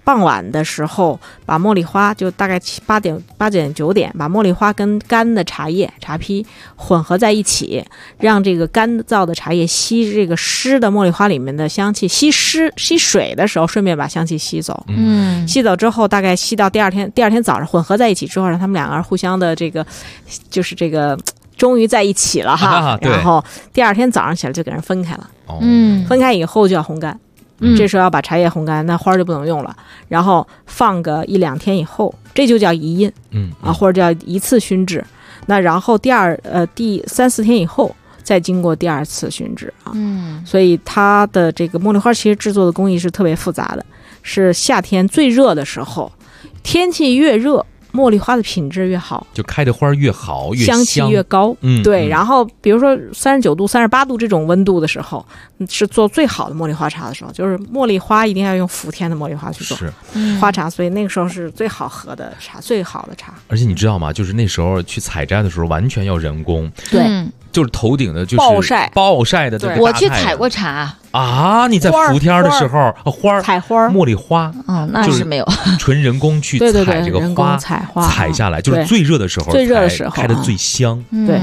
傍晚的时候把茉莉花，就大概8点9点，把茉莉花跟干的茶叶茶坯混合在一起，让这个干燥的茶叶吸这个湿的茉莉花里面的香气，吸水的时候顺便把香气吸走。吸走之后大概吸到第二天早上混合在一起之后，让他们两个人互相的这个就是这个终于在一起了哈。然后第二天早上起来就给人分开了。分开以后就要烘干。这时候要把茶叶烘干，那花就不能用了，然后放个1-2天以后，这就叫一印，或者叫一次熏制。那然后第3-4天以后再经过第二次熏制啊。所以它的这个茉莉花其实制作的工艺是特别复杂的，是夏天最热的时候，天气越热，茉莉花的品质越好， 就开的花越好，越香气越高。对。然后比如说39度、38度这种温度的时候，是做最好的茉莉花茶的时候，就是茉莉花一定要用伏天的茉莉花去做花茶，所以那个时候是最好喝的茶，最好的茶。 而且你知道吗？就是那时候去采摘的时候，完全要人工。 对。 就是头顶的就是暴晒的。 我去采过茶啊！你在伏天的时候， 采花， 茉莉花， 那是没有纯人工去采这个花，采下来就是最热的时候，开的最香。 对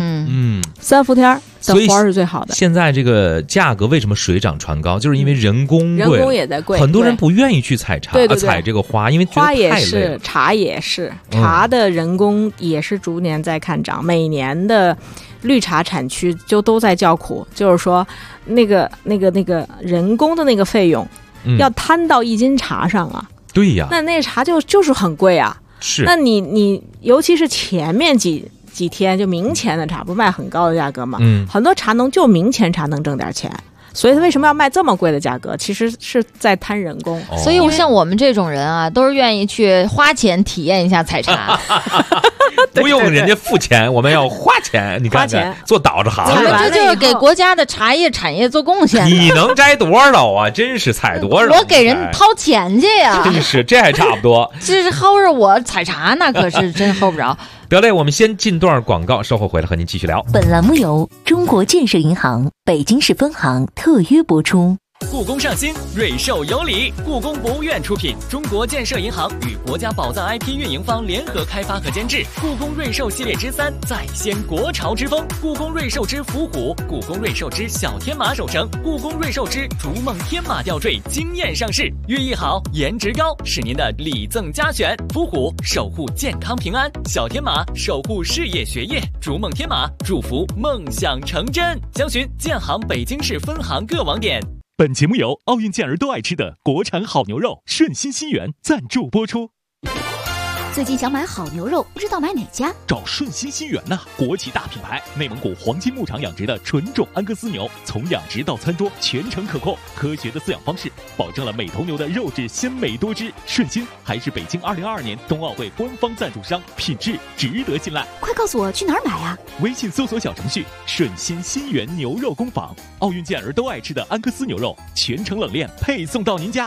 ，3伏天的花是最好的。 现在这个价格为什么水涨船高？就是因为人工也在贵， 很多人不愿意去采茶，采这个花，因为觉得太累了。 花也是，茶也是，茶的人工也是逐年在看涨，每年的绿茶产区就都在叫苦，就是说那个人工的那个费用要摊到1斤茶上啊。 对呀， 那茶就是很贵啊。 是。 那你尤其是前面几天就明前的茶不是卖很高的价格嘛？很多茶农就明前茶能挣点钱。所以他为什么要卖这么贵的价格？其实是在摊人工。 所以像我们这种人啊，都是愿意去花钱体验一下采茶。 不用人家付钱，我们要花钱。你看看，做倒着行。 你们这就是给国家的茶叶产业做贡献。 你能摘多少啊？真是采多少？ 我给人掏钱去呀！ 真是，这还差不多。 这是薅着我采茶，那可是真薅不着。 不要累，我们先进段广告，稍后回来和您继续聊。 本栏目由中国建设银行北京市分行特约播出。 故宫上新，瑞兽有礼。故宫博物院出品，中国建设银行与国家宝藏 IP 运营方联合开发和监制。故宫瑞兽系列之3，再掀国潮之风。故宫瑞兽之伏虎，故宫瑞兽之小天马手绳，故宫瑞兽之逐梦天马吊坠惊艳上市。寓意好，颜值高，是您的礼赠佳选。伏虎守护健康平安，小天马守护事业学业，逐梦天马祝福梦想成真。详询建行北京市分行各网点。 本节目由奥运健儿都爱吃的国产好牛肉顺心新源赞助播出。 最近想买好牛肉，不知道买哪家？ 找顺心新源呐，国企大品牌，内蒙古黄金牧场养殖的纯种安格斯牛，从养殖到餐桌全程可控，科学的饲养方式保证了每头牛的肉质鲜美多汁。顺心还是北京2022年冬奥会官方赞助商，品质值得信赖。 快告诉我去哪儿买啊？ 微信搜索小程序顺心新源牛肉工坊，奥运健儿都爱吃的安格斯牛肉，全程冷链配送到您家。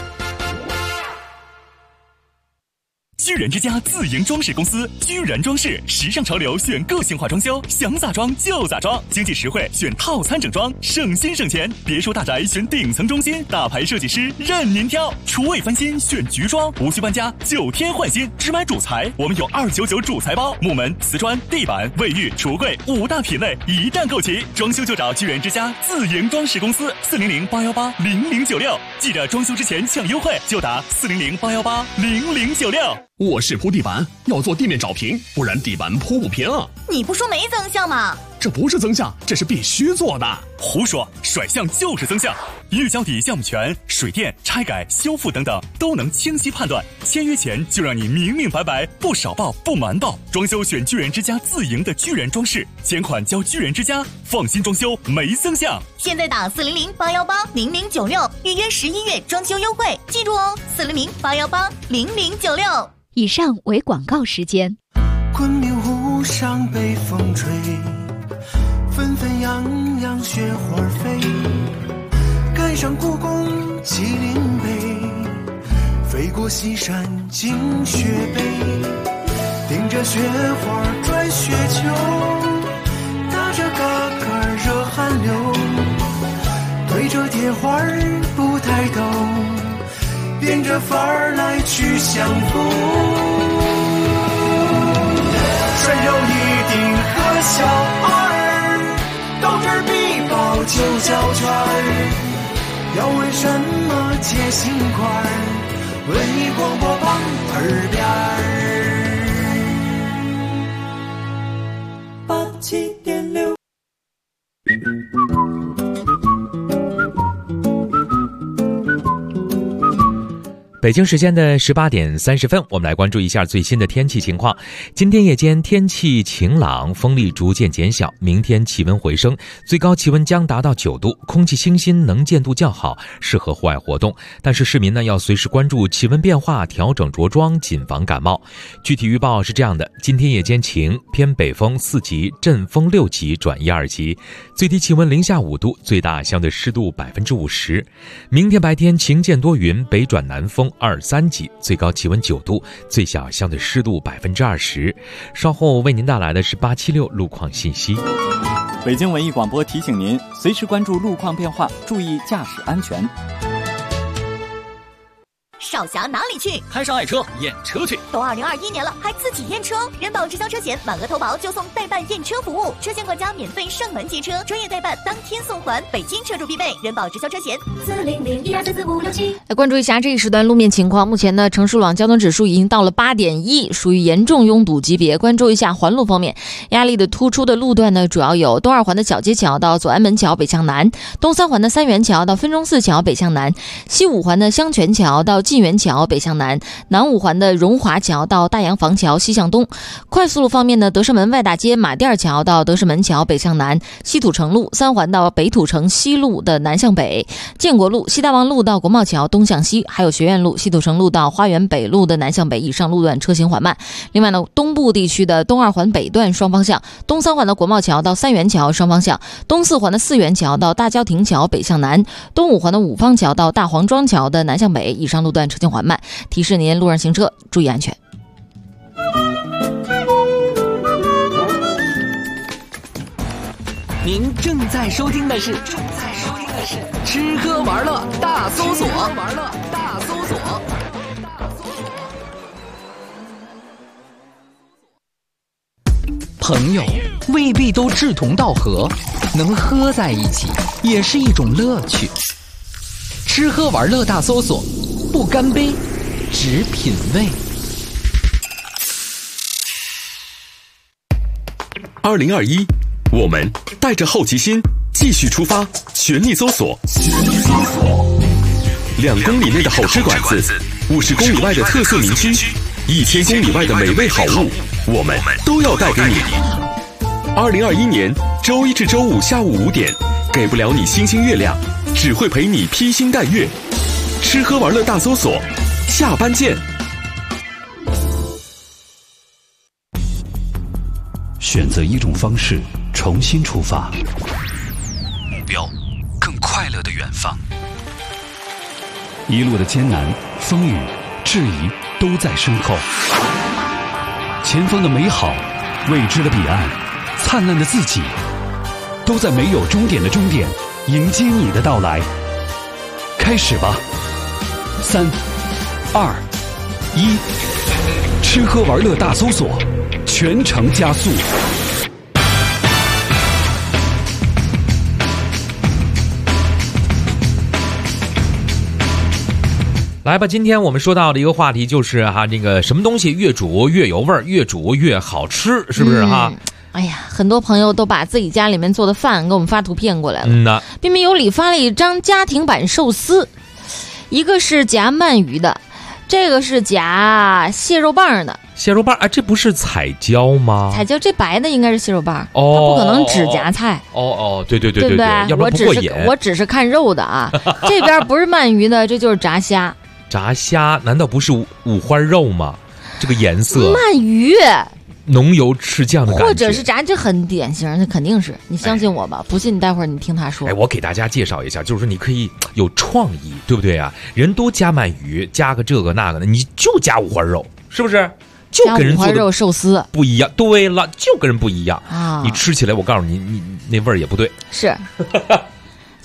居然之家自营装饰公司，居然装饰，时尚潮流选个性化装修，想咋装就咋装，经济实惠选套餐整装，省心省钱。别墅大宅选顶层中心，大牌设计师任您挑。厨卫翻新选菊装，无需搬家，9天换新，只买主材，我们有299主材包，木门、瓷砖、地板、卫浴、橱柜5大品类一站购齐。装修就找居然之家自营装饰公司，400-818-0096。记着装修之前抢优惠，就打400-818-0096。 卧室铺地板要做地面找平，不然地板铺不平。 你不说没增项吗？ 这不是增项，这是必须做的。 胡说，甩项就是增项。预交底项目权、水电、拆改、修复等等都能清晰判断。签约前就让你明明白白，不少报不瞒报。装修选居然之家自营的居然装饰，钱款交居然之家，放心装修没增项。 现在打400-818-0096预约11月装修优惠，记住哦，400-818-0096。 以上为广告时间。 昆明湖上北风吹，纷纷扬扬雪花飞，赶上故宫麒麟碑，飞过西山进雪北，顶着雪花转雪球，打着嘎嘎热汗流，对着铁环不抬头， 变着法儿来去相逢。涮肉一定和小二，豆汁儿必爆就叫圈儿。要问什么切心块儿，问你广播旁耳边儿。87.6。 北京时间的18点30分，我们来关注一下最新的天气情况。今天夜间天气晴朗，风力逐渐减小，明天气温回升，最高气温将达到9度，空气清新，能见度较好，适合户外活动。但是市民呢要随时关注气温变化，调整着装，谨防感冒。具体预报是这样的：今天夜间晴，偏北风4级，阵风6级转1、2级，最低气温零下5度，最大相对湿度50%。明天白天晴间多云，北转南风2、3级，最高气温9度，最小相对湿度20%。稍后为您带来的是876路况信息。 北京文艺广播提醒您，随时关注路况变化，注意驾驶安全。 少侠哪里去？ 开上爱车验车去。 都2021年了，还自己验车？人保直销车险满额投保就送代办验车服务，车险管家免费上门接车，专业代办当天送还，北京车主必备。人保直销车险40012444567。 来关注一下这一时段路面情况。目前呢，城市路网交通指数已经到了8.1，属于严重拥堵级别。关注一下环路方面，压力的突出的路段呢，主要有东二环的小街桥到左安门桥北向南，东三环的三元桥到分钟寺桥北向南，西五环的香泉桥到晋源桥北向南，南五环的荣华桥到大洋房桥西向东。快速路方面呢，德胜门外大街马甸桥到德胜门桥北向南，西土城路三环到北土城西路的南向北，建国路西大望路到国贸桥东向西，还有学院路西土城路到花园北路的南向北以上路段车行缓慢。另外呢，东部地区的东二环北段双方向，东三环的国贸桥到三元桥双方向，东四环的四元桥到大郊亭桥北向南，东五环的五方桥到大黄庄桥的南向北以上路段车行缓慢，提示您路上行车注意安全。 您正在收听的是吃喝玩乐大搜索。朋友未必都志同道合，能喝在一起也是一种乐趣。吃喝玩乐大搜索，不干杯，只品味。 2021，我们带着好奇心继续出发，全力搜索。2公里内的好吃馆子，50公里外的特色名区，1000公里外的美味好物，我们都要带给你。2021年周一至周五下午5点，给不了你星星月亮，只会陪你披星戴月。吃喝玩乐大搜索，下班见。 选择一种方式，重新出发，目标更快乐的远方。一路的艰难、风雨、质疑都在身后，前方的美好、未知的彼岸、灿烂的自己，都在没有终点的终点迎接你的到来。开始吧，3、2、1，吃喝玩乐大搜索，全程加速。 来吧，今天我们说到的一个话题就是这个什么东西越煮越有味儿，越煮越好吃，是不是哈？ 哎呀，很多朋友都把自己家里面做的饭给我们发图片过来了。彬彬有礼发了一张家庭版寿司，一个是夹鳗鱼的，这个是夹蟹肉棒的。 蟹肉棒这不是彩椒吗？ 彩椒这白的应该是蟹肉棒，它不可能只夹菜。 对，对不对？要不然不过瘾。 我只是看肉的啊，这边不是鳗鱼的，这就是炸虾。 炸虾难道不是五花肉吗？这个颜色， 鳗鱼浓油赤酱的感觉， 或者是炸，这很典型，那肯定是，你相信我吧，不信你待会儿你听他说。 我给大家介绍一下，就是说你可以有创意，对不对啊？人多加鳗鱼，加个这个那个的，你就加五花肉，是不是？就跟人做的五花肉寿司不一样。对了，就跟人不一样啊！ 你吃起来，我告诉你，你那味儿也不对。 是。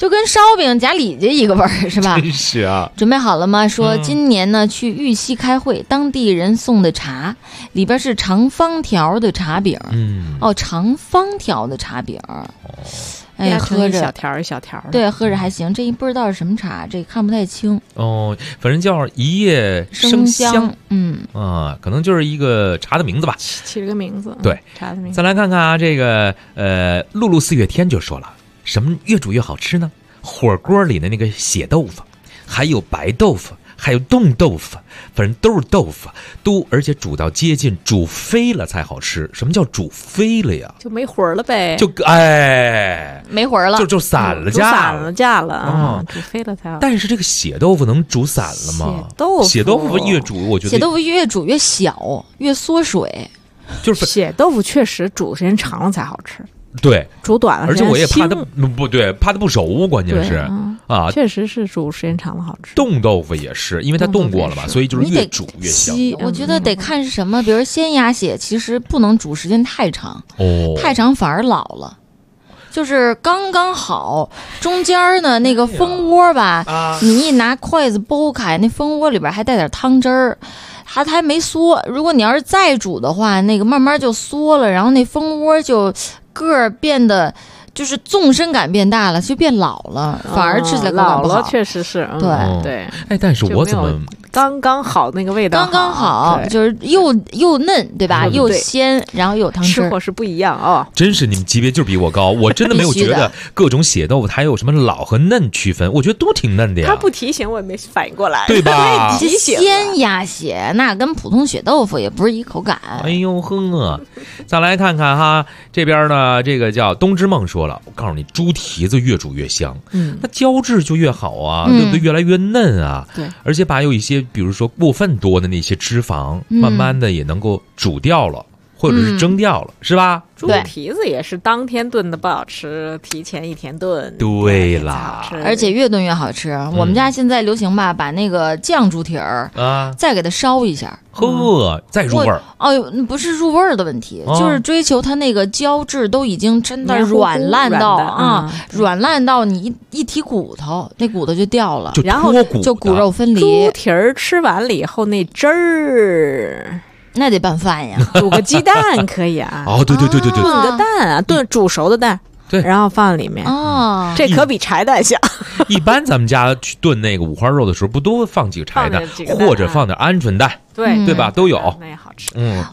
就跟烧饼夹里脊一个味儿，是吧？ 真是啊！ 准备好了吗？说今年呢去玉溪开会，当地人送的茶里边是长方条的茶饼。长方条的茶饼。哎，喝着一小条一小条。 对，喝着还行。这一不知道是什么茶，这看不太清。 反正叫一夜生香。可能就是一个茶的名字吧， 起了个名字。 对， 茶的名字。 再来看看啊，这个露露4月天就说了，什么越煮越好吃呢？火锅里的那个血豆腐，还有白豆腐，还有冻豆腐，反正都是豆腐，而且煮到接近煮飞了才好吃。什么叫煮飞了呀？ 就没魂儿了呗。 没魂儿了， 就散了架了。煮飞了才好吃。 但是这个血豆腐能煮散了吗？血豆腐越煮，我觉得血豆腐越煮越小，越缩水。 就是血豆腐确实煮时间长了才好吃。 对， 煮短了， 而且我也怕它不对，怕它不熟，关键是确实是煮时间长了好吃。 冻豆腐也是，因为它冻过了嘛，所以就是越煮越香。 我觉得得看是什么，比如鲜鸭血，其实不能煮时间太长，太长反而老了。就是刚刚好，中间呢那个蜂窝吧，你一拿筷子剥开，那蜂窝里边还带点汤汁儿。它还没缩，如果你要是再煮的话，那个慢慢就缩了，然后那蜂窝就个儿变得就是纵深感变大了，就变老了，反而吃起来口感不好。 老了确实是，对。 但是我怎么刚刚好那个味道？ 刚刚好，就是又嫩，对吧？又鲜，然后又有汤汁。 吃货是不一样啊！ 真是你们级别就是比我高，我真的没有觉得各种血豆腐它有什么老和嫩区分，我觉得都挺嫩的呀。 他不提醒我也没反应过来， 对吧？ 鲜鸭血那跟普通血豆腐也不是一口感。 哎呦呵，再来看看哈，这边呢，这个叫冬之梦说了，我告诉你，猪蹄子越煮越香，那胶质就越好啊，对不对？越来越嫩啊， 对， 而且把有一些比如说过分多的那些脂肪，慢慢的也能够煮掉了，或者是蒸掉了，是吧？ 猪蹄子也是当天炖的不好吃，提前1天炖。 对啦， 而且越炖越好吃。我们家现在流行吧，把那个酱猪蹄儿再给它烧一下， 再入味儿。 不是入味儿的问题，就是追求它那个胶质都已经真的软烂到你一提骨头，那骨头就掉了， 然后就骨肉分离。 猪蹄儿吃完了以后，那汁儿。 那得拌饭呀， 煮个鸡蛋可以啊。 对，炖个蛋啊，煮熟的蛋， 对， 然后放里面。这可比柴蛋香。 一般咱们家去炖那个五花肉的时候，不都放几个柴蛋，或者放点鹌鹑蛋，对吧？都有， 那也好吃。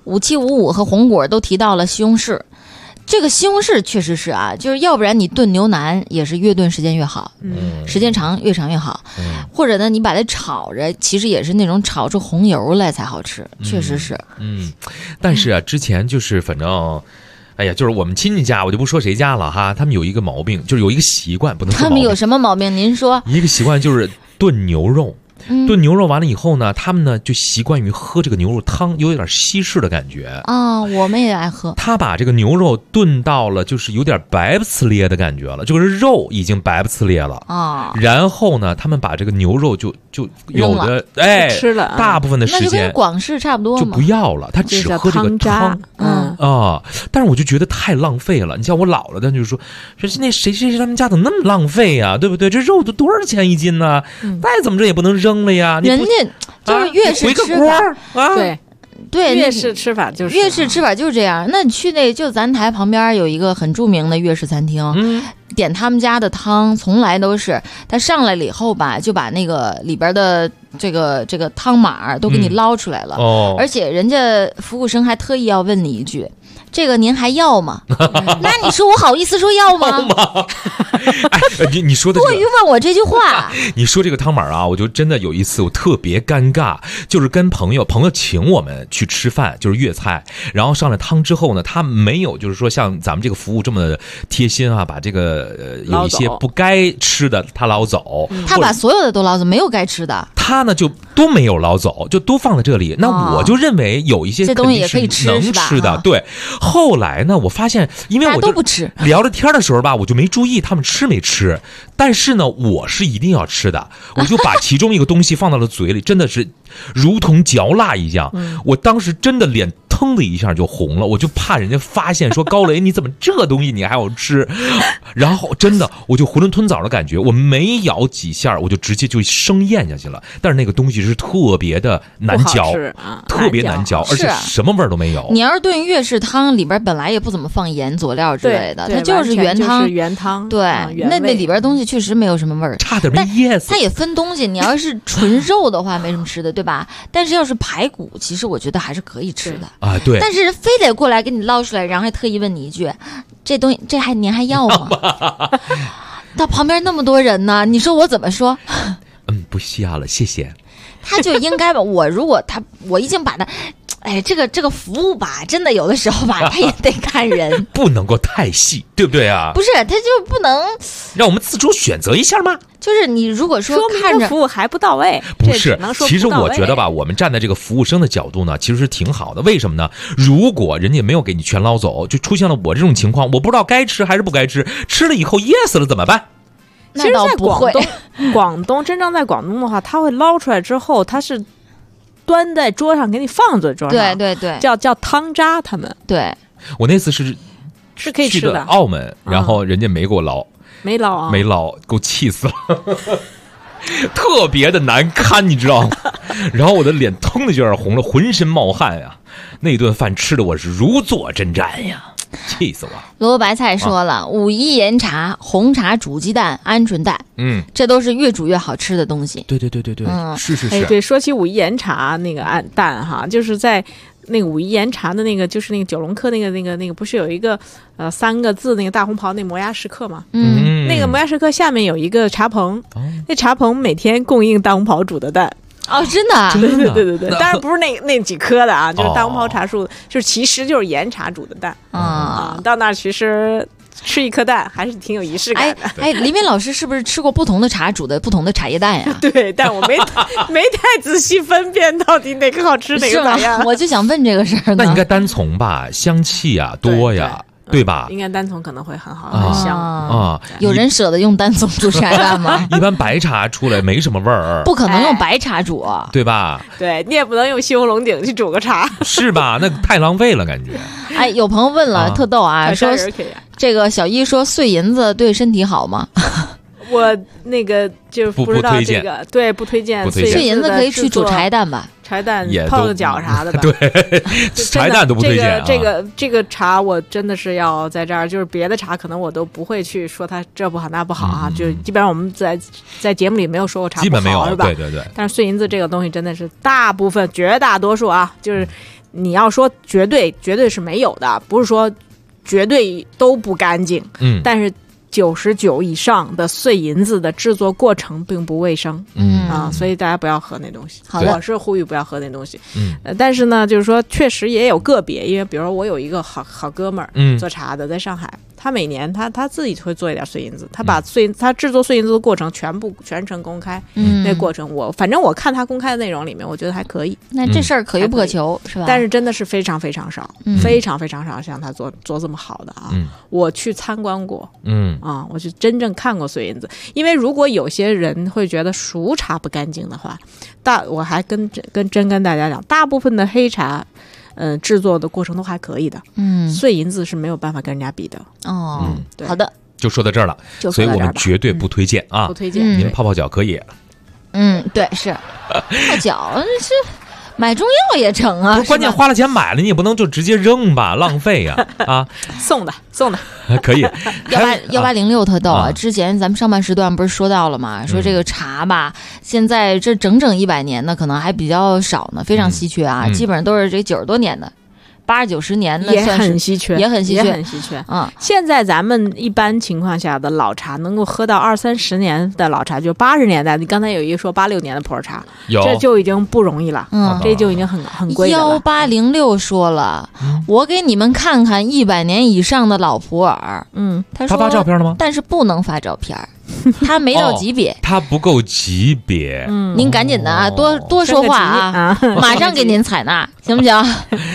5755和红果都提到了西红柿。这个西红柿确实是啊，就是要不然你炖牛腩也是越炖时间越好，时间长越长越好，或者呢你把它炒着，其实也是那种炒出红油来才好吃，确实是。 但是啊，之前就是反正，哎呀，就是我们亲戚家，我就不说谁家了哈，他们有一个毛病，就是有一个习惯，不能说毛病。 他们有什么毛病？您说。 一个习惯就是炖牛肉。炖牛肉完了以后呢，他们呢就习惯于喝这个牛肉汤，有点西式的感觉我们也爱喝。 他把这个牛肉炖到了，就是有点白不呲咧的感觉了，就是肉已经白不呲咧了然后呢，他们把这个牛肉就有的吃了， 大部分的时间那就跟广式差不多就不要了，他只喝这个汤但是我就觉得太浪费了。你像我姥姥，他就说那谁他们家怎么那么浪费呀，对不对？这肉都多少钱一斤呢？再怎么着也不能扔了呀。 人家就是粤式吃法对， 粤式吃法就是这样。那你去那就咱台旁边有一个很著名的粤式餐厅，点他们家的汤，从来都是他上来了以后吧，就把那个里边的这个汤码都给你捞出来了，而且人家服务生还特意要问你一句。这个您还要吗？那你说我好意思说要吗？ 你说的过于问我这句话。 你说这个汤码啊，我就真的有一次我特别尴尬，就是跟朋友请我们去吃饭，就是粤菜，然后上了汤之后呢，他没有就是说像咱们这个服务这么贴心啊，把这个有一些不该吃的他捞走， 他把所有的都捞走，没有该吃的。 他呢就都没有捞走，就都放在这里。那我就认为有一些这东西也可以吃， 能吃的，对。后来呢，我发现，因为我都不吃， 聊着天的时候吧，我就没注意他们吃没吃。但是呢，我是一定要吃的，我就把其中一个东西放到了嘴里，真的是如同嚼蜡一样。我当时真的脸腾的一下就红了，我就怕人家发现说高磊你怎么这东西你还要吃，然后真的我就囫囵吞枣的感觉，我没咬几下我就直接就生咽下去了。但是那个东西是特别的难嚼，特别难嚼，而且什么味儿都没有。 你要是炖粤式汤，里边本来也不怎么放盐佐料之类的，它就是原汤， 原汤。 对，那里边东西确实没有什么味儿， 差点没噎死。 它也分东西，你要是纯肉的话没什么吃的，对吧？但是要是排骨，其实我觉得还是可以吃的啊。对。 但是非得过来给你捞出来，然后还特意问你一句：“这东西您还要吗？”到旁边那么多人呢，你说我怎么说？ 不需要了，谢谢。 他就应该吧，我已经把他。哎，这个服务吧，真的有的时候吧，他也得看人， 不能够太细，对不对啊？ 不是，他就不能让我们自主选择一下吗？ 就是你如果说看着服务还不到位， 不是，其实我觉得吧，我们站在这个服务生的角度呢，其实是挺好的。为什么呢？如果人家没有给你全捞走，就出现了我这种情况，我不知道该吃还是不该吃，吃了以后噎死了怎么办？ 其实，在广东真正在广东的话，他会捞出来之后，他是端在桌上给你放在桌上， 对， 叫汤渣，他们对。 我那次是可以吃的， 澳门，然后人家没给我捞， 没捞， 给我气死了，特别的难堪，你知道吗？然后我的脸腾的就有点红了，浑身冒汗呀。那顿饭吃的我是如坐针毡呀。气死我！ 萝卜白菜说了，5一岩茶、红茶煮鸡蛋、鹌鹑蛋，这都是越煮越好吃的东西。 对，是。 哎，对，说起5一岩茶那个蛋哈，就是在那个5一岩茶的那个，就是那个九龙客那个，不是有一个3个字那个大红袍那摩崖石刻吗？那个摩崖石刻下面有一个茶棚，那茶棚每天供应大红袍煮的蛋。 哦，真的？ 对，当然不是那几颗的啊，就是大红袍茶树，就是其实就是岩茶煮的蛋啊。到那儿其实吃一颗蛋还是挺有仪式感的。 哎，黎明老师是不是吃过不同的茶煮的不同的茶叶蛋呀？ 对，但我没太仔细分辨到底哪个好吃哪个咋样。 我就想问这个事儿呢。 那应该单从吧，香气啊多呀。对吧？ 应该单丛可能会很好，很香啊。 有人舍得用单丛煮茶蛋吗？ 一般白茶出来没什么味儿， 不可能用白茶煮， 对吧？ 对，你也不能用西红龙井去煮个茶， 是吧？那太浪费了，感觉。 哎，有朋友问了，特逗啊，说这个小一说碎银子对身体好吗？ 我那个就不知道这个，对，不推荐。 碎银子可以去煮茶叶蛋吧？ 茶叶蛋泡个脚啥的吧？ 对，茶叶蛋都不推荐。 这个茶我真的是要在这儿，就是别的茶可能我都不会去说它这不好那不好啊，就基本上我们在节目里没有说过茶不好， 基本没有， 是吧？ 对。 但是碎银子这个东西真的是绝大多数啊，就是你要说绝对是没有的，不是说绝对都不干净，但是99%以上的碎银子的制作过程并不卫生，所以大家不要喝那东西。我是呼吁不要喝那东西。但是呢，就是说确实也有个别，因为比如说我有一个好哥们儿，做茶的，在上海，他每年他自己会做一点碎银子，他把他制作碎银子的过程全程公开。那过程反正我看他公开的内容里面，我觉得还可以。 那这事儿可遇不可求，是吧？ 但是真的是非常非常少，非常非常少像他做这么好的啊！我去参观过，我去真正看过碎银子。因为如果有些人会觉得熟茶不干净的话，我还跟大家讲，大部分的黑茶制作的过程都还可以的，碎银子是没有办法跟人家比的。 对，好的， 就说到这儿了，所以我们绝对不推荐啊， 不推荐。 您泡脚可以。 对，是泡脚是。买中药也成啊！ 关键花了钱买了，你也不能就直接扔吧，浪费呀！ 送的可以。 1806特逗啊！之前咱们上半时段不是说到了吗？说这个茶吧，现在这整100年的可能还比较少呢，非常稀缺啊，基本上都是这90多年的。80、90年的也很稀缺， 也很稀缺。 现在咱们一般情况下的老茶，能够喝到20-30年的老茶，就80年代。你刚才有一个说86年的普洱茶，这就已经不容易了。这就已经很贵了。 1806说了，我给你们看看100年以上的老普洱。他说发照片了吗？ 但是不能发照片。他没到级别， 他不够级别。 您赶紧的啊，多说话啊，马上给您采纳，行不行？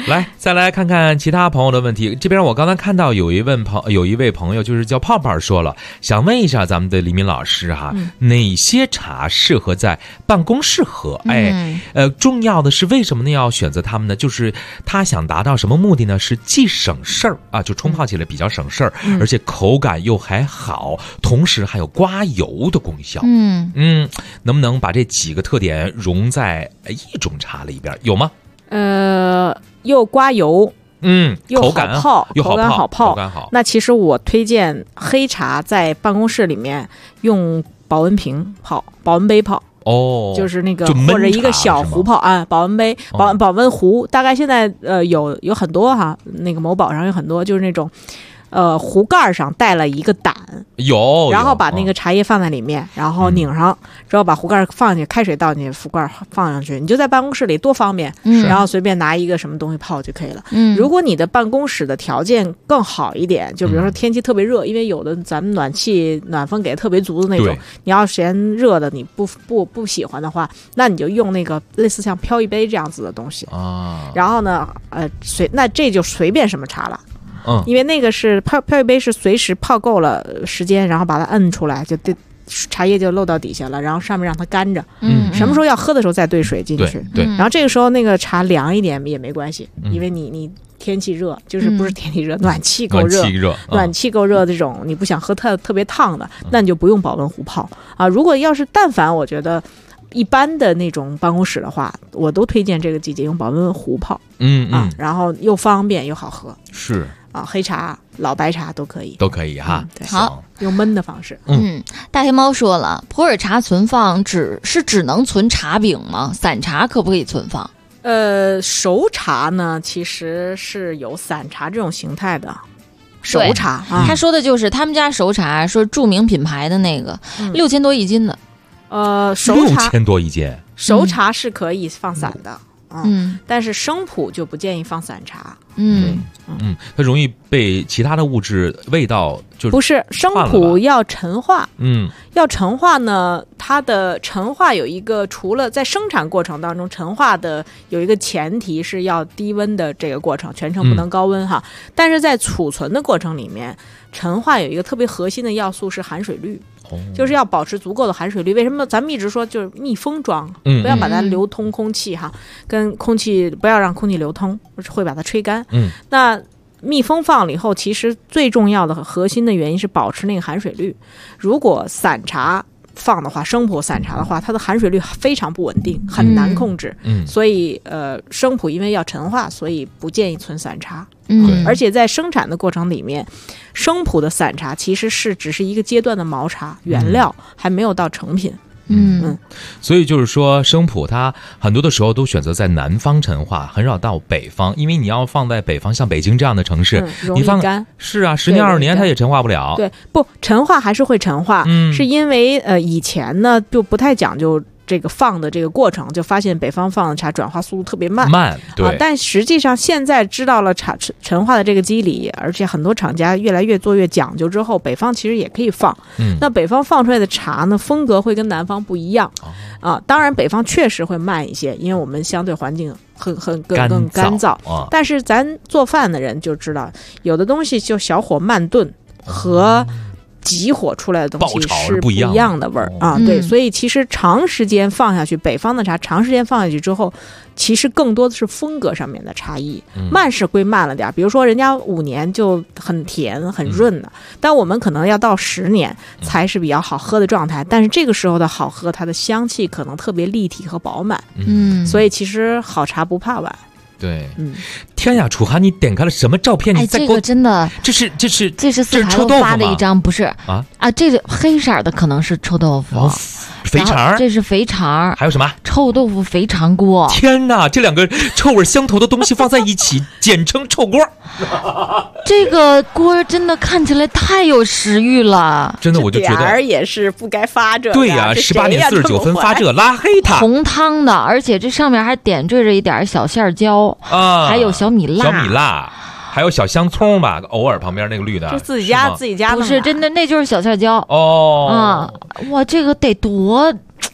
来，再来看看其他朋友的问题。这边我刚才看到有一位朋友就是叫泡泡说了，想问一下咱们的李敏老师哈，哪些茶适合在办公室喝？重要的是为什么呢要选择它们呢？就是他想达到什么目的呢？是既省事儿啊，就冲泡起来比较省事儿，而且口感又还好，同时还有刮油的功效。能不能把这几个特点融在一种茶里边？有吗？ 又刮油，又口感好泡， 口感好。 那其实我推荐黑茶在办公室里面用保温瓶泡，保温杯泡。就是那个或者一个小壶泡啊，保温杯、保温壶，大概现在有很多哈，那个某宝上有很多，就是那种。壶盖上带了一个胆，然后把那个茶叶放在里面，然后拧上，之后把壶盖放进去，开水倒进去，壶盖放上去，你就在办公室里多方便，然后随便拿一个什么东西泡就可以了。如果你的办公室的条件更好一点，就比如说天气特别热，因为有的咱们暖风给的特别足的那种，你要嫌热的你不喜欢的话，那你就用那个类似像飘一杯这样子的东西啊。然后呢，那这就随便什么茶了。因为那个是泡一杯是随时泡够了时间，然后把它摁出来，就茶叶就漏到底下了，然后上面让它干着。什么时候要喝的时候再兑水进去。对，然后这个时候那个茶凉一点也没关系，因为你天气热，就是不是天气热，暖气够热，暖气够热这种你不想喝特别烫的，那你就不用保温壶泡啊。如果要是但凡我觉得一般的那种办公室的话，我都推荐这个季节用保温壶泡。然后又方便又好喝。是。黑茶、老白茶都可以哈。对， 好， 用焖的方式。 大黑猫说了，普洱茶存放只能存茶饼吗？散茶可不可以存放？ 熟茶呢，其实是有散茶这种形态的。熟茶， 他说的就是他们家熟茶，说著名品牌的那个6000多一斤的。 熟茶 6000多一斤， 熟茶是可以放散的。但是生普就不建议放散茶。 它容易被其他的物质味道就不是生普要陈化。要陈化呢，它的陈化有一个，除了在生产过程当中陈化的有一个前提是要低温的这个过程，全程不能高温哈。但是在储存的过程里面，陈化有一个特别核心的要素是含水率。就是要保持足够的含水率。为什么咱们一直说就是密封装，不要把它流通空气哈，跟空气不要让空气流通，会把它吹干。那密封放了以后，其实最重要的核心的原因是保持那个含水率。如果散茶放的话，生普散茶的话，它的含水率非常不稳定，很难控制。所以生普因为要陈化，所以不建议存散茶。而且在生产的过程里面，生普的散茶其实只是一个阶段的毛茶原料，还没有到成品。 所以就是说生普它很多的时候都选择在南方陈化，很少到北方，因为你要放在北方，像北京这样的城市， 容易干。 是啊，10年20年它也陈化不了。 对，不陈化还是会陈化，是因为以前呢就不太讲究这个放的这个过程，就发现北方放的茶转化速度特别慢，对但实际上现在知道了茶陈化的这个机理，而且很多厂家越来越做越讲究之后，北方其实也可以放。那北方放出来的茶呢，风格会跟南方不一样。当然北方确实会慢一些，因为我们相对环境更干燥。但是咱做饭的人就知道，有的东西就小火慢炖和急火出来的东西是不一样的味儿啊。对，所以其实长时间放下去，北方的茶长时间放下去之后，其实更多的是风格上面的差异。慢是归慢了点，比如说人家5年就很甜很润的，但我们可能要到10年才是比较好喝的状态。但是这个时候的好喝，它的香气可能特别立体和饱满。所以其实好茶不怕晚。 对，天呀，楚涵，你点开了什么照片？你这个真的，这是四海路发的一张，不是这个黑色的可能是臭豆腐， 肥肠， 这是肥肠， 还有什么臭豆腐肥肠锅？ 天哪，这两个臭味相投的东西放在一起，简称臭锅。 这个锅真的看起来太有食欲了， 真的，我就觉得点儿也是不该发这。 对呀，18点49分发这，拉黑他。 红汤的，而且这上面还点缀着一点小馅椒啊，还有小米辣。 还有小香葱吧，偶尔旁边那个绿的， 就自己家的， 不是真的，那就是小馅椒哇，这个得多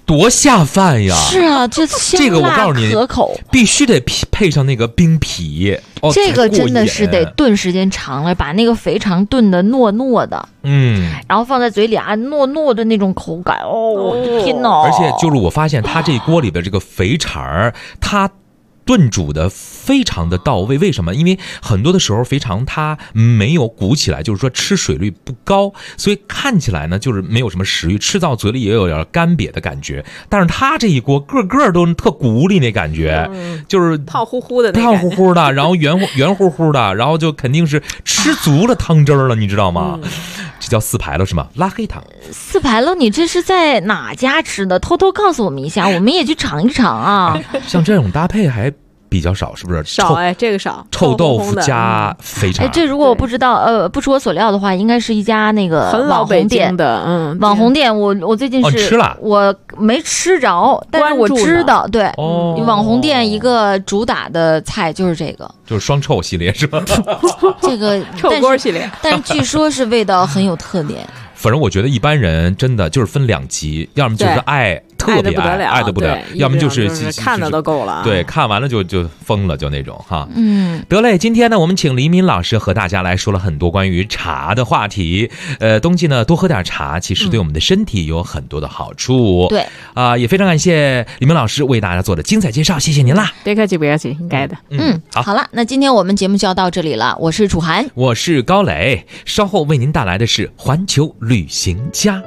多下饭呀！ 是啊，这个我告诉你， 可口， 必须得配上那个冰皮。 这个真的是得炖时间长了，把那个肥肠炖的糯糯的，然后放在嘴里啊，糯糯的那种口感，天哪！ 而且就是我发现它这锅里的这个肥肠，它炖煮的非常的到位。为什么？因为很多的时候肥肠它没有鼓起来，就是说吃水率不高，所以看起来呢就是没有什么食欲，吃到嘴里也有点干瘪的感觉。但是它这一锅个个都特鼓励那感觉，就是泡乎乎的， 泡乎乎的，然后圆乎乎的，然后就肯定是吃足了汤汁了，你知道吗？这叫四牌楼是吗？拉黑汤。 四牌楼，你这是在哪家吃的？偷偷告诉我们一下，我们也去尝一尝啊。 像这种搭配还比较少，是不是？ 少这个少。 臭豆腐加肥肠。 这如果我不知道，不出我所料的话，应该是一家那个网红店的， 网红店。我最近是吃了， 我没吃着，但是我知道，对，网红店一个主打的菜就是这个， 就是双臭系列是吧？ 这个臭锅系列， 但是据说是味道很有特点。 反正我觉得一般人真的就是分两极，要么就是特别爱的不得了，要么就是看的都够了。 对，看完了就疯了，就那种哈。得嘞，今天呢，我们请黎明老师和大家来说了很多关于茶的话题。冬季呢，多喝点茶，其实对我们的身体有很多的好处。 对也非常感谢黎明老师为大家做的精彩介绍，谢谢您啦。 别客气，别客气，应该的。 好了，那今天我们节目就要到这里了。我是楚涵， 我是高磊，稍后为您带来的是环球旅行家。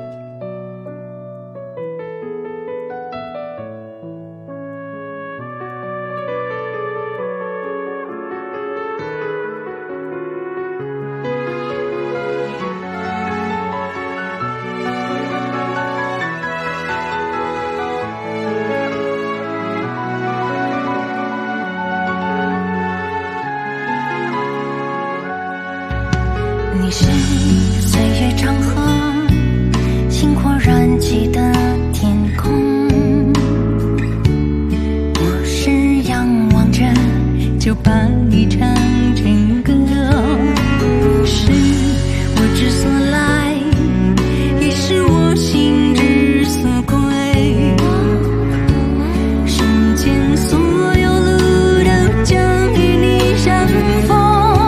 你是岁月长河，星火燃起的天空。我是仰望着，就把你唱成歌。你是我之所来，也是我心之所归。世间所有路都将与你相逢。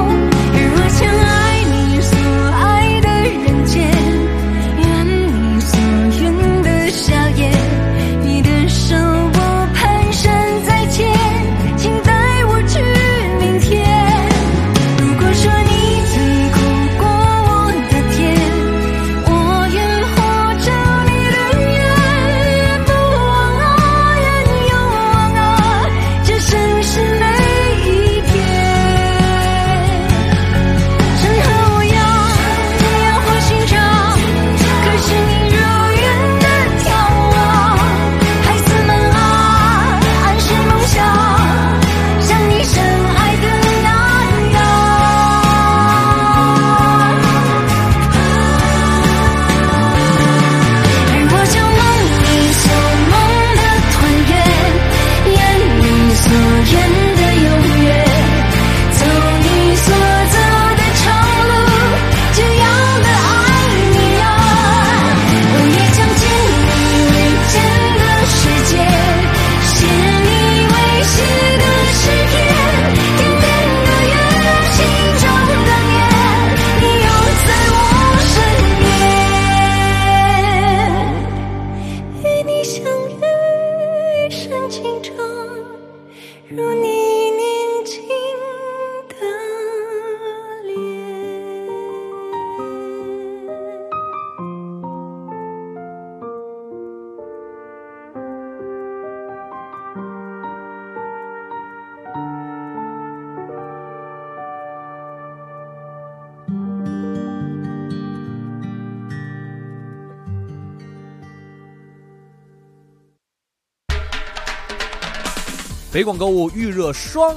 北广购物预热双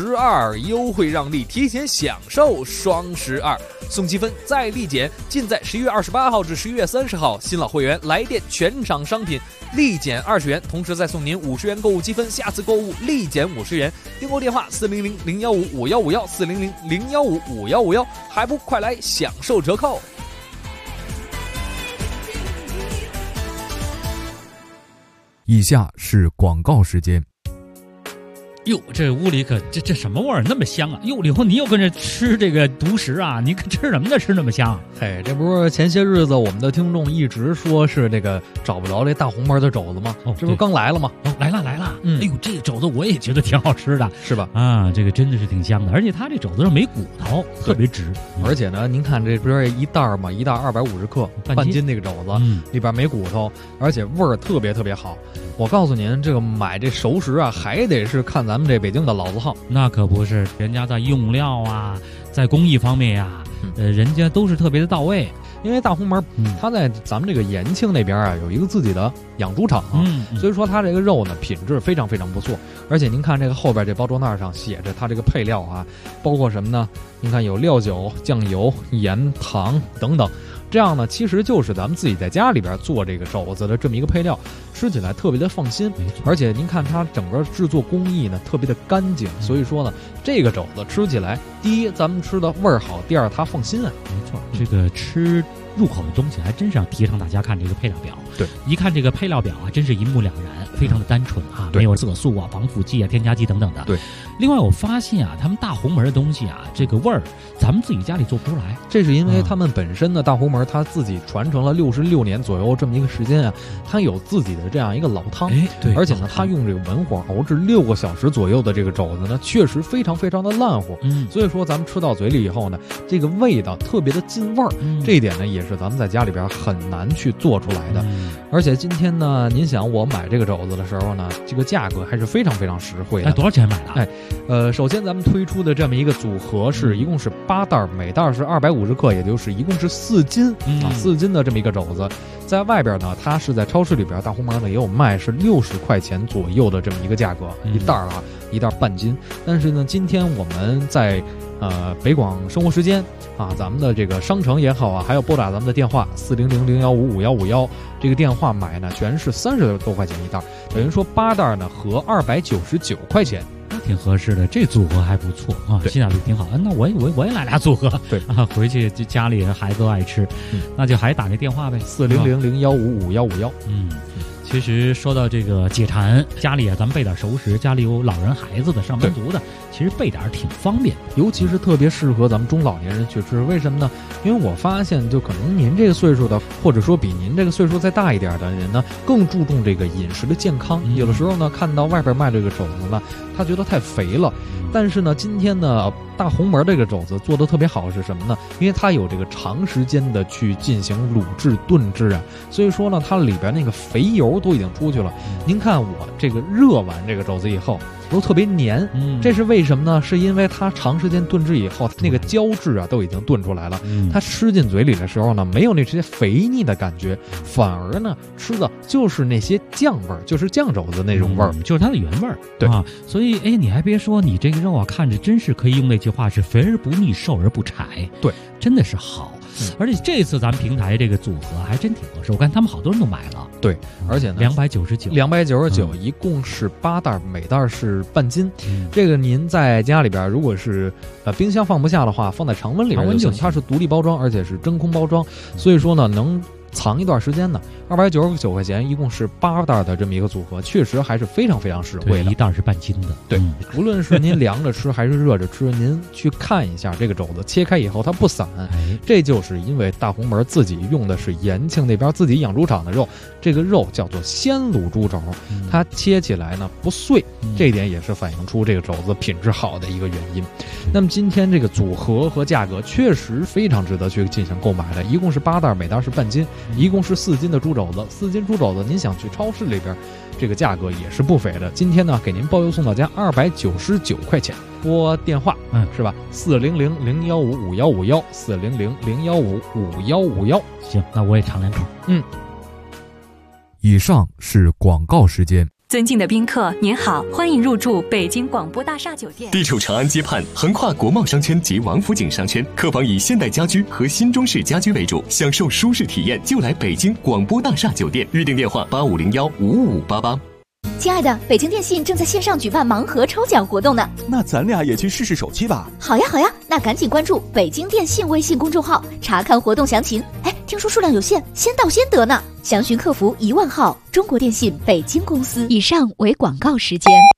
12优惠让利，提前享受双12，送积分再立减，尽在11月28号至11月30号。新老会员来电全场商品立减20元，同时再送您50元购物积分，下次购物立减50元。订购电话400-015-5151，400-015-5151，还不快来享受折扣！ 以下是广告时间。 哟，这屋里可这什么味儿那么香啊！哟，李红，你又跟着吃这个独食啊？你可吃什么呢？吃那么香？ 嘿，这不是前些日子我们的听众一直说是这个找不着这大红门的肘子吗？这不是刚来了吗？ 来了。哎呦，这个肘子我也觉得挺好吃的， 是吧？ 啊，这个真的是挺香的，而且它这肘子上没骨头，特别直。 而且呢，您看这不是一袋嘛，一袋250克，半斤那个肘子，里边没骨头，而且味儿特别特别好。我告诉您，这个买这熟食啊，还得是看咱们这北京的老字号。 那可不是，人家在用料啊，在工艺方面呀，人家都是特别的到位。 因为大红门，它在咱们这个延庆那边啊，有一个自己的养猪场啊，所以说它这个肉呢品质非常非常不错。而且您看这个后边这包装袋上写着它这个配料啊，包括什么呢？您看有料酒、酱油、盐、糖等等。这样呢，其实就是咱们自己在家里边做这个肘子的这么一个配料，吃起来特别的放心。而且您看它整个制作工艺呢特别的干净，所以说呢，这个肘子吃起来，第一咱们吃的味儿好，第二它放心啊。 没错，这个吃入口的东西还真是要提倡大家看这个配料表。 对， 一看这个配料表啊，真是一目了然，非常的单纯啊，没有色素啊、防腐剂啊、添加剂等等的。 对。 另外，我发现啊，他们大红门的东西啊，这个味儿咱们自己家里做不出来。 这是因为他们本身的大红门，他自己传承了66年左右这么一个时间啊，他有自己的这样一个老汤。 对， 而且呢，他用这个文火熬制6个小时左右的这个肘子呢，确实非常非常的烂乎。所以说咱们吃到嘴里以后呢，这个味道特别的进味儿。这一点呢，也是咱们在家里边很难去做出来的。而且今天呢，您想我买这个肘子的时候呢，这个价格还是非常非常实惠的。 多少钱买的？ 首先咱们推出的这么一个组合一共是8袋，每袋是250克，也就是一共是4斤4斤的这么一个肘子。在外边呢，它是在超市里边，大红门呢也有卖，是60块钱左右的这么一个价格，一袋啊，一袋半斤。但是呢，今天我们在北广生活时间啊，咱们的这个商城也好啊，还有拨打咱们的电话400-015-5151，这个电话买呢全是30多块钱一袋，等于说8袋呢合299块钱。 挺合适的，这组合还不错啊，性价比挺好。那我也来俩组合， 对啊，回去就家里孩子都爱吃，那就还打那电话呗 ，400-015-5151。 其实说到这个解馋，家里啊咱们备点熟食，家里有老人孩子的、上班族的，其实备点挺方便， 尤其是特别适合咱们中老年人去吃。为什么呢？因为我发现就可能您这个岁数的，或者说比您这个岁数再大一点的人呢，更注重这个饮食的健康。有的时候呢，看到外边卖这个肘子呢，他觉得太肥了。但是呢，今天呢，大红门这个肘子做的特别好是什么呢？因为它有这个长时间的去进行卤制炖制啊，所以说呢，它里边那个肥油都已经出去了。您看我这个热完这个肘子以后都特别黏，这是为什么呢？是因为它长时间炖制以后，那个胶质啊都已经炖出来了，它吃进嘴里的时候呢，没有那些肥腻的感觉，反而呢吃的就是那些酱味儿，就是酱肘子那种味儿， 就是它的原味儿。 对啊，所以你还别说，你这个肉啊，看着真是可以用那句话是肥而不腻，瘦而不柴。 对， 真的是好。而且这次咱们平台这个组合还真挺合适，我看他们好多人都买了。 对，而且呢 299， 一共是8袋，每袋是半斤。这个您在家里边，如果是冰箱放不下的话，放在常温里边就行。它是独立包装，而且是真空包装，所以说呢能藏一段时间呢。299块钱，一共是8袋的这么一个组合，确实还是非常非常实惠的。 一袋是半斤的。 对，无论是您凉着吃还是热着吃，您去看一下这个肘子，切开以后它不散，这就是因为大红门自己用的是延庆那边自己养猪场的肉，这个肉叫做鲜卤猪肘，它切起来呢不碎，这一点也是反映出这个肘子品质好的一个原因。那么今天这个组合和价格确实非常值得去进行购买的，一共是8袋，每袋是半斤，一共是4斤的猪肘子。4斤猪肘子，您想去超市里边，这个价格也是不菲的。今天呢，给您包邮送到家299块钱。拨电话，是吧？400-015-5151，400-015-5151。 行，那我也尝两口。 以上是广告时间。 尊敬的宾客，您好，欢迎入住北京广播大厦酒店。 地处长安街畔，横跨国贸商圈及王府井商圈，客房以现代家居和新中式家居为主，享受舒适体验就来北京广播大厦酒店。预订电话8501-55588。 亲爱的，北京电信正在线上举办盲盒抽奖活动呢， 那咱俩也去试试手气吧。 好呀，那赶紧关注北京电信微信公众号，查看活动详情。听说数量有限，先到先得呢。 详询客服10000号，中国电信北京公司。以上为广告时间。